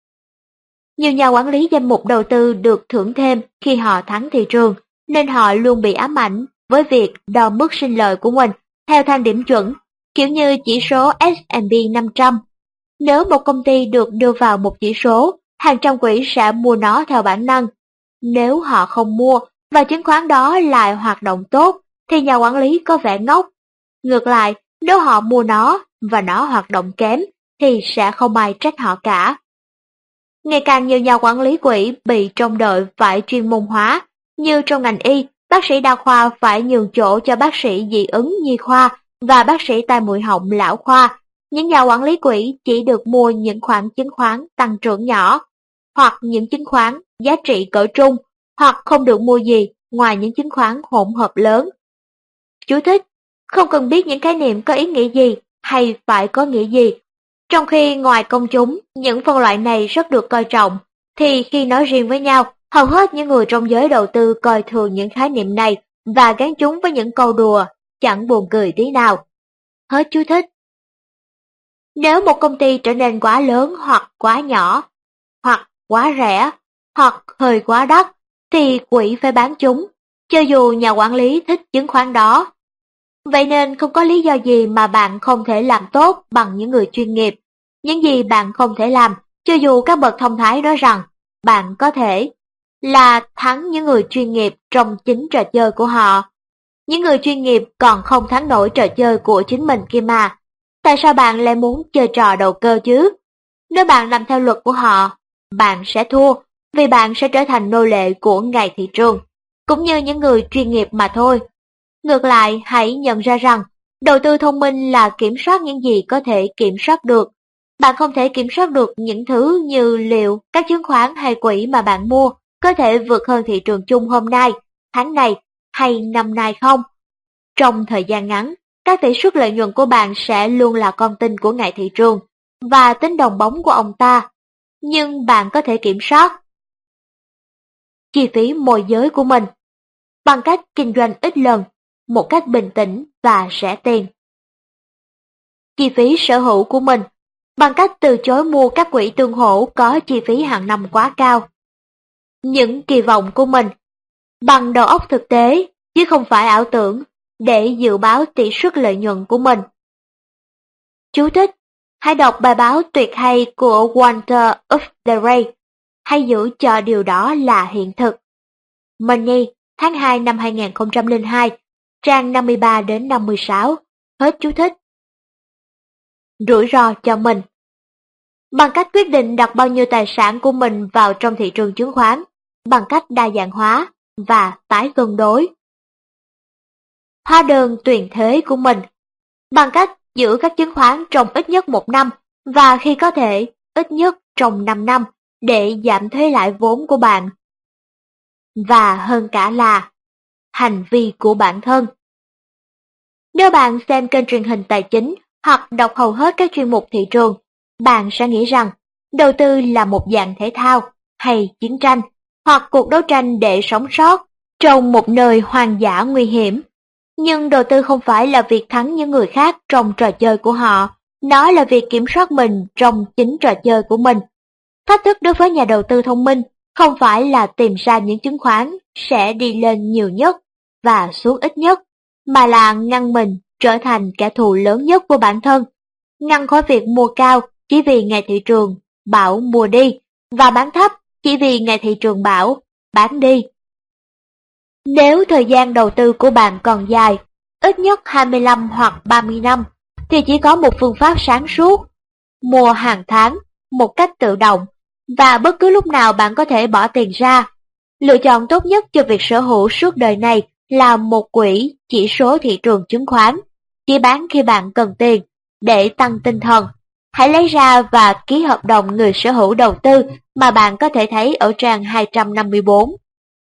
Nhiều nhà quản lý danh mục đầu tư được thưởng thêm khi họ thắng thị trường, nên họ luôn bị ám ảnh với việc đo mức sinh lợi của mình theo thang điểm chuẩn, kiểu như chỉ số S&P 500. Nếu một công ty được đưa vào một chỉ số, hàng trăm quỹ sẽ mua nó theo bản năng. Nếu họ không mua và chứng khoán đó lại hoạt động tốt, thì nhà quản lý có vẻ ngốc. Ngược lại, nếu họ mua nó và nó hoạt động kém, thì sẽ không ai trách họ cả. Ngày càng nhiều nhà quản lý quỹ bị trông đợi phải chuyên môn hóa, như trong ngành y, bác sĩ đa khoa phải nhường chỗ cho bác sĩ dị ứng nhi khoa và bác sĩ tai mũi họng lão khoa. Những nhà quản lý quỹ chỉ được mua những khoản chứng khoán tăng trưởng nhỏ, hoặc những chứng khoán giá trị cỡ trung, hoặc không được mua gì ngoài những chứng khoán hỗn hợp lớn. Chú thích: không cần biết những khái niệm có ý nghĩa gì hay phải có nghĩa gì. Trong khi ngoài công chúng, những phân loại này rất được coi trọng, thì khi nói riêng với nhau, hầu hết những người trong giới đầu tư coi thường những khái niệm này và gán chúng với những câu đùa, chẳng buồn cười tí nào. Hết chú thích. Nếu một công ty trở nên quá lớn hoặc quá nhỏ, hoặc quá rẻ, hoặc hơi quá đắt, thì quỹ phải bán chúng, cho dù nhà quản lý thích chứng khoán đó. Vậy nên không có lý do gì mà bạn không thể làm tốt bằng những người chuyên nghiệp. Những gì bạn không thể làm, cho dù các bậc thông thái nói rằng bạn có thể, là thắng những người chuyên nghiệp trong chính trò chơi của họ. Những người chuyên nghiệp còn không thắng nổi trò chơi của chính mình kia mà. Tại sao bạn lại muốn chơi trò đầu cơ chứ? Nếu bạn làm theo luật của họ, bạn sẽ thua, vì bạn sẽ trở thành nô lệ của ngài thị trường, cũng như những người chuyên nghiệp mà thôi. Ngược lại, hãy nhận ra rằng, đầu tư thông minh là kiểm soát những gì có thể kiểm soát được. Bạn không thể kiểm soát được những thứ như liệu các chứng khoán hay quỹ mà bạn mua có thể vượt hơn thị trường chung hôm nay, tháng này hay năm nay không. Trong thời gian ngắn, các tỷ suất lợi nhuận của bạn sẽ luôn là con tin của ngài thị trường và tính đồng bóng của ông ta. Nhưng bạn có thể kiểm soát chi phí môi giới của mình bằng cách kinh doanh ít lần, một cách bình tĩnh và rẻ tiền. Chi phí sở hữu của mình bằng cách từ chối mua các quỹ tương hỗ có chi phí hàng năm quá cao. Những kỳ vọng của mình bằng đầu óc thực tế chứ không phải ảo tưởng để dự báo tỷ suất lợi nhuận của mình. Chú thích: hãy đọc bài báo tuyệt hay của Walter Ufderay, hãy giữ cho điều đó là hiện thực. Money, tháng 2 năm 2002, trang 53 đến 56, hết chú thích. Rủi ro cho mình bằng cách quyết định đặt bao nhiêu tài sản của mình vào trong thị trường chứng khoán, bằng cách đa dạng hóa và tái cân đối. Hóa đơn tiền thuế của mình bằng cách giữ các chứng khoán trong ít nhất 1 năm và khi có thể, ít nhất trong 5 năm để giảm thuế lãi vốn của bạn. Và hơn cả là hành vi của bản thân. Nếu bạn xem kênh truyền hình tài chính hoặc đọc hầu hết các chuyên mục thị trường, bạn sẽ nghĩ rằng đầu tư là một dạng thể thao hay chiến tranh hoặc cuộc đấu tranh để sống sót trong một nơi hoang dã nguy hiểm. Nhưng đầu tư không phải là việc thắng những người khác trong trò chơi của họ, Nó là việc kiểm soát mình trong chính trò chơi của mình. Thách thức đối với nhà đầu tư thông minh không phải là tìm ra những chứng khoán sẽ đi lên nhiều nhất và xuống ít nhất, mà là ngăn mình trở thành kẻ thù lớn nhất của bản thân, ngăn khỏi việc mua cao chỉ vì ngày thị trường bảo mua đi, và bán thấp chỉ vì ngày thị trường bảo bán đi. Nếu thời gian đầu tư của bạn còn dài, ít nhất 25 hoặc 30 năm, thì chỉ có một phương pháp sáng suốt: mua hàng tháng, một cách tự động, và bất cứ lúc nào bạn có thể bỏ tiền ra. Lựa chọn tốt nhất cho việc sở hữu suốt đời này là một quỹ chỉ số thị trường chứng khoán, chỉ bán khi bạn cần tiền. Để tăng tinh thần, hãy lấy ra và ký hợp đồng người sở hữu đầu tư mà bạn có thể thấy ở trang 254.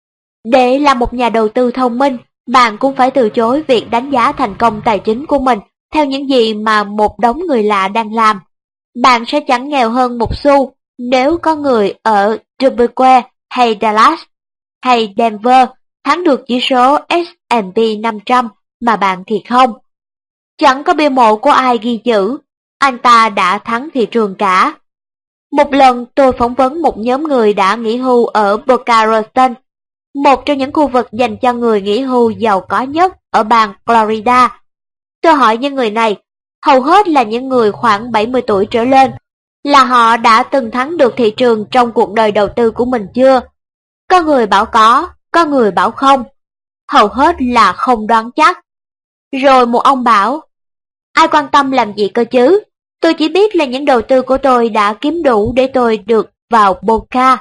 Để là một nhà đầu tư thông minh, bạn cũng phải từ chối việc đánh giá thành công tài chính của mình theo những gì mà một đống người lạ đang làm. Bạn sẽ chẳng nghèo hơn một xu nếu có người ở Dubuque hay Dallas hay Denver thắng được chỉ số S&P 500 mà bạn thì không. Chẳng có bia mộ của ai ghi chữ anh ta đã thắng thị trường cả. Một lần tôi phỏng vấn một nhóm người đã nghỉ hưu ở Boca Raton, một trong những khu vực dành cho người nghỉ hưu giàu có nhất ở bang Florida. Tôi hỏi những người này, hầu hết là những người khoảng 70 tuổi trở lên, là họ đã từng thắng được thị trường trong cuộc đời đầu tư của mình chưa? Có người bảo có người bảo không. Hầu hết là không đoán chắc. Rồi một ông bảo, ai quan tâm làm gì cơ chứ? Tôi chỉ biết là những đầu tư của tôi đã kiếm đủ để tôi được vào Boca.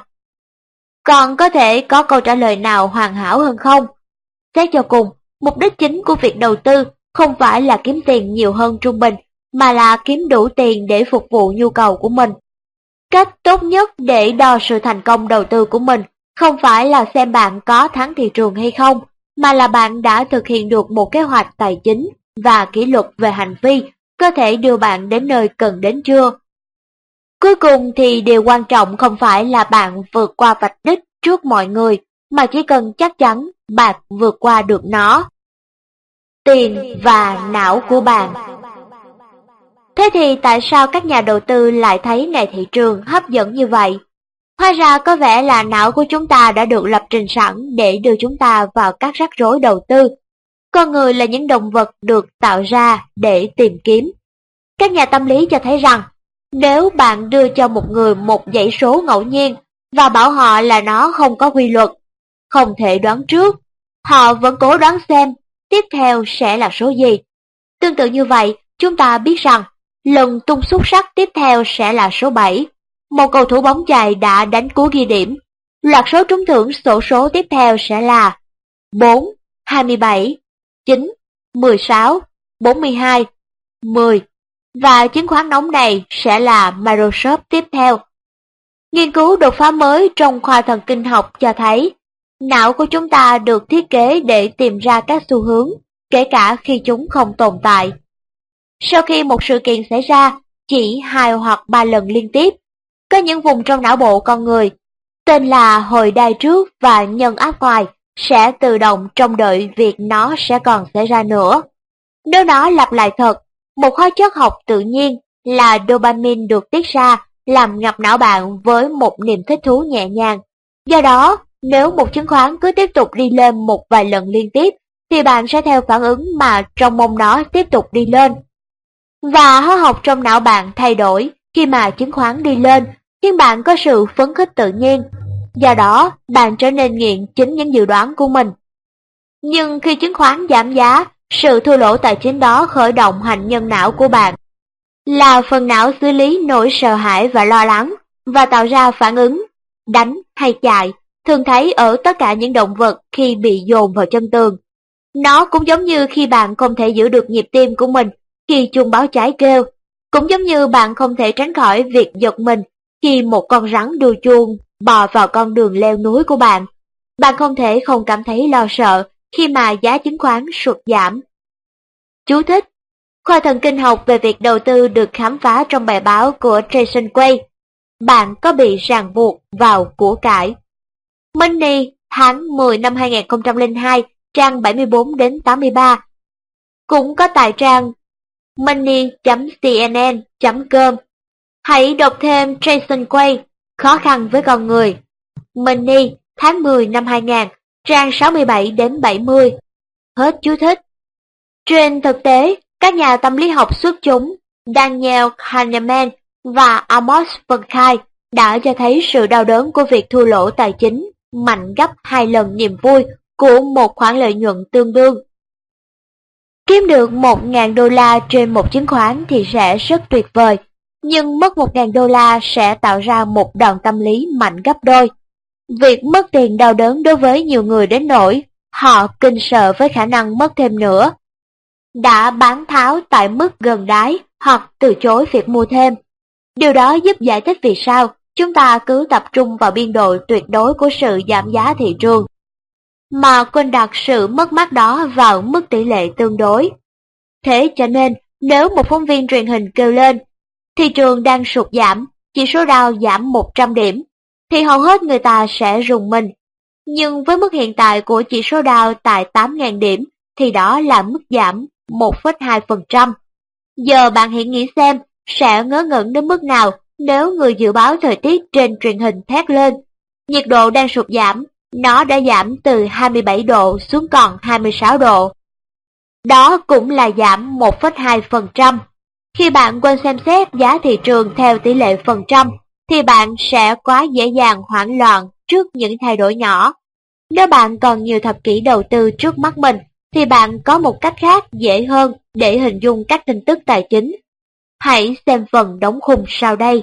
Còn có thể có câu trả lời nào hoàn hảo hơn không? Xét cho cùng, mục đích chính của việc đầu tư không phải là kiếm tiền nhiều hơn trung bình, mà là kiếm đủ tiền để phục vụ nhu cầu của mình. Cách tốt nhất để đo sự thành công đầu tư của mình không phải là xem bạn có thắng thị trường hay không, mà là bạn đã thực hiện được một kế hoạch tài chính và kỷ luật về hành vi có thể đưa bạn đến nơi cần đến chưa. Cuối cùng thì điều quan trọng không phải là bạn vượt qua vạch đích trước mọi người, mà chỉ cần chắc chắn bạn vượt qua được nó. Tiền và não của bạn. Thế thì tại sao các nhà đầu tư lại thấy ngày thị trường hấp dẫn như vậy? Hóa ra có vẻ là não của chúng ta đã được lập trình sẵn để đưa chúng ta vào các rắc rối đầu tư. Con người là những động vật được tạo ra để tìm kiếm. Các nhà tâm lý cho thấy rằng, nếu bạn đưa cho một người một dãy số ngẫu nhiên và bảo họ là nó không có quy luật, không thể đoán trước, họ vẫn cố đoán xem tiếp theo sẽ là số gì. Tương tự như vậy, chúng ta biết rằng lần tung xúc sắc tiếp theo sẽ là số 7. Một cầu thủ bóng chày đã đánh cú ghi điểm. Loạt số trúng thưởng xổ số tiếp theo sẽ là 4, 27, 9, 16, 42, 10. Và chứng khoán nóng này sẽ là Microsoft tiếp theo. Nghiên cứu đột phá mới trong khoa thần kinh học cho thấy, não của chúng ta được thiết kế để tìm ra các xu hướng, kể cả khi chúng không tồn tại. Sau khi một sự kiện xảy ra chỉ 2 hoặc 3 lần liên tiếp, có những vùng trong não bộ con người, tên là hồi đai trước và nhân áp ngoài, sẽ tự động trông đợi việc nó sẽ còn xảy ra nữa. Nếu nó lặp lại thật, một hóa chất học tự nhiên là dopamine được tiết ra làm ngập não bạn với một niềm thích thú nhẹ nhàng. Do đó, nếu một chứng khoán cứ tiếp tục đi lên một vài lần liên tiếp, thì bạn sẽ theo phản ứng mà trông mong nó tiếp tục đi lên. Và hóa học trong não bạn thay đổi khi mà chứng khoán đi lên, khiến bạn có sự phấn khích tự nhiên. Do đó, bạn trở nên nghiện chính những dự đoán của mình. Nhưng khi chứng khoán giảm giá, sự thua lỗ tài chính đó khởi động hành nhân não của bạn, là phần não xử lý nỗi sợ hãi và lo lắng, và tạo ra phản ứng đánh hay chạy, thường thấy ở tất cả những động vật khi bị dồn vào chân tường. Nó cũng giống như khi bạn không thể giữ được nhịp tim của mình khi chuông báo cháy kêu, cũng giống như bạn không thể tránh khỏi việc giật mình khi một con rắn đuôi chuông bò vào con đường leo núi của bạn. Bạn không thể không cảm thấy lo sợ khi mà giá chứng khoán sụt giảm. Chú thích: khoa thần kinh học về việc đầu tư được khám phá trong bài báo của Jason Quay. Bạn có bị ràng buộc vào của cải. Money, tháng 10 năm 2002, trang 74-83. Cũng có tại trang money.cnn.com. Hãy đọc thêm Jason Quay, Khó khăn với con người. Money, tháng 10 năm 2000, trang 67 đến 70. Hết chú thích. Trên thực tế, các nhà tâm lý học xuất chúng Daniel Kahneman và Amos Tversky đã cho thấy sự đau đớn của việc thua lỗ tài chính mạnh gấp 2 lần niềm vui của một khoản lợi nhuận tương đương. Kiếm được 1.000 đô la trên một chứng khoán thì sẽ rất tuyệt vời, nhưng mất 1.000 đô la sẽ tạo ra một đòn tâm lý mạnh gấp đôi. Việc mất tiền đau đớn đối với nhiều người đến nỗi họ kinh sợ với khả năng mất thêm nữa. Đã bán tháo tại mức gần đáy hoặc từ chối việc mua thêm. Điều đó giúp giải thích vì sao chúng ta cứ tập trung vào biên độ tuyệt đối của sự giảm giá thị trường, mà quên đặt sự mất mát đó vào mức tỷ lệ tương đối. Thế cho nên, nếu một phóng viên truyền hình kêu lên, thị trường đang sụt giảm, chỉ số Dow giảm 100 điểm, thì hầu hết người ta sẽ rùng mình. Nhưng với mức hiện tại của chỉ số Dow tại 8.000 điểm, thì đó là mức giảm 1,2%. Giờ bạn hãy nghĩ xem, sẽ ngớ ngẩn đến mức nào nếu người dự báo thời tiết trên truyền hình thét lên. Nhiệt độ đang sụt giảm, nó đã giảm từ 27 độ xuống còn 26 độ. Đó cũng là giảm 1,2%. Khi bạn quên xem xét giá thị trường theo tỷ lệ phần trăm, thì bạn sẽ quá dễ dàng hoảng loạn trước những thay đổi nhỏ. Nếu bạn còn nhiều thập kỷ đầu tư trước mắt mình, thì bạn có một cách khác dễ hơn để hình dung các tin tức tài chính. Hãy xem phần đóng khung sau đây.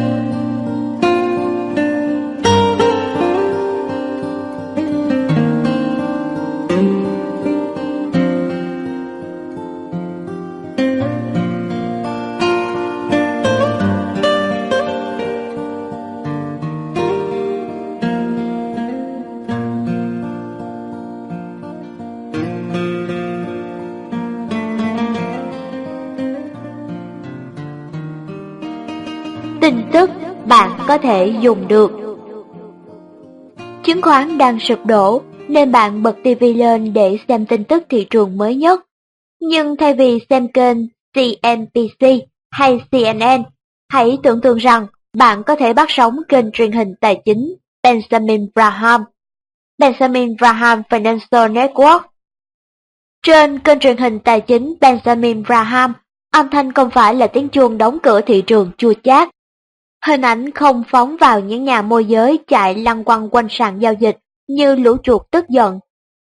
Tin tức bạn có thể dùng được. Chứng khoán đang sụp đổ nên bạn bật TV lên để xem tin tức thị trường mới nhất. Nhưng thay vì xem kênh CNBC hay CNN, hãy tưởng tượng rằng bạn có thể bắt sóng kênh truyền hình tài chính Benjamin Graham Financial Network. Trên kênh truyền hình tài chính Benjamin Graham, âm thanh không phải là tiếng chuông đóng cửa thị trường chua chát. Hình ảnh không phóng vào những nhà môi giới chạy lăn quăng quanh sàn giao dịch như lũ chuột tức giận.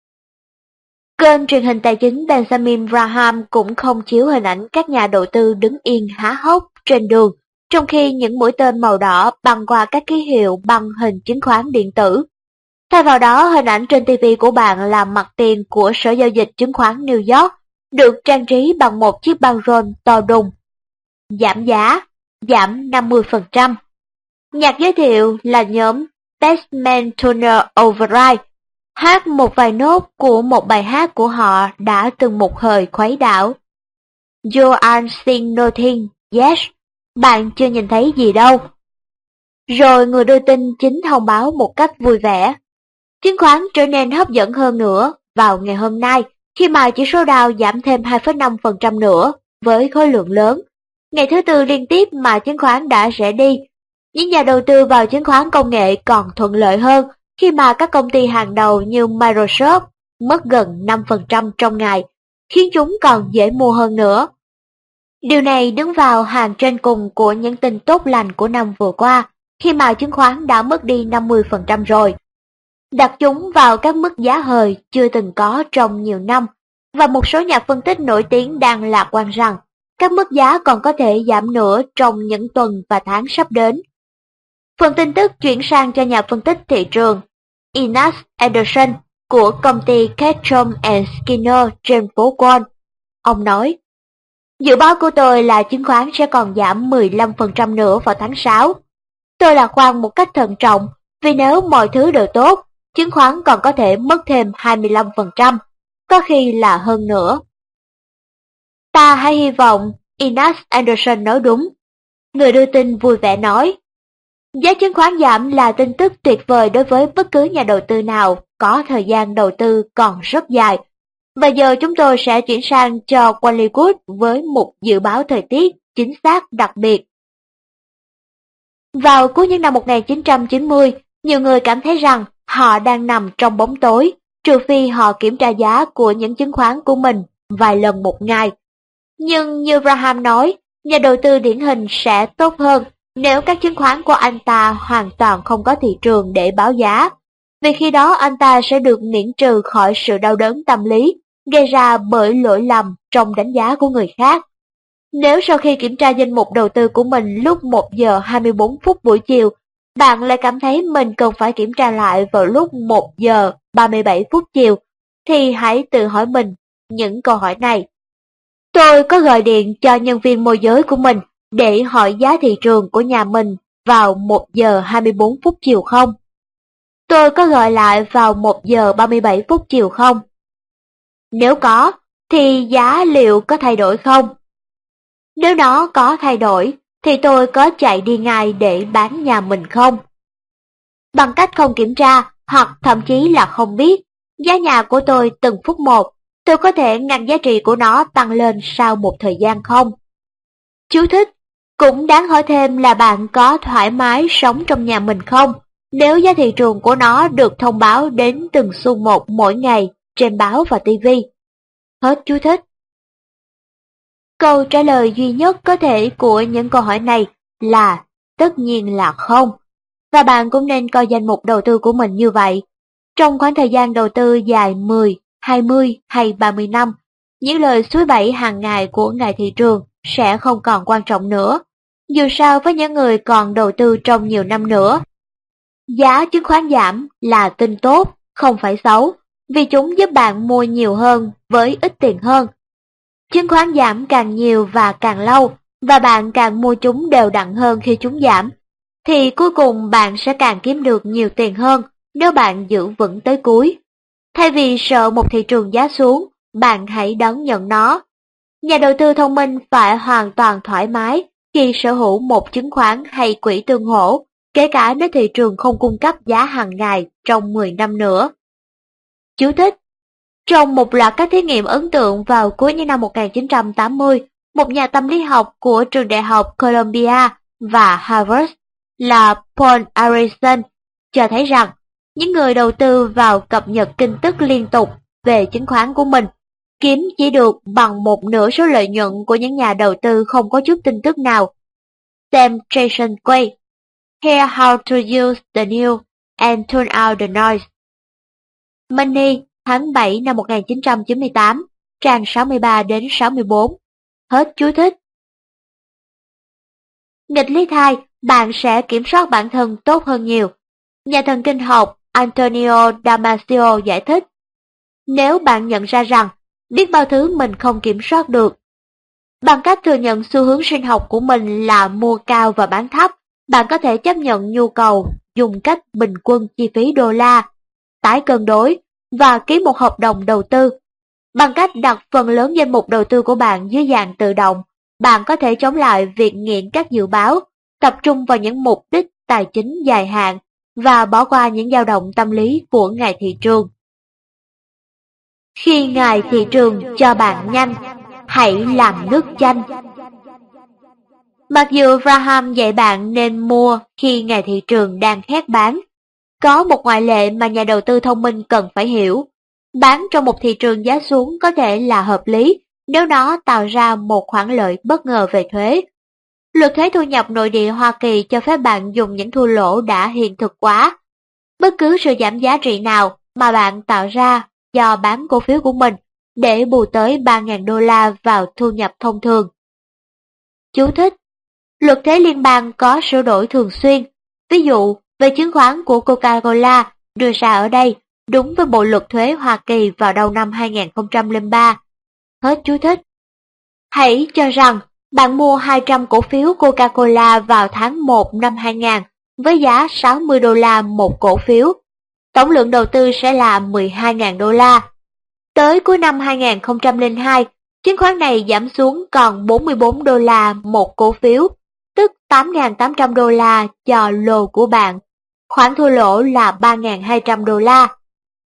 Kênh truyền hình tài chính Benjamin Graham cũng không chiếu hình ảnh các nhà đầu tư đứng yên há hốc trên đường, trong khi những mũi tên màu đỏ băng qua các ký hiệu bằng hình chứng khoán điện tử. Thay vào đó, hình ảnh trên TV của bạn là mặt tiền của Sở Giao dịch Chứng khoán New York, được trang trí bằng một chiếc băng rôn to đùng. Giảm giá, giảm 50%. Nhạc giới thiệu là nhóm Bassman Turner Overdrive, hát một vài nốt của một bài hát của họ đã từng một thời khuấy đảo. You aren't seeing nothing, yes, bạn chưa nhìn thấy gì đâu. Rồi người đưa tin chính thông báo một cách vui vẻ. Chứng khoán trở nên hấp dẫn hơn nữa vào ngày hôm nay khi mà chỉ số Dow giảm thêm 2,5% nữa với khối lượng lớn. Ngày thứ tư liên tiếp mà chứng khoán đã rẽ đi. Những nhà đầu tư vào chứng khoán công nghệ còn thuận lợi hơn khi mà các công ty hàng đầu như Microsoft mất gần 5% trong ngày, khiến chúng còn dễ mua hơn nữa. Điều này đứng vào hàng trên cùng của những tin tốt lành của năm vừa qua, khi mà chứng khoán đã mất đi 50% rồi. Đặt chúng vào các mức giá hời chưa từng có trong nhiều năm, và một số nhà phân tích nổi tiếng đang lạc quan rằng các mức giá còn có thể giảm nữa trong những tuần và tháng sắp đến. Phần tin tức chuyển sang cho nhà phân tích thị trường Inas Anderson của công ty Ketchum Skinner trên phố Wall. Ông nói, dự báo của tôi là chứng khoán sẽ còn giảm 15% nữa vào tháng 6. Tôi lạc quan một cách thận trọng, vì nếu mọi thứ đều tốt, chứng khoán còn có thể mất thêm 25%, có khi là hơn nữa. Ta hãy hy vọng Inas Anderson nói đúng. Người đưa tin vui vẻ nói, giá chứng khoán giảm là tin tức tuyệt vời đối với bất cứ nhà đầu tư nào có thời gian đầu tư còn rất dài. Và giờ chúng tôi sẽ chuyển sang cho Hollywood với một dự báo thời tiết chính xác đặc biệt. Vào cuối những năm 1990, nhiều người cảm thấy rằng họ đang nằm trong bóng tối, trừ phi họ kiểm tra giá của những chứng khoán của mình vài lần một ngày. Nhưng như Graham nói, nhà đầu tư điển hình sẽ tốt hơn nếu các chứng khoán của anh ta hoàn toàn không có thị trường để báo giá, vì khi đó anh ta sẽ được miễn trừ khỏi sự đau đớn tâm lý gây ra bởi lỗi lầm trong đánh giá của người khác. Nếu sau khi kiểm tra danh mục đầu tư của mình lúc 1 giờ 24 phút buổi chiều, bạn lại cảm thấy mình cần phải kiểm tra lại vào lúc 1 giờ 37 phút chiều, thì hãy tự hỏi mình những câu hỏi này. Tôi có gọi điện cho nhân viên môi giới của mình để hỏi giá thị trường của nhà mình vào 1 giờ 24 phút chiều không? Tôi có gọi lại vào 1 giờ 37 phút chiều không? Nếu có, thì giá liệu có thay đổi không? Nếu nó có thay đổi, thì tôi có chạy đi ngay để bán nhà mình không? Bằng cách không kiểm tra, hoặc thậm chí là không biết, giá nhà của tôi từng phút một, tôi có thể ngăn giá trị của nó tăng lên sau một thời gian không? Chú thích, cũng đáng hỏi thêm là bạn có thoải mái sống trong nhà mình không, nếu giá thị trường của nó được thông báo đến từng xu một mỗi ngày trên báo và TV. Hết chú thích. Câu trả lời duy nhất có thể của những câu hỏi này là tất nhiên là không. Và bạn cũng nên coi danh mục đầu tư của mình như vậy. Trong khoảng thời gian đầu tư dài 10, 20 hay 30 năm, những lời suối bẫy hàng ngày của ngày thị trường sẽ không còn quan trọng nữa. Dù sao với những người còn đầu tư trong nhiều năm nữa, giá chứng khoán giảm là tin tốt, không phải xấu, vì chúng giúp bạn mua nhiều hơn với ít tiền hơn. Chứng khoán giảm càng nhiều và càng lâu, và bạn càng mua chúng đều đặn hơn khi chúng giảm, thì cuối cùng bạn sẽ càng kiếm được nhiều tiền hơn nếu bạn giữ vững tới cuối. Thay vì sợ một thị trường giá xuống, bạn hãy đón nhận nó. Nhà đầu tư thông minh phải hoàn toàn thoải mái khi sở hữu một chứng khoán hay quỹ tương hỗ, kể cả nếu thị trường không cung cấp giá hàng ngày trong 10 năm nữa. Chú thích: trong một loạt các thí nghiệm ấn tượng vào cuối những năm 1980, một nhà tâm lý học của trường đại học Columbia và Harvard là Paul Arison cho thấy rằng những người đầu tư vào cập nhật tin tức liên tục về chứng khoán của mình kiếm chỉ được bằng một nửa số lợi nhuận của những nhà đầu tư không có chút tin tức nào. Xem Jason Quay, Here How to Use the News and Tune Out the Noise. Money, tháng 7 năm 1998, trang 63 đến 64. Hết chú thích. Nghịch lý thai, bạn sẽ kiểm soát bản thân tốt hơn nhiều. Nhà thần kinh học Antonio Damasio giải thích, nếu bạn nhận ra rằng biết bao thứ mình không kiểm soát được, bằng cách thừa nhận xu hướng sinh học của mình là mua cao và bán thấp, bạn có thể chấp nhận nhu cầu dùng cách bình quân chi phí đô la, tái cân đối và ký một hợp đồng đầu tư. Bằng cách đặt phần lớn danh mục đầu tư của bạn dưới dạng tự động, bạn có thể chống lại việc nghiện các dự báo, tập trung vào những mục đích tài chính dài hạn và bỏ qua những dao động tâm lý của ngày thị trường. Khi ngày thị trường cho bạn nhanh, hãy làm nước chanh. Mặc dù Graham dạy bạn nên mua khi ngày thị trường đang khét bán, có một ngoại lệ mà nhà đầu tư thông minh cần phải hiểu. Bán trong một thị trường giá xuống có thể là hợp lý nếu nó tạo ra một khoản lợi bất ngờ về thuế. Luật thuế thu nhập nội địa Hoa Kỳ cho phép bạn dùng những thua lỗ đã hiện thực hóa. Bất cứ sự giảm giá trị nào mà bạn tạo ra do bán cổ phiếu của mình để bù tới 3.000 đô la vào thu nhập thông thường. Chú thích: luật thuế liên bang có sửa đổi thường xuyên. Ví dụ, về chứng khoán của Coca-Cola đưa ra ở đây đúng với bộ luật thuế Hoa Kỳ vào đầu năm 2003. Hết chú thích. Hãy cho rằng bạn mua 200 cổ phiếu Coca-Cola vào tháng 1 năm 2000 với giá 60 đô la một cổ phiếu. Tổng lượng đầu tư sẽ là 12.000 đô la. Tới cuối năm 2002, chứng khoán này giảm xuống còn 44 đô la một cổ phiếu, tức 8.800 đô la cho lô của bạn. Khoản thua lỗ là 3.200 đô la.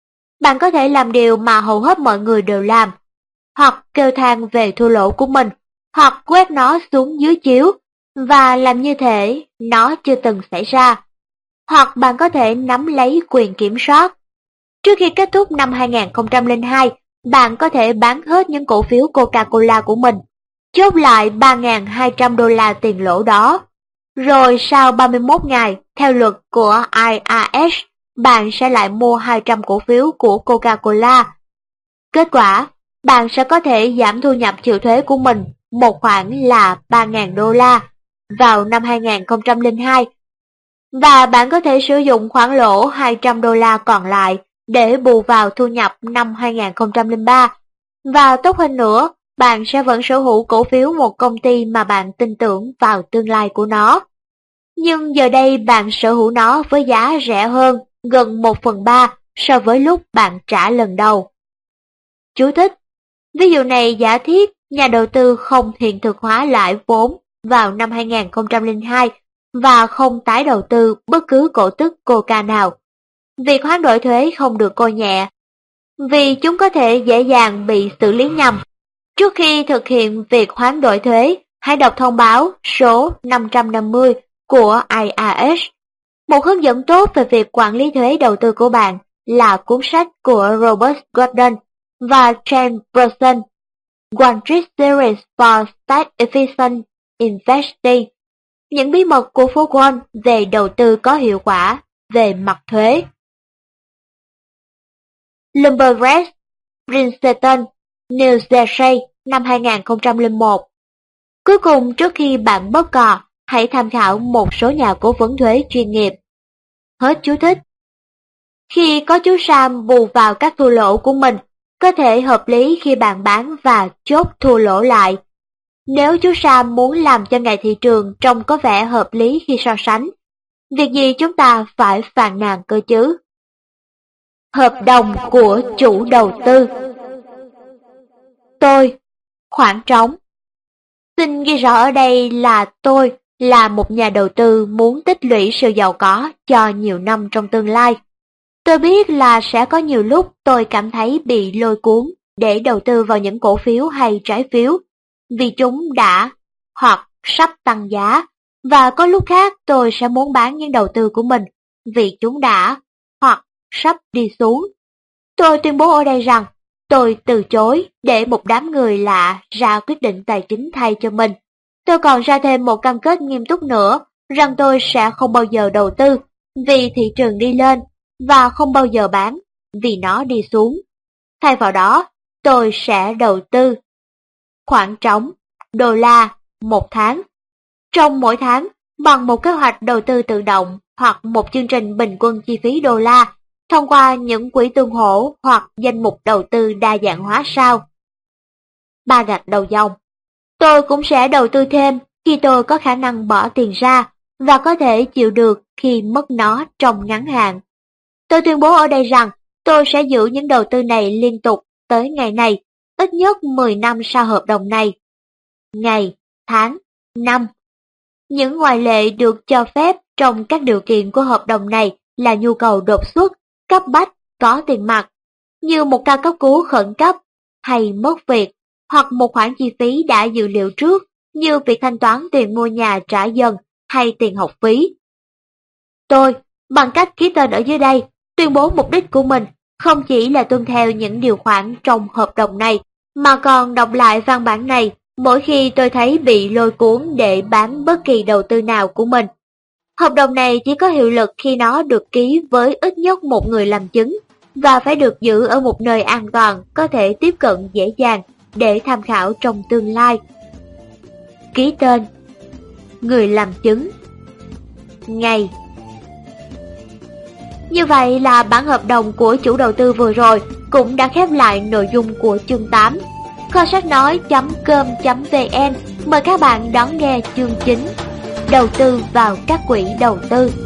bạn có thể làm điều mà hầu hết mọi người đều làm, hoặc kêu than về thua lỗ của mình, hoặc quét nó xuống dưới chiếu và làm như thể nó chưa từng xảy ra. Hoặc bạn có thể nắm lấy quyền kiểm soát. Trước khi kết thúc năm 2002, bạn có thể bán hết những cổ phiếu Coca-Cola của mình, chốt lại $3.200 tiền lỗ đó. Rồi sau 31 ngày, theo luật của IRS, bạn sẽ lại mua 200 cổ phiếu của Coca-Cola. Kết quả, bạn sẽ có thể giảm thu nhập chịu thuế của mình một khoản là $3.000 vào năm 2002, và bạn có thể sử dụng khoản lỗ $200 còn lại để bù vào thu nhập năm 2003. Và tốt hơn nữa, bạn sẽ vẫn sở hữu cổ phiếu một công ty mà bạn tin tưởng vào tương lai của nó. Nhưng giờ đây bạn sở hữu nó với giá rẻ hơn gần 1/3 so với lúc bạn trả lần đầu. Chú thích: ví dụ này giả thiết nhà đầu tư không hiện thực hóa lãi vốn vào năm 2002 và không tái đầu tư bất cứ cổ tức Coca nào. Việc hoán đổi thuế không được coi nhẹ, vì chúng có thể dễ dàng bị xử lý nhầm. Trước khi thực hiện việc hoán đổi thuế, hãy đọc thông báo số 550 của IRS. Một hướng dẫn tốt về việc quản lý thuế đầu tư của bạn là cuốn sách của Robert Gordon và James Brunson, One Trick Series for Tax Efficient Investing, những bí mật của phố Wall về đầu tư có hiệu quả về mặt thuế. Lumberjacks, Princeton, New Jersey, năm 2001. Cuối cùng, trước khi bạn bóp cò, hãy tham khảo một số nhà cố vấn thuế chuyên nghiệp. Hết chú thích. Khi có chú Sam bù vào các thua lỗ của mình, có thể hợp lý khi bạn bán và chốt thua lỗ lại. Nếu chú Sam muốn làm cho ngày thị trường trông có vẻ hợp lý khi so sánh, việc gì chúng ta phải phàn nàn cơ chứ? Hợp đồng của chủ đầu tư. Tôi, khoảng trống. Xin ghi rõ ở đây là tôi là một nhà đầu tư muốn tích lũy sự giàu có cho nhiều năm trong tương lai. Tôi biết là sẽ có nhiều lúc tôi cảm thấy bị lôi cuốn để đầu tư vào những cổ phiếu hay trái phiếu, vì chúng đã hoặc sắp tăng giá, và có lúc khác tôi sẽ muốn bán những đầu tư của mình vì chúng đã hoặc sắp đi xuống. Tôi tuyên bố ở đây rằng tôi từ chối để một đám người lạ ra quyết định tài chính thay cho mình. Tôi còn ra thêm một cam kết nghiêm túc nữa rằng tôi sẽ không bao giờ đầu tư vì thị trường đi lên và không bao giờ bán vì nó đi xuống. Thay vào đó, tôi sẽ đầu tư khoảng trống $1 một tháng, trong mỗi tháng bằng một kế hoạch đầu tư tự động hoặc một chương trình bình quân chi phí đô la thông qua những quỹ tương hỗ hoặc danh mục đầu tư đa dạng hóa sau. 3 gạch đầu dòng. Tôi cũng sẽ đầu tư thêm khi tôi có khả năng bỏ tiền ra và có thể chịu được khi mất nó trong ngắn hạn. Tôi tuyên bố ở đây rằng tôi sẽ giữ những đầu tư này liên tục tới ngày này, ít nhất 10 năm sau hợp đồng này. Ngày, tháng, năm. Những ngoại lệ được cho phép trong các điều kiện của hợp đồng này là nhu cầu đột xuất, cấp bách, có tiền mặt, như một ca cấp cứu khẩn cấp, hay mất việc, hoặc một khoản chi phí đã dự liệu trước, như việc thanh toán tiền mua nhà trả dần hay tiền học phí. Tôi, bằng cách ký tên ở dưới đây, tuyên bố mục đích của mình không chỉ là tuân theo những điều khoản trong hợp đồng này, mà còn đọc lại văn bản này mỗi khi tôi thấy bị lôi cuốn để bán bất kỳ đầu tư nào của mình. Hợp đồng này chỉ có hiệu lực khi nó được ký với ít nhất một người làm chứng và phải được giữ ở một nơi an toàn, có thể tiếp cận dễ dàng để tham khảo trong tương lai. Ký tên, người làm chứng, ngày. Như vậy là bản hợp đồng của chủ đầu tư vừa rồi cũng đã khép lại nội dung của chương 8. Kho sách nói.com.vn mời các bạn đón nghe chương 9, đầu tư vào các quỹ đầu tư.